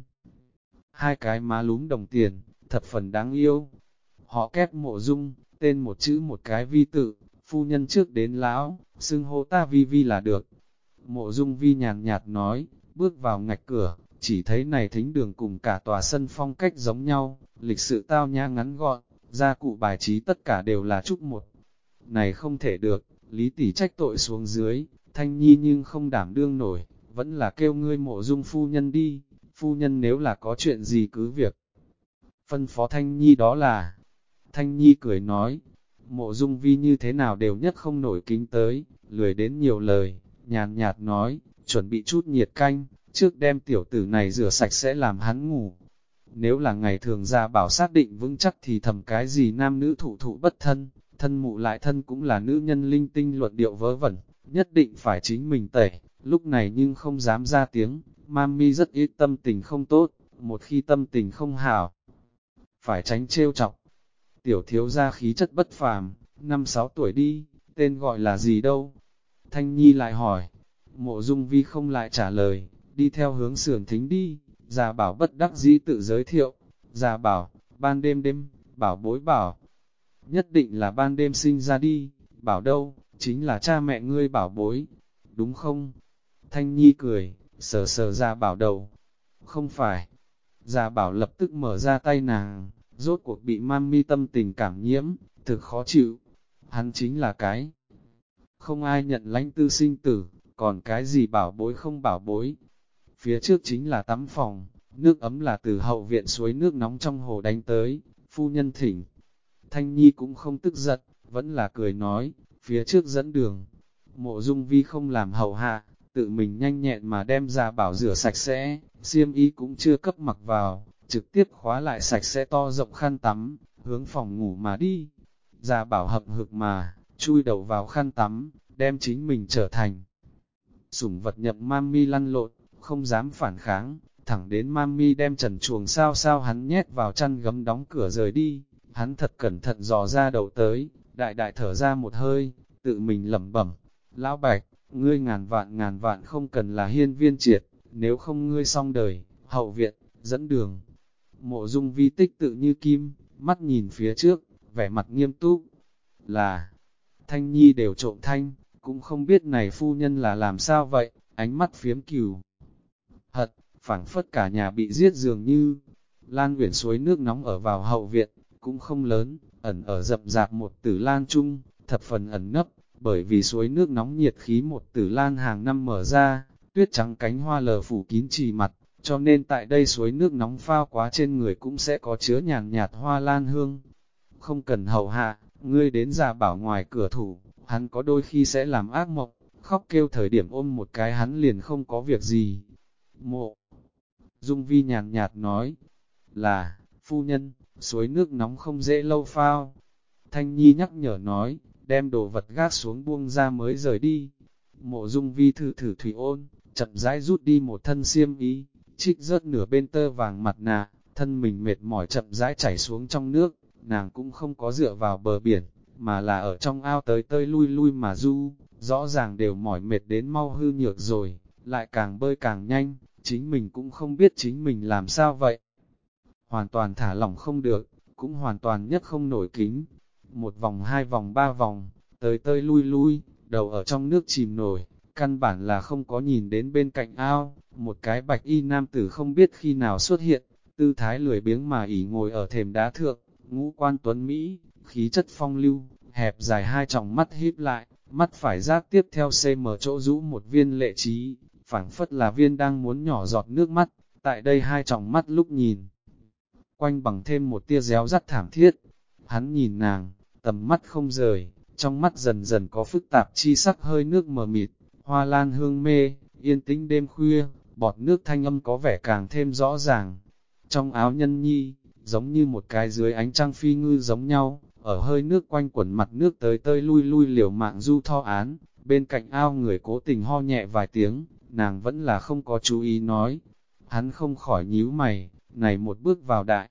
Hai cái má lúm đồng tiền, thập phần đáng yêu. Họ kép Mộ Dung, tên một chữ một cái vi tự, phu nhân trước đến lão, xưng hô ta Vi Vi là được. Mộ Dung Vi nhàn nhạt nói, bước vào ngạch cửa, chỉ thấy này thính đường cùng cả tòa sân phong cách giống nhau, lịch sự tao nhã ngắn gọn, gia cụ bài trí tất cả đều là trúc một. Này không thể được, Lý tỷ trách tội xuống dưới, Thanh Nhi nhưng không đảm đương nổi, vẫn là kêu ngươi Mộ Dung phu nhân đi, phu nhân nếu là có chuyện gì cứ việc. Phân phó Thanh Nhi đó là, Thanh Nhi cười nói, Mộ Dung Vi như thế nào đều nhất không nổi kính tới, lười đến nhiều lời, nhàn nhạt nói, chuẩn bị chút nhiệt canh, trước đem tiểu tử này rửa sạch sẽ làm hắn ngủ. Nếu là ngày thường Gia Bảo xác định vững chắc thì thầm cái gì nam nữ thụ thụ bất thân, thân mụ lại thân cũng là nữ nhân linh tinh luận điệu vớ vẩn, nhất định phải chính mình tẩy, lúc này nhưng không dám ra tiếng, Mami rất ít tâm tình không tốt, một khi tâm tình không hảo, phải tránh trêu chọc. Tiểu thiếu gia khí chất bất phàm, 5-6 tuổi đi, tên gọi là gì đâu? Thanh Nhi lại hỏi, Mộ Dung Vi không lại trả lời, đi theo hướng sườn thính đi, Gia Bảo bất đắc dĩ tự giới thiệu, Gia Bảo, ban đêm, Bảo bối Bảo, nhất định là ban đêm sinh ra đi, Bảo đâu, chính là cha mẹ ngươi Bảo bối, đúng không? Thanh Nhi cười, sờ sờ Gia Bảo đầu, không phải, Gia Bảo lập tức mở ra tay nàng, rốt cuộc bị mami tâm tình cảm nhiễm, thực khó chịu, hắn chính là cái. Không ai nhận lãnh tư sinh tử, còn cái gì bảo bối không bảo bối. Phía trước chính là tắm phòng, nước ấm là từ hậu viện suối nước nóng trong hồ đánh tới, phu nhân thỉnh. Thanh Nhi cũng không tức giận, vẫn là cười nói, phía trước dẫn đường. Mộ Dung Vi không làm hậu hạ, tự mình nhanh nhẹn mà đem ra bảo rửa sạch sẽ, xiêm y cũng chưa cấp mặc vào, trực tiếp khóa lại sạch sẽ to rộng khăn tắm, hướng phòng ngủ mà đi. Gia Bảo hậm hực mà, chui đầu vào khăn tắm, đem chính mình trở thành sủng vật nhập mami lăn lộn, không dám phản kháng, thẳng đến mami đem trần chuồng sao sao hắn nhét vào chăn gấm đóng cửa rời đi, hắn thật cẩn thận dò ra đầu tới, đại đại thở ra một hơi, tự mình lẩm bẩm, lão Bạch, ngươi ngàn vạn không cần là hiên viên triệt, nếu không ngươi xong đời, hậu viện, dẫn đường. Mộ Dung Vi tích tự như kim, mắt nhìn phía trước, vẻ mặt nghiêm túc, là, Thanh Nhi đều trộm thanh, cũng không biết này phu nhân là làm sao vậy, ánh mắt phiếm cừu. Hận, phảng phất cả nhà bị giết dường như, Lan Uyển suối nước nóng ở vào hậu viện, cũng không lớn, ẩn ở rậm rạp một tử lan chung, thập phần ẩn nấp, bởi vì suối nước nóng nhiệt khí một tử lan hàng năm mở ra, tuyết trắng cánh hoa lờ phủ kín trì mặt, cho nên tại đây suối nước nóng phao quá trên người cũng sẽ có chứa nhàn nhạt hoa lan hương. Không cần hầu hạ, ngươi đến Gia Bảo ngoài cửa thủ, hắn có đôi khi sẽ làm ác mộng, khóc kêu thời điểm ôm một cái hắn liền không có việc gì. Mộ Dung Vi nhàn nhạt nói, là, phu nhân, suối nước nóng không dễ lâu phao. Thanh Nhi nhắc nhở nói, đem đồ vật gác xuống buông ra mới rời đi. Mộ Dung Vi thử thử thủy ôn, chậm rãi rút đi một thân xiêm y, trích rớt nửa bên tơ vàng mặt nạ, thân mình mệt mỏi chậm rãi chảy xuống trong nước, nàng cũng không có dựa vào bờ biển, mà là ở trong ao tới tơi lui lui mà du, rõ ràng đều mỏi mệt đến mau hư nhược rồi, lại càng bơi càng nhanh, chính mình cũng không biết chính mình làm sao vậy. Hoàn toàn thả lỏng không được, cũng hoàn toàn nhất không nổi kính. Một vòng, hai vòng, ba vòng, tới tơi lui lui, đầu ở trong nước chìm nổi, căn bản là không có nhìn đến bên cạnh ao, một cái bạch y nam tử không biết khi nào xuất hiện, tư thái lười biếng mà ỉ ngồi ở thềm đá thượng, ngũ quan tuấn Mỹ, khí chất phong lưu, hẹp dài hai tròng mắt híp lại, mắt phải giác tiếp theo cm chỗ rũ một viên lệ trí, phảng phất là viên đang muốn nhỏ giọt nước mắt, tại đây hai tròng mắt lúc nhìn. Quanh bằng thêm một tia réo rắt thảm thiết, hắn nhìn nàng, tầm mắt không rời, trong mắt dần dần có phức tạp chi sắc hơi nước mờ mịt, hoa lan hương mê, yên tĩnh đêm khuya, bọt nước thanh âm có vẻ càng thêm rõ ràng. Trong áo nhân nhi, giống như một cái dưới ánh trăng phi ngư giống nhau, ở hơi nước quanh quẩn mặt nước tới tơi lui lui liều mạng du tho án, Bên cạnh ao người cố tình ho nhẹ vài tiếng, nàng vẫn là không có chú ý nói. Hắn không khỏi nhíu mày, này một bước vào đại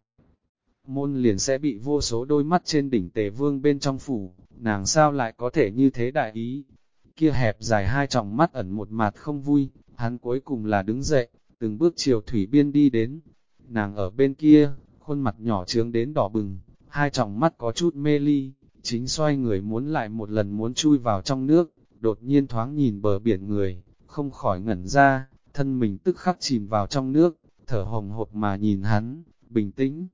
môn liền sẽ bị vô số đôi mắt trên đỉnh Tề Vương bên trong phủ, nàng sao lại có thể như thế đại ý. Kia hẹp dài hai tròng mắt ẩn một mặt không vui, hắn cuối cùng là đứng dậy, từng bước chiều thủy biên đi đến. Nàng ở bên kia, khuôn mặt nhỏ trướng đến đỏ bừng, hai tròng mắt có chút mê ly, chính xoay người muốn lại một lần muốn chui vào trong nước, đột nhiên thoáng nhìn bờ biển người, không khỏi ngẩn ra, thân mình tức khắc chìm vào trong nước, thở hồng hộc mà nhìn hắn, bình tĩnh,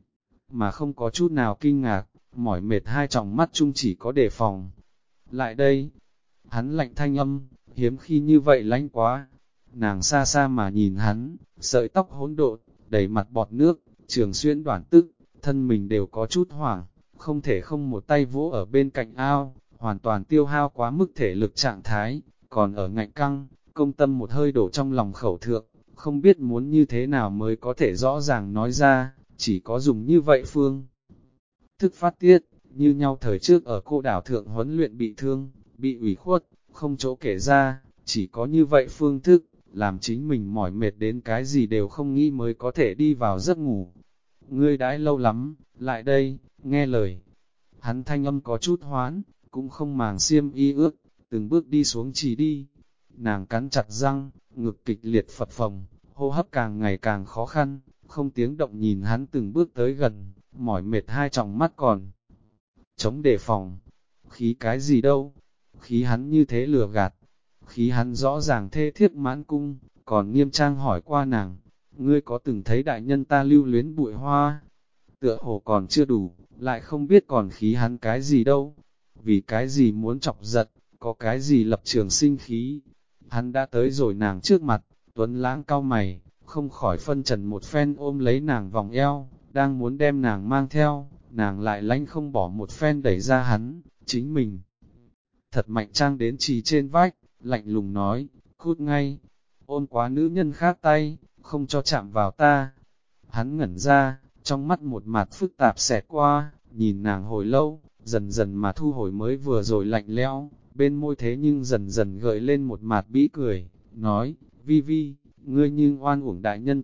mà không có chút nào kinh ngạc, mỏi mệt hai tròng mắt chung chỉ có đề phòng. Lại đây, hắn lạnh thanh âm, hiếm khi như vậy lạnh quá. Nàng xa xa mà nhìn hắn, sợi tóc hỗn độn, đầy mặt bọt nước, Trường Xuyên đoản tức, thân mình đều có chút hoảng, không thể không một tay vỗ ở bên cạnh ao, hoàn toàn tiêu hao quá mức thể lực trạng thái, còn ở ngạnh căng, công tâm một hơi đổ trong lòng khẩu thượng, không biết muốn như thế nào mới có thể rõ ràng nói ra, chỉ có dùng như vậy phương. Thức phát tiết, như nhau thời trước ở cô đảo thượng huấn luyện bị thương, bị ủy khuất, không chỗ kể ra, chỉ có như vậy phương thức, làm chính mình mỏi mệt đến cái gì đều không nghĩ mới có thể đi vào giấc ngủ. Ngươi đãi lâu lắm, lại đây, nghe lời. Hắn thanh âm có chút hoán, cũng không màng xiêm y ước, từng bước đi xuống chỉ đi. Nàng cắn chặt răng, ngực kịch liệt phập phồng, hô hấp càng ngày càng khó khăn, không tiếng động nhìn hắn từng bước tới gần, mỏi mệt hai tròng mắt còn. Chống đề phòng, khí cái gì đâu, khí hắn như thế lừa gạt, khí hắn rõ ràng thê thiếp mãn cung, còn nghiêm trang hỏi qua nàng, ngươi có từng thấy đại nhân ta lưu luyến bụi hoa? Tựa hồ còn chưa đủ, lại không biết còn khí hắn cái gì đâu, vì cái gì muốn chọc giận, có cái gì lập trường sinh khí. Hắn đã tới rồi nàng trước mặt, Tuấn Lãng cau mày, không khỏi phân trần một phen ôm lấy nàng vòng eo, đang muốn đem nàng mang theo, nàng lại lánh không bỏ một phen đẩy ra hắn, chính mình. Thật mạnh trang đến trì trên vách, lạnh lùng nói, cút ngay, ôm quá nữ nhân khác tay, không cho chạm vào ta. Hắn ngẩn ra, trong mắt một mặt phức tạp xẹt qua, nhìn nàng hồi lâu, dần dần mà thu hồi mới vừa rồi lạnh lẽo, bên môi thế nhưng dần dần gợi lên một mặt bĩ cười, nói, Vi Vi, ngươi nhưng oan uổng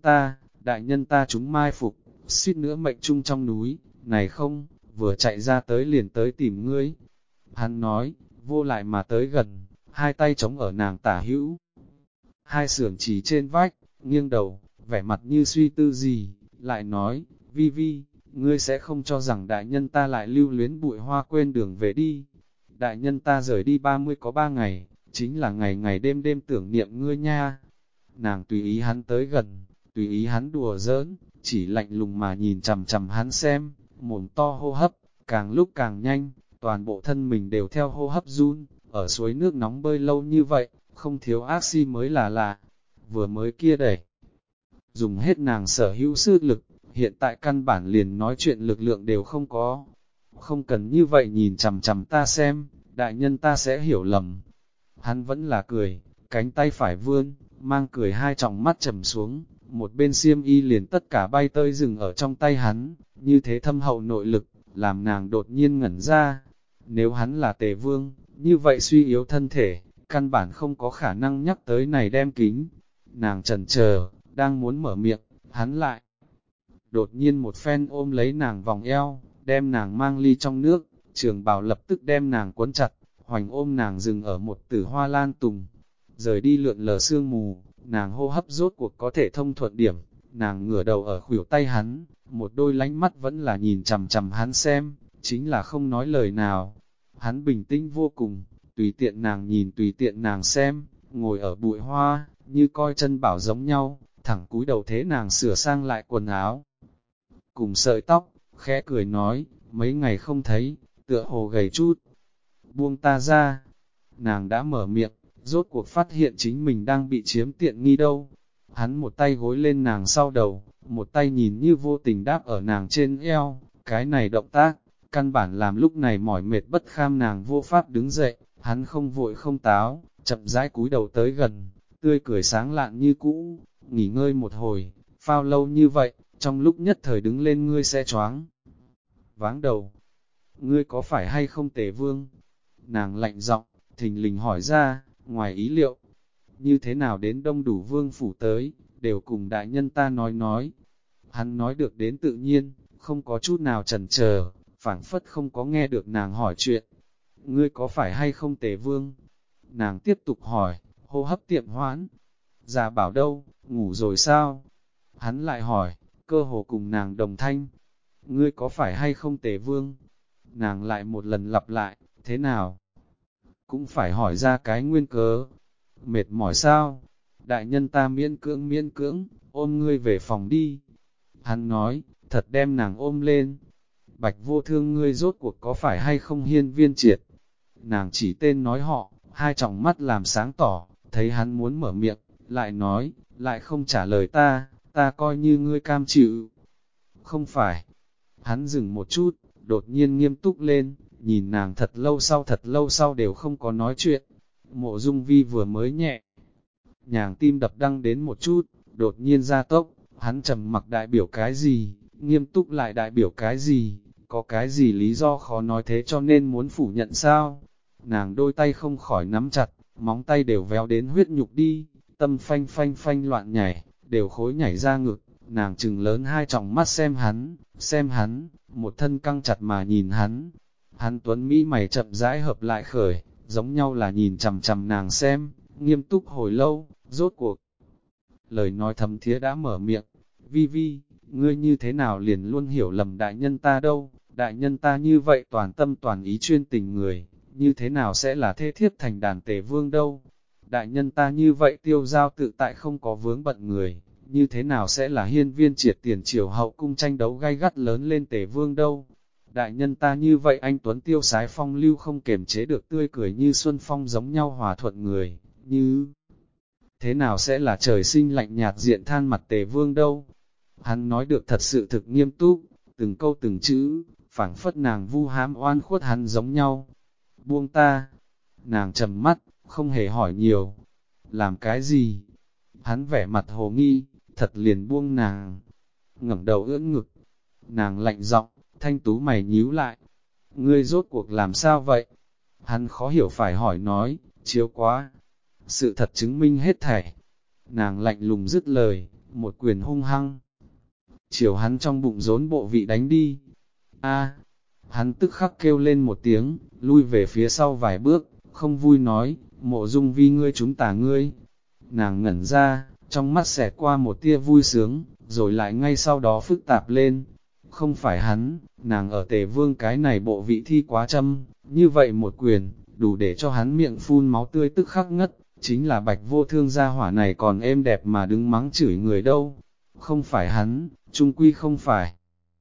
đại nhân ta chúng mai phục, suýt nữa mệnh chung trong núi, này không, vừa chạy ra tới liền tới tìm ngươi. Hắn nói, vô lại mà tới gần, hai tay chống ở nàng tả hữu. Hai sườn chỉ trên vách, nghiêng đầu, vẻ mặt như suy tư gì, lại nói, Vi Vi, ngươi sẽ không cho rằng đại nhân ta lại lưu luyến bụi hoa quên đường về đi. Đại nhân ta rời đi 30 có 3 ngày, chính là ngày ngày đêm đêm tưởng niệm ngươi nha. Nàng tùy ý hắn tới gần, tùy ý hắn đùa giỡn, chỉ lạnh lùng mà nhìn chằm chằm hắn xem, mồm to hô hấp, càng lúc càng nhanh, toàn bộ thân mình đều theo hô hấp run, ở suối nước nóng bơi lâu như vậy, không thiếu oxy mới là lạ, vừa mới kia đẩy. Dùng hết nàng sở hữu sức lực, hiện tại căn bản liền nói chuyện lực lượng đều không có. Không cần như vậy nhìn chằm chằm ta xem, đại nhân ta sẽ hiểu lầm. Hắn vẫn là cười, cánh tay phải vươn, mang cười hai tròng mắt trầm xuống, một bên xiêm y liền tất cả bay tơi dừng ở trong tay hắn, như thế thâm hậu nội lực, làm nàng đột nhiên ngẩn ra. Nếu hắn là Tề Vương, như vậy suy yếu thân thể, căn bản không có khả năng nhắc tới này đem kính. Nàng chần chờ, đang muốn mở miệng, hắn lại. Đột nhiên một phen ôm lấy nàng vòng eo, đem nàng mang ly trong nước, Trường Bảo lập tức đem nàng quấn chặt, hoành ôm nàng dừng ở một tử hoa lan tùng. Rời đi lượn lờ sương mù, nàng hô hấp rốt cuộc có thể thông thuận điểm, nàng ngửa đầu ở khuỷu tay hắn, một đôi lánh mắt vẫn là nhìn chằm chằm hắn xem, chính là không nói lời nào. Hắn bình tĩnh vô cùng, tùy tiện nàng nhìn tùy tiện nàng xem, ngồi ở bụi hoa, như coi chân bảo giống nhau, thẳng cúi đầu thế nàng sửa sang lại quần áo. Cùng sợi tóc, khẽ cười nói, mấy ngày không thấy, tựa hồ gầy chút. Buông ta ra, nàng đã mở miệng, rốt cuộc phát hiện chính mình đang bị chiếm tiện nghi đâu. Hắn một tay gối lên nàng sau đầu, một tay nhìn như vô tình đáp ở nàng trên eo, cái này động tác, căn bản làm lúc này mỏi mệt bất kham nàng vô pháp đứng dậy, hắn không vội không táo, chậm rãi cúi đầu tới gần, tươi cười sáng lạn như cũ, nghỉ ngơi một hồi, phao lâu như vậy, trong lúc nhất thời đứng lên ngươi sẽ choáng váng đầu. Ngươi có phải hay không Tề Vương? Nàng lạnh giọng, thình lình hỏi ra, ngoài ý liệu, như thế nào đến đông đủ vương phủ tới, đều cùng đại nhân ta nói. Hắn nói được đến tự nhiên, không có chút nào chần chờ, phảng phất không có nghe được nàng hỏi chuyện. Ngươi có phải hay không Tề Vương? Nàng tiếp tục hỏi, hô hấp tiệm hoãn. Già bảo đâu, ngủ rồi sao? Hắn lại hỏi, cơ hồ cùng nàng đồng thanh. Ngươi có phải hay không Tề Vương? Nàng lại một lần lặp lại, thế nào? Cũng phải hỏi ra cái nguyên cớ. Mệt mỏi sao? Đại nhân ta miễn cưỡng, ôm ngươi về phòng đi. Hắn nói, thật đem nàng ôm lên. Bạch Vô Thương, ngươi rốt cuộc có phải hay không Hiên Viên Triệt? Nàng chỉ tên nói họ, hai tròng mắt làm sáng tỏ, thấy hắn muốn mở miệng, lại nói, lại không trả lời ta coi như ngươi cam chịu. Không phải. Hắn dừng một chút, đột nhiên nghiêm túc lên, nhìn nàng thật lâu sau đều không có nói chuyện. Mộ Dung Vi vừa mới nhẹ, nhàng tim đập đăng đến một chút, đột nhiên ra tốc, hắn trầm mặc đại biểu cái gì, nghiêm túc lại đại biểu cái gì, có cái gì lý do khó nói thế cho nên muốn phủ nhận sao? Nàng đôi tay không khỏi nắm chặt, móng tay đều véo đến huyết nhục đi, tâm phanh phanh phanh loạn nhảy, đều khối nhảy ra ngực, nàng trừng lớn hai tròng mắt xem hắn, một thân căng chặt mà nhìn hắn. Hắn tuấn Mỹ mày chậm rãi hợp lại khởi, giống nhau là nhìn chằm chằm nàng xem, nghiêm túc hồi lâu, rốt cuộc. Lời nói thầm thía đã mở miệng, Vi Vi, ngươi như thế nào liền luôn hiểu lầm đại nhân ta đâu, đại nhân ta như vậy toàn tâm toàn ý chuyên tình người, như thế nào sẽ là thê thiếp thành đàn Tề Vương đâu. Đại nhân ta như vậy tiêu giao tự tại không có vướng bận người, như thế nào sẽ là Hiên Viên Triệt tiền triều hậu cung tranh đấu gay gắt lớn lên Tề Vương đâu. Đại nhân ta như vậy anh Tuấn tiêu sái phong lưu không kềm chế được tươi cười như xuân phong giống nhau hòa thuận người, như thế nào sẽ là trời sinh lạnh nhạt diện than mặt Tề Vương đâu. Hắn nói được thật sự thực nghiêm túc, từng câu từng chữ, phảng phất nàng vu hãm oan khuất hắn giống nhau. Buông ta, nàng trầm mắt, không hề hỏi nhiều. Làm cái gì? Hắn vẻ mặt hồ nghi, thật liền buông nàng. Ngẩng đầu ưỡn ngực, nàng lạnh giọng, thanh tú mày nhíu lại. Ngươi rốt cuộc làm sao vậy? Hắn khó hiểu phải hỏi nói, chiếu quá. Sự thật chứng minh hết thảy. Nàng lạnh lùng dứt lời, một quyền hung hăng. Chiều hắn trong bụng rốn bộ vị đánh đi. A, hắn tức khắc kêu lên một tiếng, lui về phía sau vài bước, không vui nói, Mộ Dung Vi ngươi chúng tả ngươi. Nàng ngẩn ra, trong mắt xẹt qua một tia vui sướng, rồi lại ngay sau đó phức tạp lên. Không phải hắn, nàng ở Tề Vương cái này bộ vị thi quá châm, như vậy một quyền, đủ để cho hắn miệng phun máu tươi tức khắc ngất, chính là Bạch Vô Thương gia hỏa này còn êm đẹp mà đứng mắng chửi người đâu. Không phải hắn, chung quy không phải.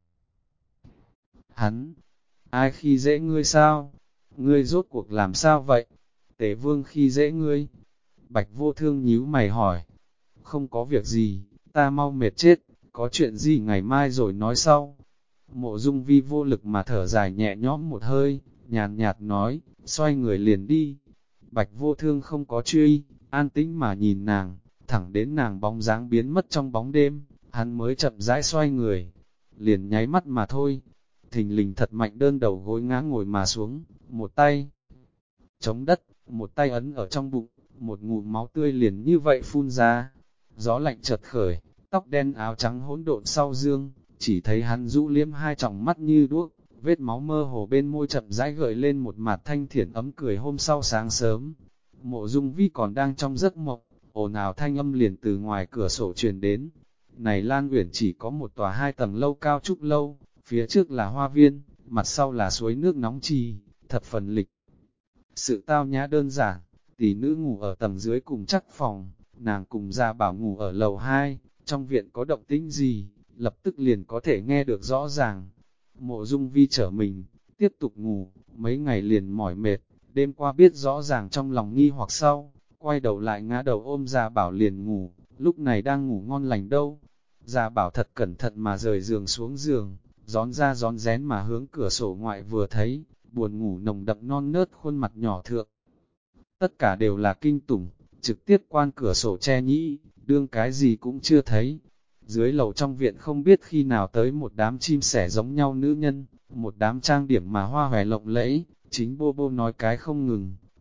Hắn, ai khi dễ ngươi sao? Ngươi rốt cuộc làm sao vậy? Tề Vương khi dễ ngươi. Bạch Vô Thương nhíu mày hỏi. Không có việc gì, ta mau mệt chết, có chuyện gì ngày mai rồi nói sau. Mộ Dung Vi vô lực mà thở dài nhẹ nhõm một hơi, nhàn nhạt nói, xoay người liền đi. Bạch Vô Thương không có truy, an tĩnh mà nhìn nàng, thẳng đến nàng bóng dáng biến mất trong bóng đêm, hắn mới chậm rãi xoay người, liền nháy mắt mà thôi. Thình lình thật mạnh đơn đầu gối ngã ngồi mà xuống, một tay chống đất, một tay ấn ở trong bụng, một ngụm máu tươi liền như vậy phun ra. Gió lạnh chợt khởi, tóc đen áo trắng hỗn độn sau dương, chỉ thấy hắn rũ liếm hai tròng mắt như đuốc, vết máu mơ hồ bên môi chậm rãi gợi lên một mặt thanh thiển ấm cười hôm sau sáng sớm. Mộ Dung Vi còn đang trong giấc mộng, ồn ào thanh âm liền từ ngoài cửa sổ truyền đến. Này Lan Uyển chỉ có một tòa 2 tầng lâu cao trúc lâu, phía trước là hoa viên, mặt sau là suối nước nóng trì, thập phần lịch. Sự tao nhã đơn giản, tỷ nữ ngủ ở tầng dưới cùng chắc phòng, nàng cùng Gia Bảo ngủ ở lầu 2, trong viện có động tĩnh gì, lập tức liền có thể nghe được rõ ràng. Mộ Dung Vi trở mình, tiếp tục ngủ, mấy ngày liền mỏi mệt, đêm qua biết rõ ràng trong lòng nghi hoặc sau, quay đầu lại ngã đầu ôm Gia Bảo liền ngủ, lúc này đang ngủ ngon lành đâu. Gia Bảo thật cẩn thận mà rời giường xuống giường, gión ra gión rén mà hướng cửa sổ ngoại vừa thấy, buồn ngủ nồng đậm non nớt khuôn mặt nhỏ thượng. Tất cả đều là kinh tủng, trực tiếp quan cửa sổ che nhĩ, đương cái gì cũng chưa thấy. Dưới lầu trong viện không biết khi nào tới một đám chim sẻ giống nhau nữ nhân, một đám trang điểm mà hoa hòe lộng lẫy, chính bô bô nói cái không ngừng,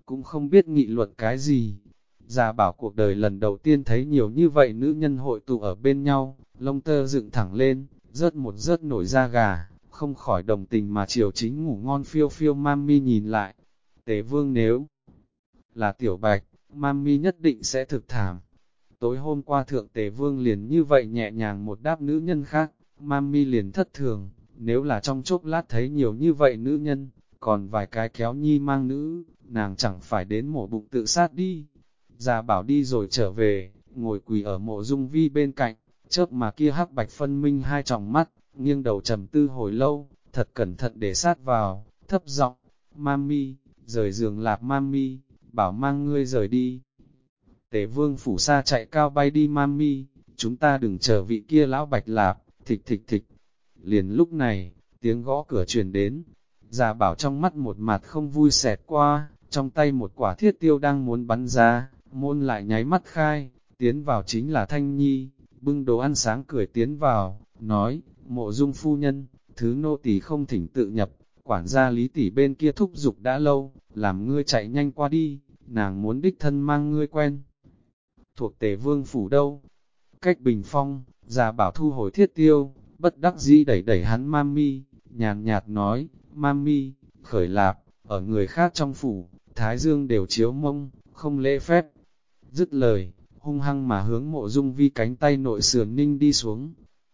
cũng không biết nghị luận cái gì. Gia Bảo cuộc đời lần đầu tiên thấy nhiều như vậy nữ nhân hội tụ ở bên nhau, lông tơ dựng thẳng lên, rớt nổi da gà, không khỏi đồng tình mà chiều chính ngủ ngon phiêu phiêu Mami nhìn lại. Tề Vương nếu là Tiểu Bạch, Mami nhất định sẽ thực thảm. Tối hôm qua Thượng Tề Vương liền như vậy nhẹ nhàng một đáp nữ nhân khác, Mami liền thất thường, nếu là trong chốc lát thấy nhiều như vậy nữ nhân, còn vài cái kéo nhi mang nữ, nàng chẳng phải đến mổ bụng tự sát đi. Gia Bảo đi rồi trở về, ngồi quỳ ở Mộ Dung Vi bên cạnh, chớp mà kia hắc bạch phân minh hai tròng mắt, nghiêng đầu trầm tư hồi lâu, thật cẩn thận để sát vào, thấp giọng, Mami, rời giường lạp Mami, bảo mang ngươi rời đi. Tề Vương phủ xa chạy cao bay đi Mami, chúng ta đừng chờ vị kia lão bạch lạp, thịch thịch thịch. Liền lúc này, tiếng gõ cửa truyền đến, Gia Bảo trong mắt một mặt không vui xẹt qua, trong tay một quả thiết tiêu đang muốn bắn ra, môn lại nháy mắt khai, tiến vào chính là Thanh Nhi, bưng đồ ăn sáng cười tiến vào, nói, Mộ Dung phu nhân, thứ nô tỳ không thỉnh tự nhập, quản gia Lý tỷ bên kia thúc giục đã lâu, làm ngươi chạy nhanh qua đi, nàng muốn đích thân mang ngươi quen. Thuộc Tề Vương phủ đâu? Cách bình phong, Gia Bảo thu hồi thiết tiêu, bất đắc dĩ đẩy đẩy hắn Mami, nhàn nhạt nói, Mami, khởi lạp, ở người khác trong phủ, Thái Dương đều chiếu mông, không lễ phép. Dứt lời, hung hăng mà hướng Mộ Dung Vi cánh tay nội sườn ninh đi xuống.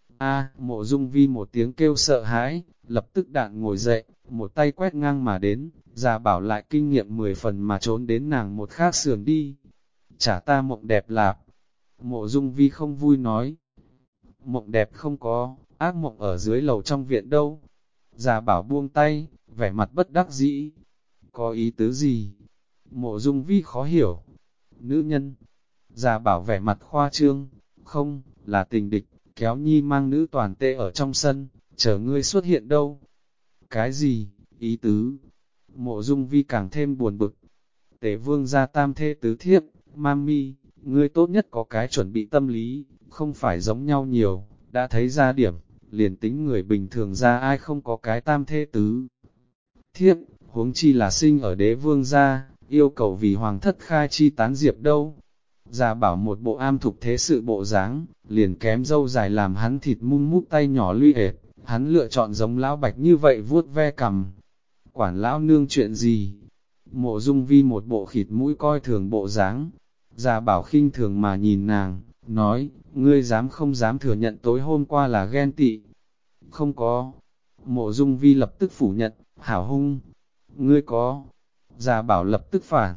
Mộ Dung Vi một tiếng kêu sợ hãi, lập tức đạn ngồi dậy, một tay quét ngang mà đến, Gia Bảo lại kinh nghiệm 10 phần mà trốn đến nàng một khác sườn đi. Trả ta mộng đẹp lạp. Mộ Dung Vi không vui nói. Mộng đẹp không có, ác mộng ở dưới lầu trong viện đâu. Gia Bảo buông tay, vẻ mặt bất đắc dĩ. Có ý tứ gì? Mộ Dung Vi khó hiểu. Nữ nhân. Gia Bảo vẻ mặt khoa trương. Không, là tình địch, kéo nhi mang nữ toàn tê ở trong sân, chờ ngươi xuất hiện đâu. Cái gì? Ý tứ? Mộ Dung Vi càng thêm buồn bực. Tề Vương gia tam thê tứ thiếp, Mami, ngươi tốt nhất có cái chuẩn bị tâm lý, không phải giống nhau nhiều, đã thấy ra điểm, liền tính người bình thường ra ai không có cái tam thê tứ thiếp, huống chi là sinh ở Đế Vương gia, yêu cầu vì hoàng thất khai chi tán diệp đâu. Gia Bảo một bộ am thục thế sự bộ dáng, liền kém dâu dài làm hắn thịt mum mút tay nhỏ luy ệt, hắn lựa chọn giống lão bạch như vậy vuốt ve cằm. Quản lão nương chuyện gì? Mộ Dung Vi một bộ khịt mũi coi thường bộ dáng. Gia Bảo khinh thường mà nhìn nàng, nói, ngươi dám không dám thừa nhận tối hôm qua là ghen tị. Không có. Mộ Dung Vi lập tức phủ nhận, hảo hung. Ngươi có. Gia Bảo lập tức phản.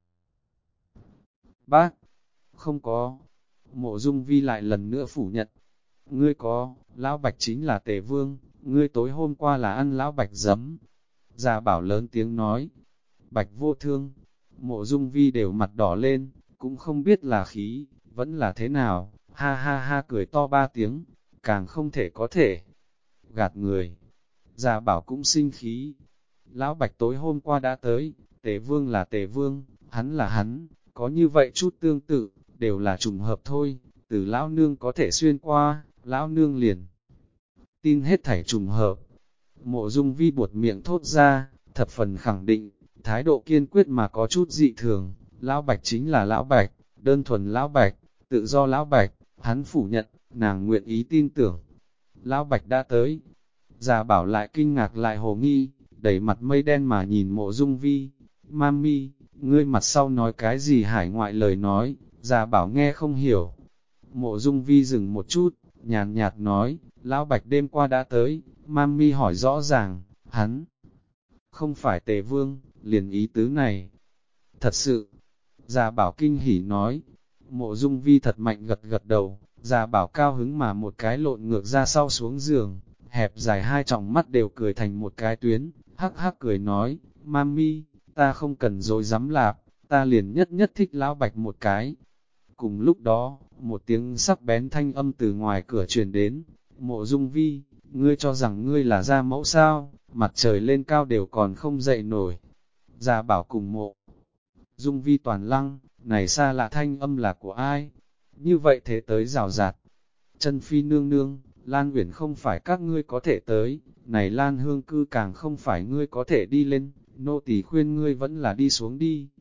Bác. Không có. Mộ Dung Vi lại lần nữa phủ nhận. Ngươi có, lão bạch chính là Tề Vương, ngươi tối hôm qua là ăn lão bạch giấm. Gia Bảo lớn tiếng nói. Bạch vô thương. Mộ Dung Vi đều mặt đỏ lên, cũng không biết là khí, vẫn là thế nào, ha ha ha cười to 3 tiếng, càng không thể có thể. Gạt người. Gia Bảo cũng sinh khí. Lão Bạch tối hôm qua đã tới, Tề Vương là Tề Vương, hắn là hắn, có như vậy chút tương tự, đều là trùng hợp thôi, từ Lão Nương có thể xuyên qua, Lão Nương liền. Tin hết thảy trùng hợp. Mộ Dung Vi buột miệng thốt ra, thập phần khẳng định, thái độ kiên quyết mà có chút dị thường, Lão Bạch chính là Lão Bạch, đơn thuần Lão Bạch, tự do Lão Bạch, hắn phủ nhận, nàng nguyện ý tin tưởng. Lão Bạch đã tới. Gia Bảo lại kinh ngạc lại hồ nghi, đẩy mặt mây đen mà nhìn Mộ Dung Vi. Mami, ngươi mặt sau nói cái gì hải ngoại lời nói, Gia Bảo nghe không hiểu. Mộ Dung Vi dừng một chút, nhàn nhạt nói, Lão Bạch đêm qua đã tới, Mami hỏi rõ ràng, hắn không phải Tề Vương, liền ý tứ này. Thật sự, Gia Bảo kinh hỉ nói. Mộ Dung Vi thật mạnh gật gật đầu, Gia Bảo cao hứng mà một cái lộn ngược ra sau xuống giường, hẹp dài hai tròng mắt đều cười thành một cái tuyến, hắc hắc cười nói, Mami, ta không cần dối dám lạp, ta liền nhất nhất thích Lão Bạch một cái. Cùng lúc đó, một tiếng sắc bén thanh âm từ ngoài cửa truyền đến, Mộ Dung Vi, ngươi cho rằng ngươi là gia mẫu sao, mặt trời lên cao đều còn không dậy nổi. Gia Bảo cùng Mộ Dung Vi toàn lăng, này xa lạ thanh âm là của ai? Như vậy thế tới rào rạt. Chân Phi nương nương, Lan Uyển không phải các ngươi có thể tới, này Lan Hương cư càng không phải ngươi có thể đi lên, nô tỳ khuyên ngươi vẫn là đi xuống đi.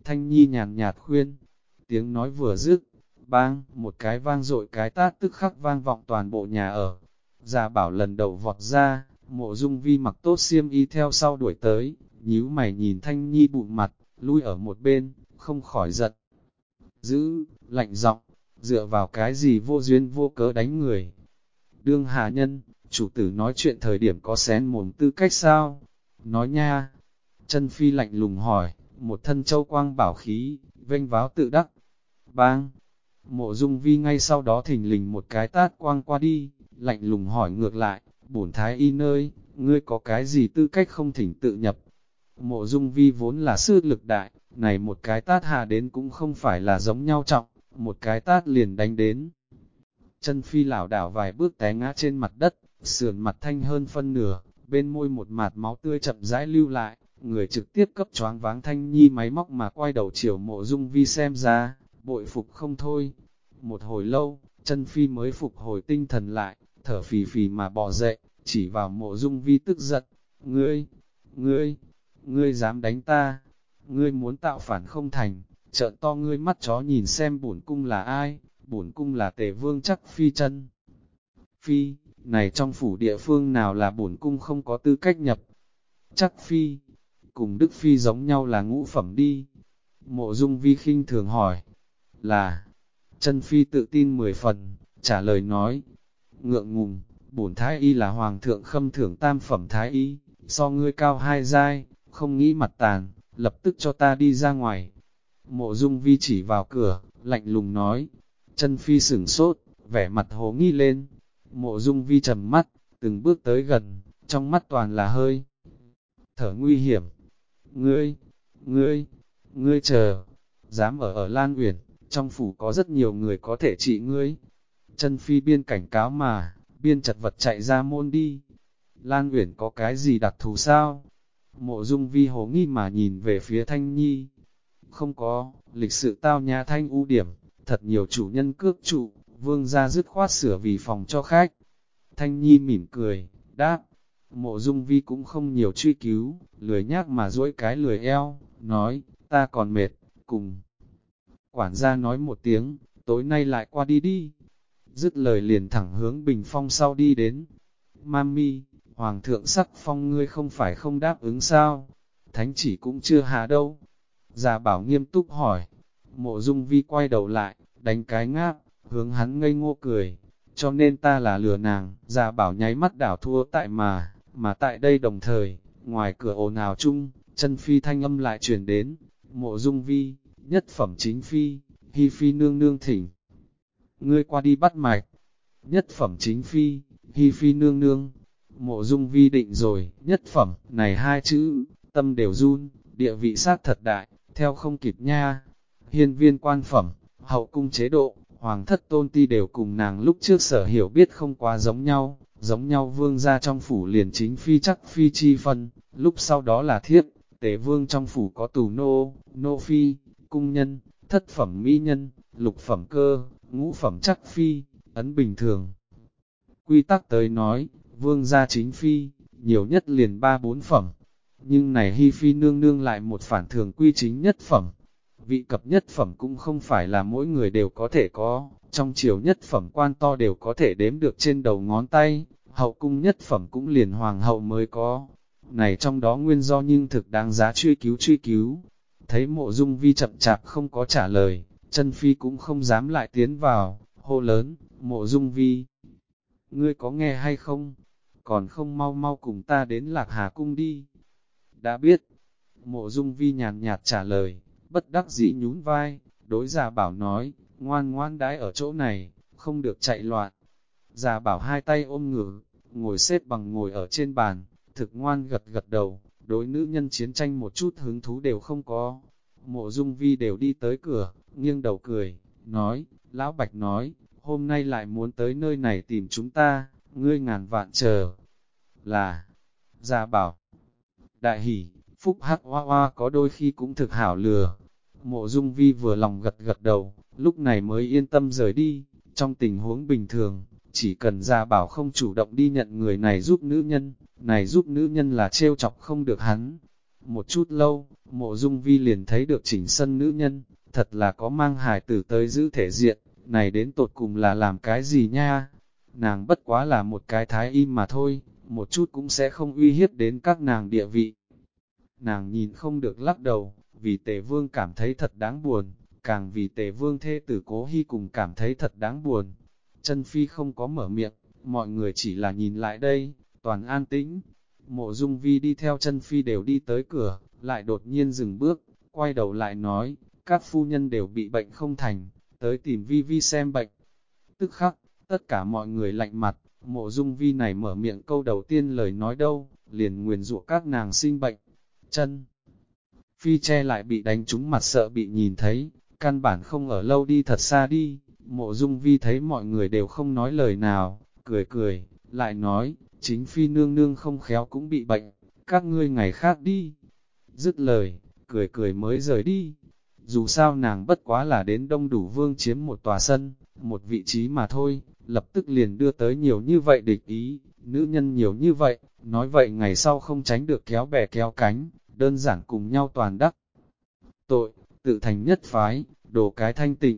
Thanh Nhi nhàn nhạt khuyên. Tiếng nói vừa dứt, bang, một cái vang dội cái tát tức khắc vang vọng toàn bộ nhà ở. Gia Bảo lần đầu vọt ra, Mộ Dung Vi mặc tốt xiêm y theo sau đuổi tới, nhíu mày nhìn Thanh Nhi bụng mặt, lui ở một bên, không khỏi giận. Giữ, lạnh giọng, dựa vào cái gì vô duyên vô cớ đánh người. Đương hạ nhân, chủ tử nói chuyện thời điểm có xén mồm tư cách sao? Nói nha. Chân Phi lạnh lùng hỏi, một thân châu quang bảo khí, vênh váo tự đắc. Bang! Mộ Dung Vi ngay sau đó thình lình một cái tát quang qua đi, lạnh lùng hỏi ngược lại, bổn thái y nơi, ngươi có cái gì tư cách không thỉnh tự nhập? Mộ Dung Vi vốn là sư lực đại, này một cái tát hạ đến cũng không phải là giống nhau trọng, một cái tát liền đánh đến. Chân Phi lảo đảo vài bước té ngã trên mặt đất, sườn mặt thanh hơn phân nửa, bên môi một mạt máu tươi chậm rãi lưu lại, người trực tiếp cấp choáng váng Thanh Nhi máy móc mà quay đầu chiều Mộ Dung Vi xem ra, bội phục không thôi. Một hồi lâu, Chân Phi mới phục hồi tinh thần lại, thở phì phì mà bò dậy, chỉ vào Mộ Dung Vi tức giận, ngươi dám đánh ta, ngươi muốn tạo phản không thành, trợn to ngươi mắt chó nhìn xem bổn cung là ai, bổn cung là Tề Vương Chắc Phi Chân Phi, này trong phủ địa phương nào là bổn cung không có tư cách nhập. Chắc Phi, cùng Đức Phi giống nhau là ngũ phẩm đi. Mộ Dung Vi khinh thường hỏi, là, Chân Phi tự tin 10 phần, trả lời nói, ngượng ngùng, bổn thái y là hoàng thượng khâm thưởng tam phẩm thái y, so ngươi cao 2 giai, không nghĩ mặt tàn, lập tức cho ta đi ra ngoài. Mộ Dung Vi chỉ vào cửa, lạnh lùng nói, Chân Phi sửng sốt, vẻ mặt hồ nghi lên. Mộ Dung Vi trầm mắt, từng bước tới gần, trong mắt toàn là hơi thở nguy hiểm. Ngươi chờ, dám ở Lan Uyển, trong phủ có rất nhiều người có thể trị ngươi. Chân Phi biên cảnh cáo mà, biên chật vật chạy ra môn đi. Lan Uyển có cái gì đặc thù sao? Mộ Dung Vi hồ nghi mà nhìn về phía Thanh Nhi. Không có, lịch sự tao nhã thanh ưu điểm, thật nhiều chủ nhân cước trụ, vương gia dứt khoát sửa vì phòng cho khách. Thanh Nhi mỉm cười, đáp. Mộ Dung Vi cũng không nhiều truy cứu, lười nhác mà duỗi cái lười eo, nói, ta còn mệt, cùng. Quản gia nói một tiếng, tối nay lại qua đi đi. Dứt lời liền thẳng hướng bình phong sau đi đến. Mami, Hoàng thượng sắc phong ngươi không phải không đáp ứng sao? Thánh chỉ cũng chưa hạ đâu. Gia Bảo nghiêm túc hỏi. Mộ Dung Vi quay đầu lại, đánh cái ngáp, hướng hắn ngây ngô cười. Cho nên ta là lừa nàng. Gia Bảo nháy mắt đảo thua tại mà tại đây đồng thời, ngoài cửa ồn ào chung, Chân Phi thanh âm lại truyền đến. Mộ Dung Vi, nhất phẩm chính phi, Hi Phi nương nương thỉnh. Ngươi qua đi bắt mạch. Nhất phẩm chính phi, Hi Phi nương nương. Mộ Dung Vi định rồi, nhất phẩm, này hai chữ, tâm đều run, địa vị sát thật đại, theo không kịp nha. Hiên viên quan phẩm, hậu cung chế độ, hoàng thất tôn ti đều cùng nàng lúc trước sở hiểu biết không quá giống nhau vương gia trong phủ liền chính phi chắc phi chi phân, lúc sau đó là thiếp, tể vương trong phủ có tù nô phi, cung nhân, thất phẩm mỹ nhân, lục phẩm cơ, ngũ phẩm chắc phi, ấn bình thường. Quy tắc tới nói, vương gia chính phi, nhiều nhất liền 3-4 phẩm, nhưng này Hi Phi nương nương lại một phản thường quy chính nhất phẩm. Vị cập nhất phẩm cũng không phải là mỗi người đều có thể có, trong triều nhất phẩm quan to đều có thể đếm được trên đầu ngón tay, hậu cung nhất phẩm cũng liền hoàng hậu mới có. Này trong đó nguyên do nhưng thực đáng giá truy cứu. Thấy Mộ Dung Vi chậm chạp không có trả lời, Chân Phi cũng không dám lại tiến vào, hô lớn, Mộ Dung Vi. Ngươi có nghe hay không? Còn không mau mau cùng ta đến Lạc Hà cung đi. Đã biết. Mộ Dung Vi nhàn nhạt trả lời, bất đắc dĩ nhún vai, đối Gia Bảo nói, ngoan ngoan đãi ở chỗ này, không được chạy loạn. Gia Bảo hai tay ôm ngực, ngồi xếp bằng ngồi ở trên bàn, thực ngoan gật gật đầu, đối nữ nhân chiến tranh một chút hứng thú đều không có. Mộ Dung Vi đều đi tới cửa, nghiêng đầu cười, nói, Lão Bạch nói, hôm nay lại muốn tới nơi này tìm chúng ta, ngươi ngàn vạn chờ. Là, Gia Bảo, đại hỉ, phúc hắc hoa hoa có đôi khi cũng thực hảo lừa. Mộ Dung Vi vừa lòng gật gật đầu, lúc này mới yên tâm rời đi. Trong tình huống bình thường, chỉ cần Gia Bảo không chủ động đi nhận người này giúp nữ nhân là trêu chọc không được hắn. Một chút lâu, Mộ Dung Vi liền thấy được chỉnh sân nữ nhân, thật là có mang hài tử tới giữ thể diện, này đến tột cùng là làm cái gì nha? Nàng bất quá là một cái thái im mà thôi, một chút cũng sẽ không uy hiếp đến các nàng địa vị. Nàng nhìn không được lắc đầu, vì Tề Vương cảm thấy thật đáng buồn, càng vì Tề Vương thê tử Cố Hy cùng cảm thấy thật đáng buồn. Chân Phi không có mở miệng, mọi người chỉ là nhìn lại đây, toàn an tĩnh. Mộ Dung Vi đi theo Chân Phi đều đi tới cửa, lại đột nhiên dừng bước, quay đầu lại nói, các phu nhân đều bị bệnh không thành, tới tìm Vi Vi xem bệnh. Tức khắc, tất cả mọi người lạnh mặt, Mộ Dung Vi này mở miệng câu đầu tiên lời nói đâu, liền nguyền rủa các nàng sinh bệnh. Chân Phi che lại bị đánh trúng mặt sợ bị nhìn thấy, căn bản không ở lâu đi thật xa đi. Mộ Dung Vi thấy mọi người đều không nói lời nào, cười cười, lại nói, chính Phi nương nương không khéo cũng bị bệnh, các ngươi ngày khác đi. Dứt lời, cười cười mới rời đi. Dù sao nàng bất quá là đến Đông Đủ Vương chiếm một tòa sân, một vị trí mà thôi, lập tức liền đưa tới nhiều như vậy địch ý, nữ nhân nhiều như vậy, nói vậy ngày sau không tránh được kéo bè kéo cánh, đơn giản cùng nhau toàn đắc. Tội, tự thành nhất phái, đồ cái thanh tịnh.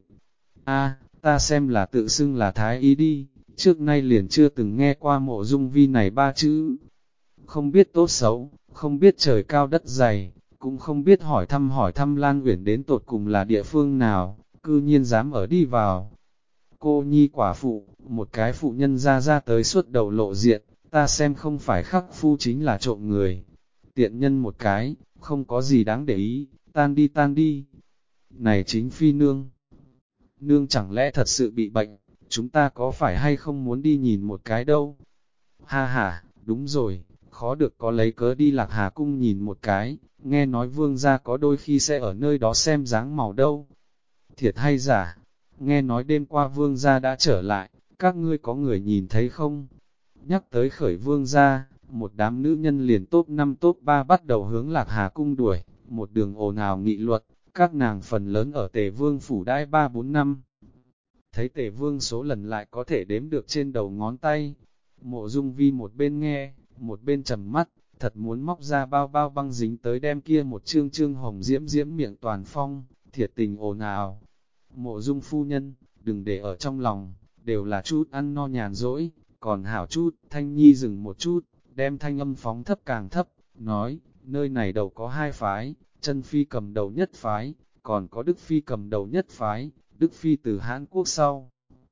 A, ta xem là tự xưng là thái ý đi, trước nay liền chưa từng nghe qua Mộ Dung Vi này ba chữ. Không biết tốt xấu, không biết trời cao đất dày, cũng không biết hỏi thăm Lan Uyển đến tột cùng là địa phương nào, cư nhiên dám ở đi vào. Cô nhi quả phụ, một cái phụ nhân ra tới suốt đầu lộ diện, ta xem không phải khắc phu chính là trộm người. Tiện nhân một cái, không có gì đáng để ý, tan đi. Này chính Phi nương. Nương chẳng lẽ thật sự bị bệnh, chúng ta có phải hay không muốn đi nhìn một cái đâu? Ha ha, đúng rồi, khó được có lấy cớ đi Lạc Hà cung nhìn một cái, nghe nói vương gia có đôi khi sẽ ở nơi đó xem dáng màu đâu. Thiệt hay giả, nghe nói đêm qua vương gia đã trở lại, các ngươi có người nhìn thấy không? Nhắc tới khởi vương gia, một đám nữ nhân liền top 5 top 3 bắt đầu hướng Lạc Hà cung đuổi, một đường ồn ào nghị luật, các nàng phần lớn ở Tề Vương phủ đãi 3-4 năm. Thấy Tề Vương số lần lại có thể đếm được trên đầu ngón tay. Mộ Dung Vi một bên nghe, một bên trầm mắt, thật muốn móc ra bao bao băng dính tới đem kia một trương trương hồng diễm diễm miệng toàn phong, thiệt tình ồn ào. Mộ Dung phu nhân, đừng để ở trong lòng, đều là chút ăn no nhàn rỗi, còn hảo chút. Thanh Nhi dừng một chút, đem thanh âm phóng thấp càng thấp, nói, nơi này đầu có hai phái, Chân Phi cầm đầu nhất phái, còn có Đức Phi cầm đầu nhất phái. Đức Phi từ Hán Quốc sau,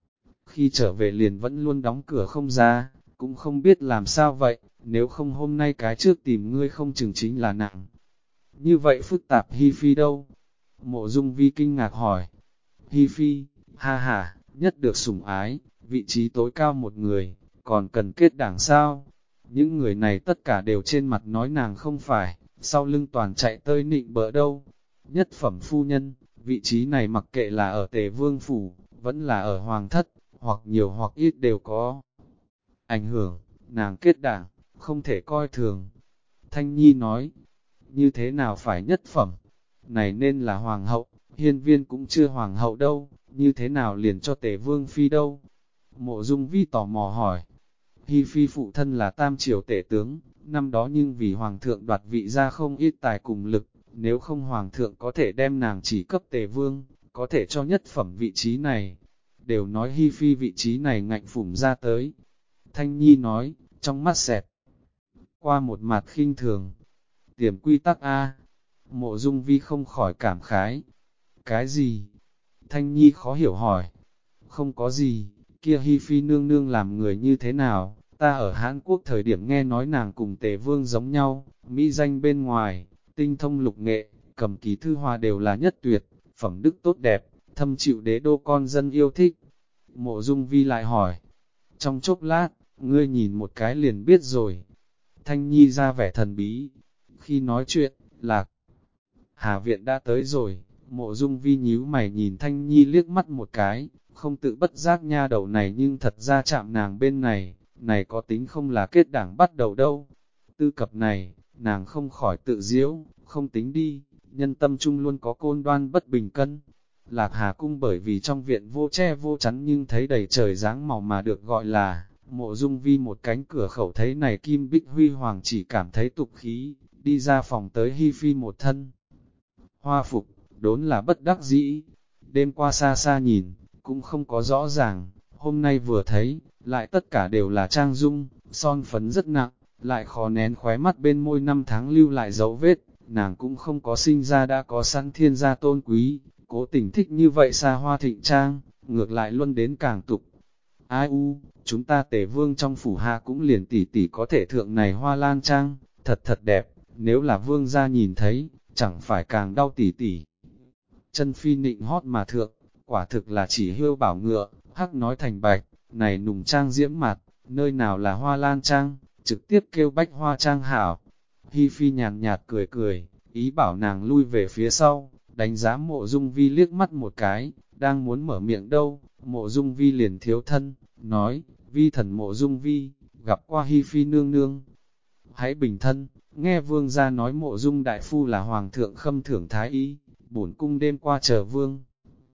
khi trở về liền vẫn luôn đóng cửa không ra, cũng không biết làm sao vậy, nếu không hôm nay cái trước tìm ngươi không chừng chính là nặng. Như vậy phức tạp Hi Phi đâu? Mộ Dung Vi kinh ngạc hỏi. Hi Phi, ha ha, nhất được sủng ái, vị trí tối cao một người, còn cần kết đảng sao? Những người này tất cả đều trên mặt nói nàng không phải, sau lưng toàn chạy tơi nịnh bỡ đâu. Nhất phẩm phu nhân, vị trí này mặc kệ là ở Tề Vương Phủ, vẫn là ở Hoàng Thất, hoặc nhiều hoặc ít đều có ảnh hưởng, nàng kết đảng, không thể coi thường. Thanh Nhi nói, như thế nào phải nhất phẩm, này nên là Hoàng hậu, hiên viên cũng chưa Hoàng hậu đâu, như thế nào liền cho Tề Vương Phi đâu. Mộ Dung Vi tò mò hỏi, Hi Phi phụ thân là Tam Triều Tể tướng, năm đó nhưng vì Hoàng thượng đoạt vị ra không ít tài cùng lực, nếu không Hoàng thượng có thể đem nàng chỉ cấp Tề Vương, có thể cho nhất phẩm vị trí này. Đều nói Hi Phi vị trí này ngạnh phủng ra tới. Thanh Nhi nói, trong mắt xẹt qua một mặt khinh thường. Tiềm quy tắc A. Mộ Dung Vi không khỏi cảm khái. Cái gì? Thanh Nhi khó hiểu hỏi. Không có gì, kia Hi Phi nương nương làm người như thế nào? Ta ở Hán Quốc thời điểm nghe nói nàng cùng Tề Vương giống nhau, mỹ danh bên ngoài, tinh thông lục nghệ, cầm ký thư hoa đều là nhất tuyệt, phẩm đức tốt đẹp, thâm chịu đế đô con dân yêu thích. Mộ Dung Vi lại hỏi, trong chốc lát, ngươi nhìn một cái liền biết rồi. Thanh Nhi ra vẻ thần bí. Khi nói chuyện, Lạc Hà Viện đã tới rồi. Mộ Dung Vi nhíu mày nhìn Thanh Nhi liếc mắt một cái, không tự bất giác nha đầu này nhưng thật ra chạm nàng bên này, này có tính không là kết đảng bắt đầu đâu. Tư cập này, nàng không khỏi tự diễu, không tính đi, nhân tâm trung luôn có côn đoan bất bình cân. Lạc Hà cung bởi vì trong viện vô che vô chắn nhưng thấy đầy trời dáng màu mà được gọi là, Mộ Dung Vi một cánh cửa khẩu thấy này kim bích huy hoàng chỉ cảm thấy tục khí, đi ra phòng tới Hi Phi một thân. hoa phục, đốn là bất đắc dĩ. Đêm qua xa xa nhìn, cũng không có rõ ràng, hôm nay vừa thấy, lại tất cả đều là trang dung, son phấn rất nặng, lại khó nén khóe mắt bên môi năm tháng lưu lại dấu vết, nàng cũng không có sinh ra đã có sẵn thiên gia tôn quý, cố tình thích như vậy xa hoa thịnh trang, ngược lại luân đến càng tục. Ai u, chúng ta Tề vương trong phủ hạ cũng liền tỷ tỷ có thể thượng này hoa lan trang, thật thật đẹp, nếu là vương gia nhìn thấy, chẳng phải càng đau tỷ tỷ. Chân phi nịnh hót mà thượng, quả thực là chỉ hươu bảo ngựa, hắc nói thành bạch, này nùng trang diễm mặt, nơi nào là hoa lan trang, trực tiếp kêu bách hoa trang hảo. Hi phi nhàn nhạt cười cười, ý bảo nàng lui về phía sau, đánh giá mộ dung vi liếc mắt một cái, đang muốn mở miệng đâu, mộ dung vi liền thiếu thân, nói, vi thần mộ dung vi, gặp qua Hi phi nương nương. Hãy bình thân, nghe vương gia nói mộ dung đại phu là hoàng thượng khâm thưởng thái y, bổn cung đêm qua chờ vương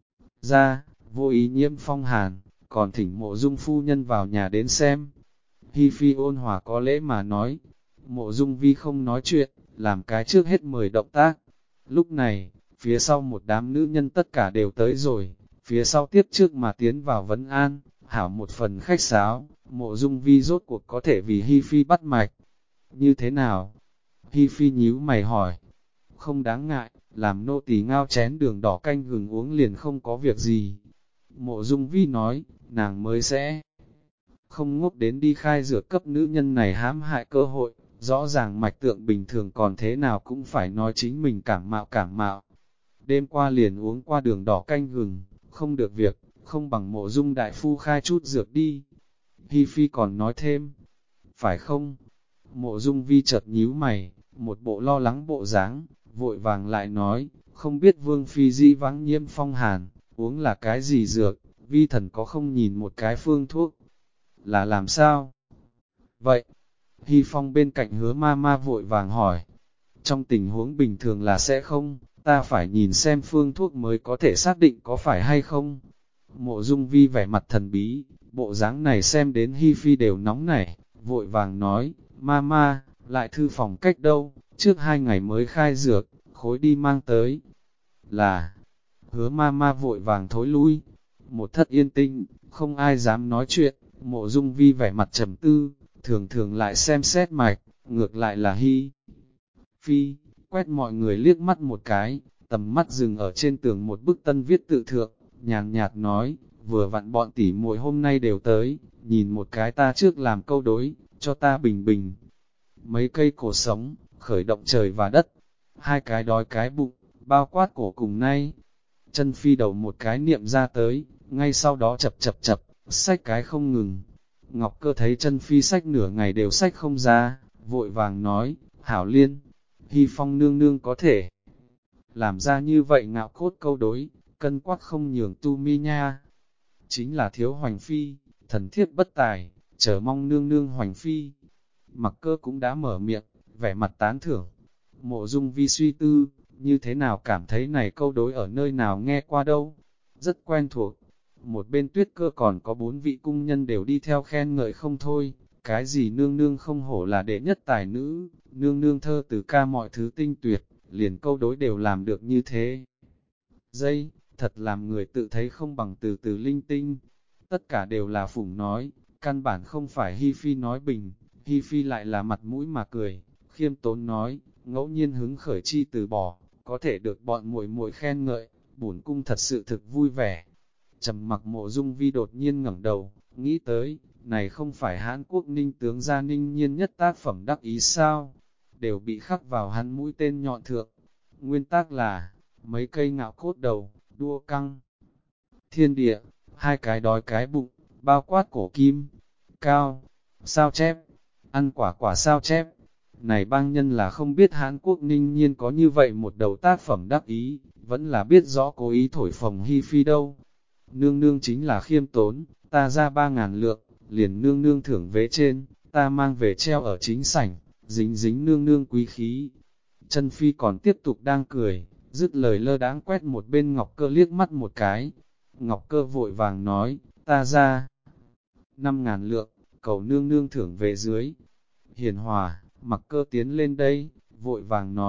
gia, vô ý nhiễm phong hàn, còn thỉnh mộ dung phu nhân vào nhà đến xem. Hi phi ôn hòa có lễ mà nói, mộ dung vi không nói chuyện, làm cái trước hết mời động tác. Lúc này, phía sau một đám nữ nhân tất cả đều tới rồi, phía sau tiếp trước mà tiến vào vấn an, hảo một phần khách sáo, mộ dung vi rốt cuộc có thể vì Hi phi bắt mạch. Như thế nào? Hi phi nhíu mày hỏi. Không đáng ngại, làm nô tỳ ngao chén đường đỏ canh gừng uống liền không có việc gì. Mộ dung vi nói, nàng mới sẽ không ngốc đến đi khai dược cấp nữ nhân này hãm hại cơ hội, rõ ràng mạch tượng bình thường còn thế nào cũng phải nói chính mình cảm mạo. Đêm qua liền uống qua đường đỏ canh gừng, không được việc, không bằng mộ dung đại phu khai chút dược đi. Hi phi còn nói thêm, phải không? Mộ dung vi chợt nhíu mày, một bộ lo lắng bộ dáng, vội vàng lại nói, không biết vương phi dĩ vắng nhiễm phong hàn, uống là cái gì dược, vi thần có không nhìn một cái phương thuốc, là làm sao? Vậy, Hy Phong bên cạnh Hứa ma ma vội vàng hỏi, trong tình huống bình thường là sẽ không, ta phải nhìn xem phương thuốc mới có thể xác định có phải hay không. Mộ dung vi vẻ mặt thần bí, bộ dáng này xem đến Hy Phi đều nóng nảy, vội vàng nói, ma ma, lại thư phòng cách đâu, trước 2 ngày mới khai dược, khối đi mang tới. Là, Hứa ma ma vội vàng thối lui, một thất yên tinh, không ai dám nói chuyện, mộ dung vi vẻ mặt trầm tư, thường thường lại xem xét mạch, ngược lại là Hi Phi, quét mọi người liếc mắt một cái, tầm mắt dừng ở trên tường một bức tân viết tự thượng, nhàn nhạt nói, vừa vặn bọn tỉ muội hôm nay đều tới, nhìn một cái ta trước làm câu đối, cho ta bình bình. Mấy cây cổ sống, khởi động trời và đất, 2 cái đói cái bụng, bao quát cổ cùng nay. Chân phi đầu một cái niệm ra tới, ngay sau đó chập, xách cái không ngừng. Ngọc Cơ thấy chân phi sách nửa ngày đều sách không ra, vội vàng nói, Hảo Liên, Hy Phong nương nương có thể làm ra như vậy ngạo cốt câu đối, cân quắc không nhường tu mi nha. Chính là thiếu hoành phi, thần thiết bất tài, chờ mong nương nương hoành phi. Mặc Cơ cũng đã mở miệng, vẻ mặt tán thưởng. Mộ dung vi suy tư, như thế nào cảm thấy này câu đối ở nơi nào nghe qua đâu, rất quen thuộc. Một bên Tuyết Cơ còn có 4 vị cung nhân đều đi theo khen ngợi không thôi, cái gì nương nương không hổ là đệ nhất tài nữ, nương nương thơ từ ca mọi thứ tinh tuyệt, liền câu đối đều làm được như thế. Dây, thật làm người tự thấy không bằng từ từ linh tinh, tất cả đều là phủng nói, căn bản không phải Hi Phi nói bình, Hi Phi lại là mặt mũi mà cười, khiêm tốn nói, ngẫu nhiên hứng khởi chi từ bỏ, có thể được bọn muội muội khen ngợi, bổn cung thật sự thực vui vẻ. Trầm mặc mộ dung vi đột nhiên ngẩng đầu, nghĩ tới, này không phải Hán Quốc ninh tướng gia ninh nhiên nhất tác phẩm đắc ý sao, đều bị khắc vào hắn mũi tên nhọn thượng. Nguyên tác là, mấy cây ngạo cốt đầu, đua căng. Thiên địa, 2 cái đói cái bụng, bao quát cổ kim, cao, sao chép, ăn quả quả sao chép. Này bang nhân là không biết Hán Quốc ninh nhiên có như vậy một đầu tác phẩm đắc ý, vẫn là biết rõ cố ý thổi phồng Hi Phi đâu. Nương nương chính là khiêm tốn, ta ra 3.000 lượng, liền nương nương thưởng vế trên, ta mang về treo ở chính sảnh, dính dính nương nương quý khí. Chân Phi còn tiếp tục đang cười, dứt lời lơ đãng quét một bên Ngọc Cơ liếc mắt một cái. Ngọc Cơ vội vàng nói, ta ra 5.000 lượng, cầu nương nương thưởng về dưới. Hiền Hòa, Mặc Cơ tiến lên đây, vội vàng nói,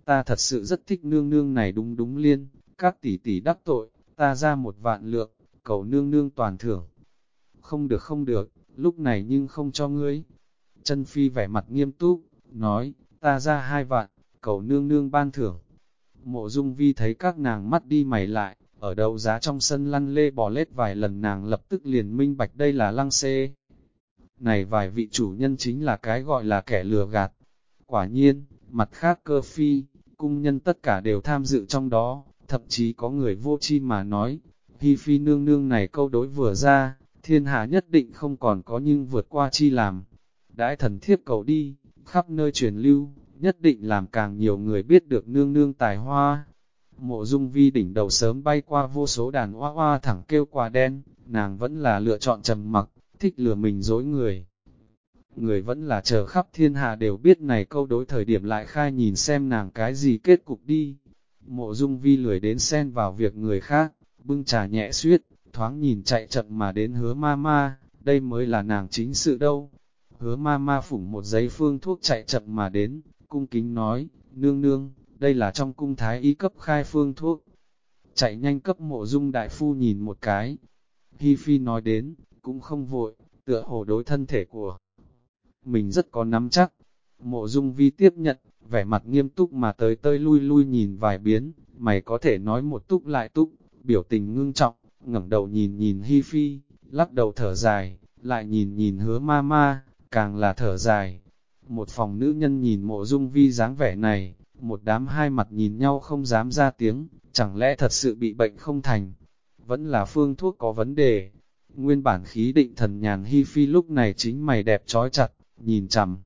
ta thật sự rất thích nương nương này đúng đúng liên, các tỷ tỷ đắc tội, ta ra 1.000.000 lượng, cầu nương nương toàn thưởng. Không được không được, lúc này nhưng không cho ngươi. Chân Phi vẻ mặt nghiêm túc, nói, ta ra 2 vạn, cầu nương nương ban thưởng. Mộ Dung Vi thấy các nàng mắt đi mày lại, ở đấu giá trong sân lăn lê bò lết vài lần, nàng lập tức liền minh bạch đây là lăng xê. Này vài vị chủ nhân chính là cái gọi là kẻ lừa gạt. Quả nhiên, mặt khác cơ phi, cung nhân tất cả đều tham dự trong đó, thậm chí có người vô chi mà nói, Hi Phi nương nương này câu đối vừa ra, thiên hạ nhất định không còn có nhưng vượt qua chi làm. Đãi thần thiếp cầu đi, khắp nơi truyền lưu, nhất định làm càng nhiều người biết được nương nương tài hoa. Mộ Dung Vi đỉnh đầu sớm bay qua vô số đàn hoa hoa thẳng kêu quả đen, nàng vẫn là lựa chọn trầm mặc, thích lừa mình dối người. Người vẫn là chờ khắp thiên hạ đều biết này câu đối thời điểm lại khai nhìn xem nàng cái gì kết cục đi. Mộ Dung Vi lười đến xen vào việc người khác, bưng trà nhẹ suyết, thoáng nhìn chạy chậm mà đến Hứa ma ma, đây mới là nàng chính sự đâu. Hứa ma ma phủng một giấy phương thuốc chạy chậm mà đến, cung kính nói, nương nương, đây là trong cung thái y cấp khai phương thuốc. Chạy nhanh cấp Mộ Dung đại phu nhìn một cái. Hi Phi nói đến, cũng không vội, tựa hồ đối thân thể của mình rất có nắm chắc. Mộ Dung Vi tiếp nhận, vẻ mặt nghiêm túc mà tới lui lui nhìn vài biến, mày có thể nói một túc lại túc, biểu tình ngưng trọng, ngẩng đầu nhìn nhìn Hi Phi, lắc đầu thở dài, lại nhìn nhìn Hứa ma ma, càng là thở dài. Một phòng nữ nhân nhìn Mộ Dung Vi dáng vẻ này, một đám hai mặt nhìn nhau không dám ra tiếng, chẳng lẽ thật sự bị bệnh không thành, vẫn là phương thuốc có vấn đề. Nguyên bản khí định thần nhàn Hi Phi lúc này chính mày đẹp trói chặt, nhìn chằm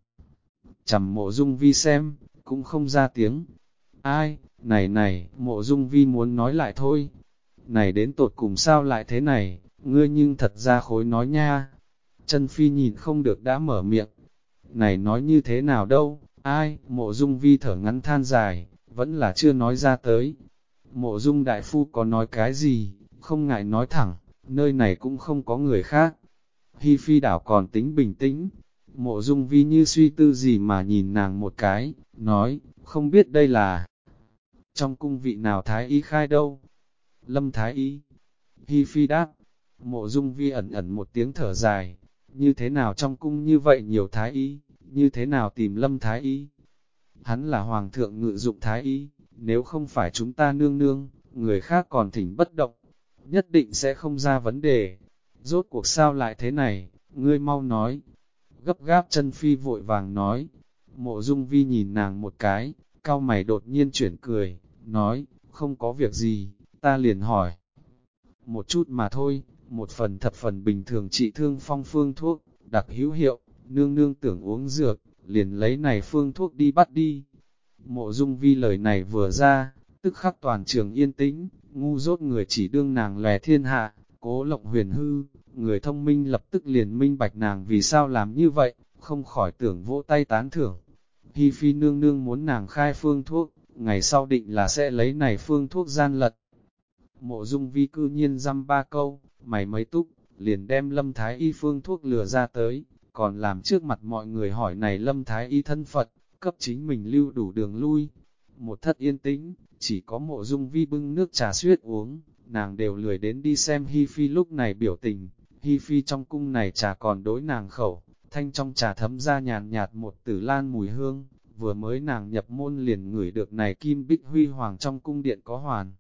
Mộ Dung Vi xem, cũng không ra tiếng. Ai, này, Mộ Dung Vi muốn nói lại thôi. Này đến tột cùng sao lại thế này, ngươi nhưng thật ra khối nói nha. Chân Phi nhìn không được đã mở miệng. Này nói như thế nào đâu, ai, Mộ Dung Vi thở ngắn than dài, vẫn là chưa nói ra tới. Mộ Dung đại phu có nói cái gì, không ngại nói thẳng, nơi này cũng không có người khác. Hi Phi đảo còn tính bình tĩnh. Mộ Dung Vi như suy tư gì mà nhìn nàng một cái, nói, không biết đây là trong cung vị nào thái y khai đâu. Lâm thái y. Hi Phi đáp. Mộ Dung Vi ẩn ẩn một tiếng thở dài, như thế nào trong cung như vậy nhiều thái y, như thế nào tìm Lâm thái y. Hắn là hoàng thượng ngự dụng thái y, nếu không phải chúng ta nương nương, người khác còn thỉnh bất động, nhất định sẽ không ra vấn đề. Rốt cuộc sao lại thế này, ngươi mau nói. Gấp gáp Chân Phi vội vàng nói. Mộ Dung Vi nhìn nàng một cái, cau mày đột nhiên chuyển cười, nói, không có việc gì, ta liền hỏi. Một chút mà thôi, một phần thập phần bình thường trị thương phong phương thuốc, đặc hữu hiệu, nương nương tưởng uống dược, liền lấy này phương thuốc đi bắt đi. Mộ Dung Vi lời này vừa ra, tức khắc toàn trường yên tĩnh, ngu dốt người chỉ đương nàng lè thiên hạ, Cố Lộng Huyền hư, người thông minh lập tức liền minh bạch nàng vì sao làm như vậy, không khỏi tưởng vỗ tay tán thưởng. Hi Phi nương nương muốn nàng khai phương thuốc, ngày sau định là sẽ lấy này phương thuốc gian lận. Mộ Dung Vi cư nhiên dăm ba câu, mày mấy túc, liền đem Lâm Thái Y phương thuốc lừa ra tới, còn làm trước mặt mọi người hỏi này Lâm Thái Y thân Phật, cấp chính mình lưu đủ đường lui. Một thất yên tĩnh, chỉ có Mộ Dung Vi bưng nước trà suyết uống, nàng đều lười đến đi xem Hi Phi lúc này biểu tình. Hi Phi trong cung này trà còn đối nàng khẩu, thanh trong trà thấm ra nhàn nhạt một tử lan mùi hương, vừa mới nàng nhập môn liền ngửi được này kim bích huy hoàng trong cung điện có hoàn.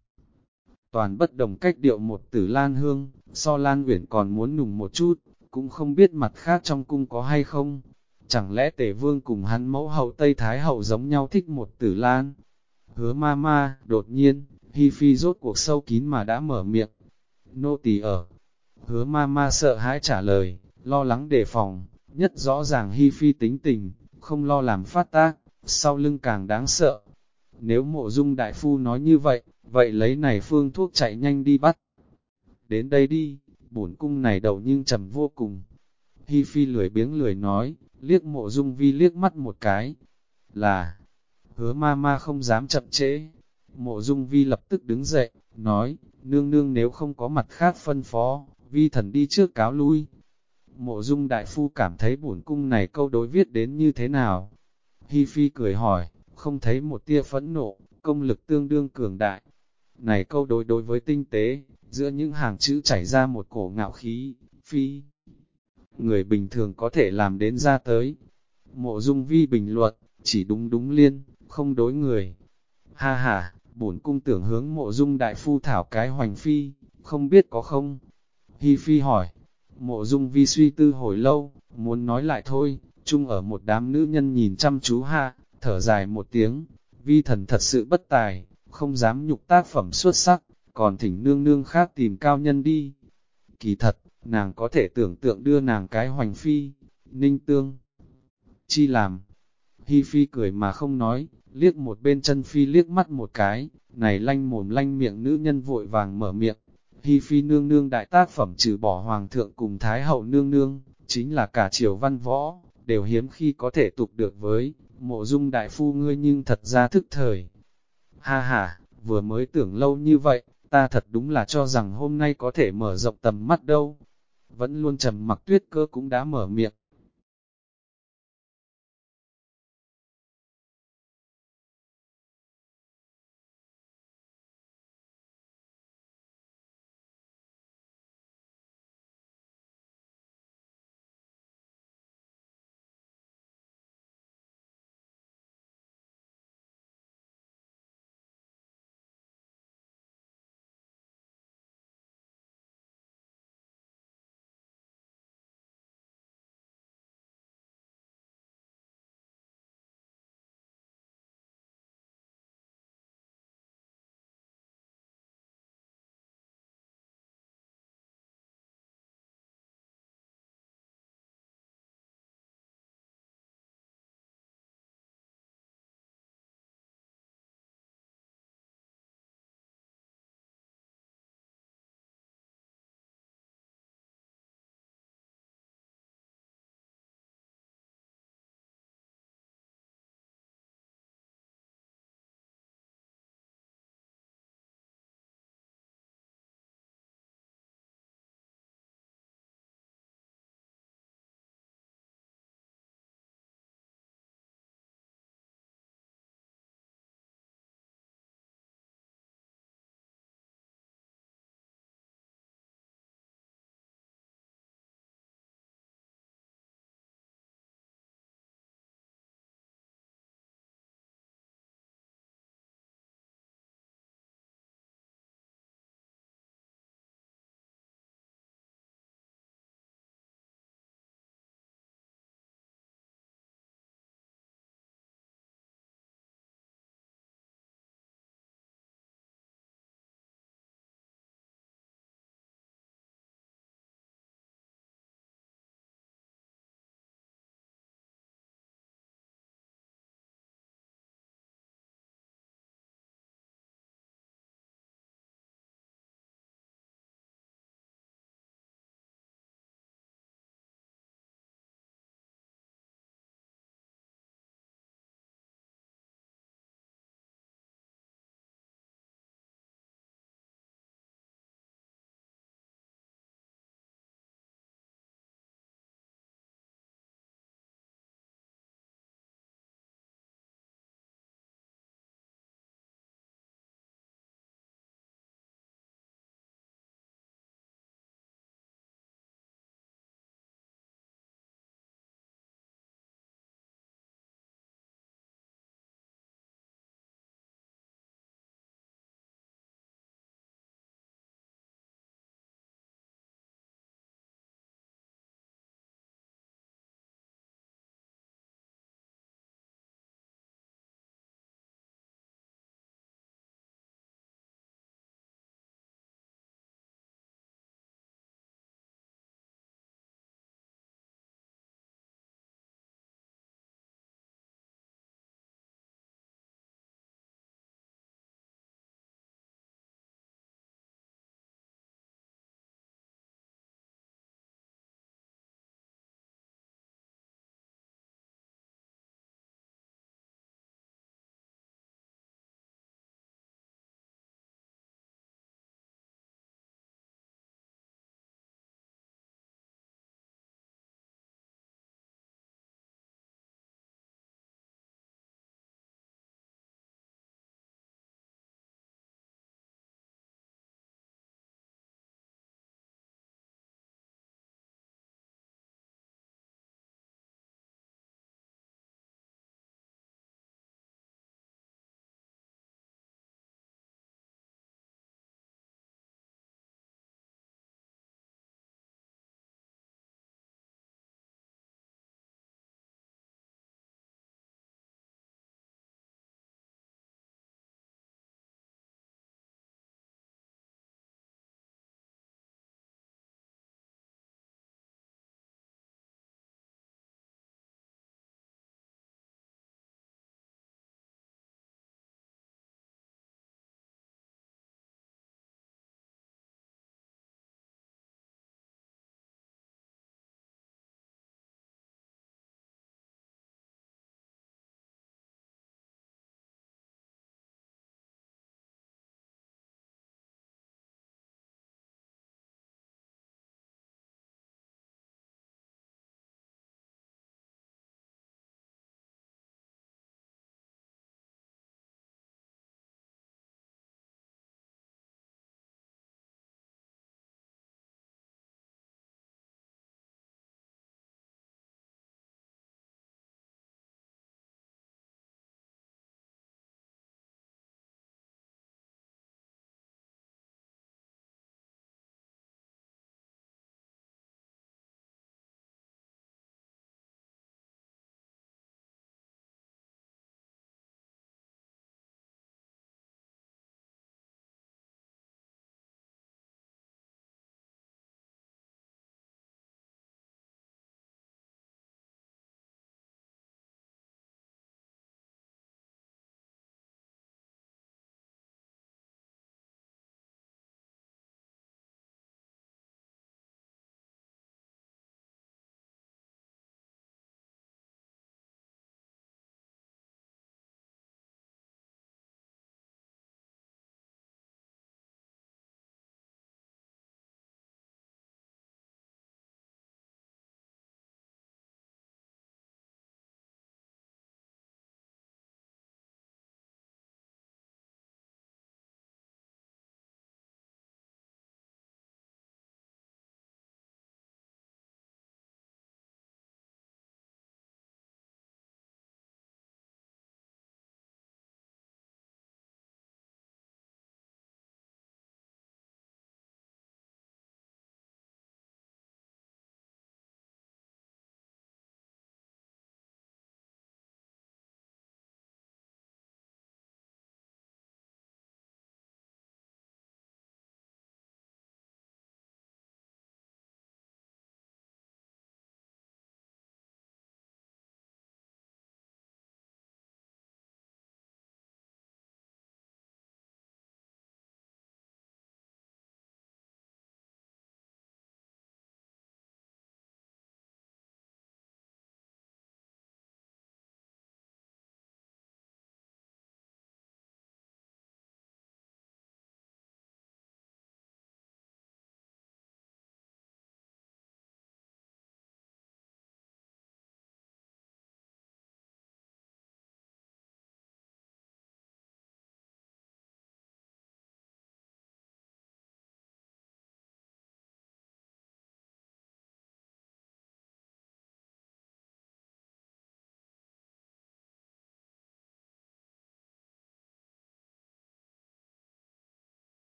Toàn bất đồng cách điệu một tử lan hương, so Lan Uyển còn muốn nùng một chút, cũng không biết mặt khác trong cung có hay không. Chẳng lẽ Tề Vương cùng hắn mẫu hậu Tây Thái hậu giống nhau thích một tử lan? Hứa ma ma, đột nhiên, Hi Phi rốt cuộc sâu kín mà đã mở miệng. Nô tỳ ở. Hứa ma ma sợ hãi trả lời, lo lắng đề phòng, nhất rõ ràng Hi Phi tính tình, không lo làm phát tác, sau lưng càng đáng sợ. Nếu Mộ Dung đại phu nói như vậy, vậy lấy này phương thuốc chạy nhanh đi bắt. Đến đây đi, bổn cung này đầu nhưng trầm vô cùng. Hi Phi lười biếng lười nói, liếc Mộ Dung Vi liếc mắt một cái. Là, Hứa ma ma không dám chậm trễ. Mộ Dung Vi lập tức đứng dậy, nói, nương nương nếu không có mặt khác phân phó, Vi thần đi trước cáo lui. Mộ Dung đại phu cảm thấy bổn cung này câu đối viết đến như thế nào? Hi Phi cười hỏi, không thấy một tia phẫn nộ, công lực tương đương cường đại. Này câu đối với tinh tế, giữa những hàng chữ chảy ra một cổ ngạo khí, phi. Người bình thường có thể làm đến ra tới. Mộ Dung Vi bình luận, chỉ đúng liên, không đối người. Ha ha, bổn cung tưởng hướng Mộ Dung đại phu thảo cái hoành phi, không biết có không? Hi Phi hỏi. Mộ Dung Vi suy tư hồi lâu, muốn nói lại thôi, chung ở một đám nữ nhân nhìn chăm chú ha, thở dài một tiếng. Vi thần thật sự bất tài, không dám nhục tác phẩm xuất sắc, còn thỉnh nương nương khác tìm cao nhân đi. Kỳ thật, nàng có thể tưởng tượng đưa nàng cái hoành phi, Ninh Tương. Chi làm? Hi Phi cười mà không nói, liếc một bên chân Phi liếc mắt một cái, này lanh mồm lanh miệng nữ nhân vội vàng mở miệng. Hi Phi nương nương đại tác phẩm trừ bỏ hoàng thượng cùng thái hậu nương nương, chính là cả triều văn võ, đều hiếm khi có thể tục được với, Mộ Dung đại phu ngươi nhưng thật ra thức thời. Ha ha, vừa mới tưởng lâu như vậy, ta thật đúng là cho rằng hôm nay có thể mở rộng tầm mắt đâu. Vẫn luôn trầm mặc Tuyết Cơ cũng đã mở miệng,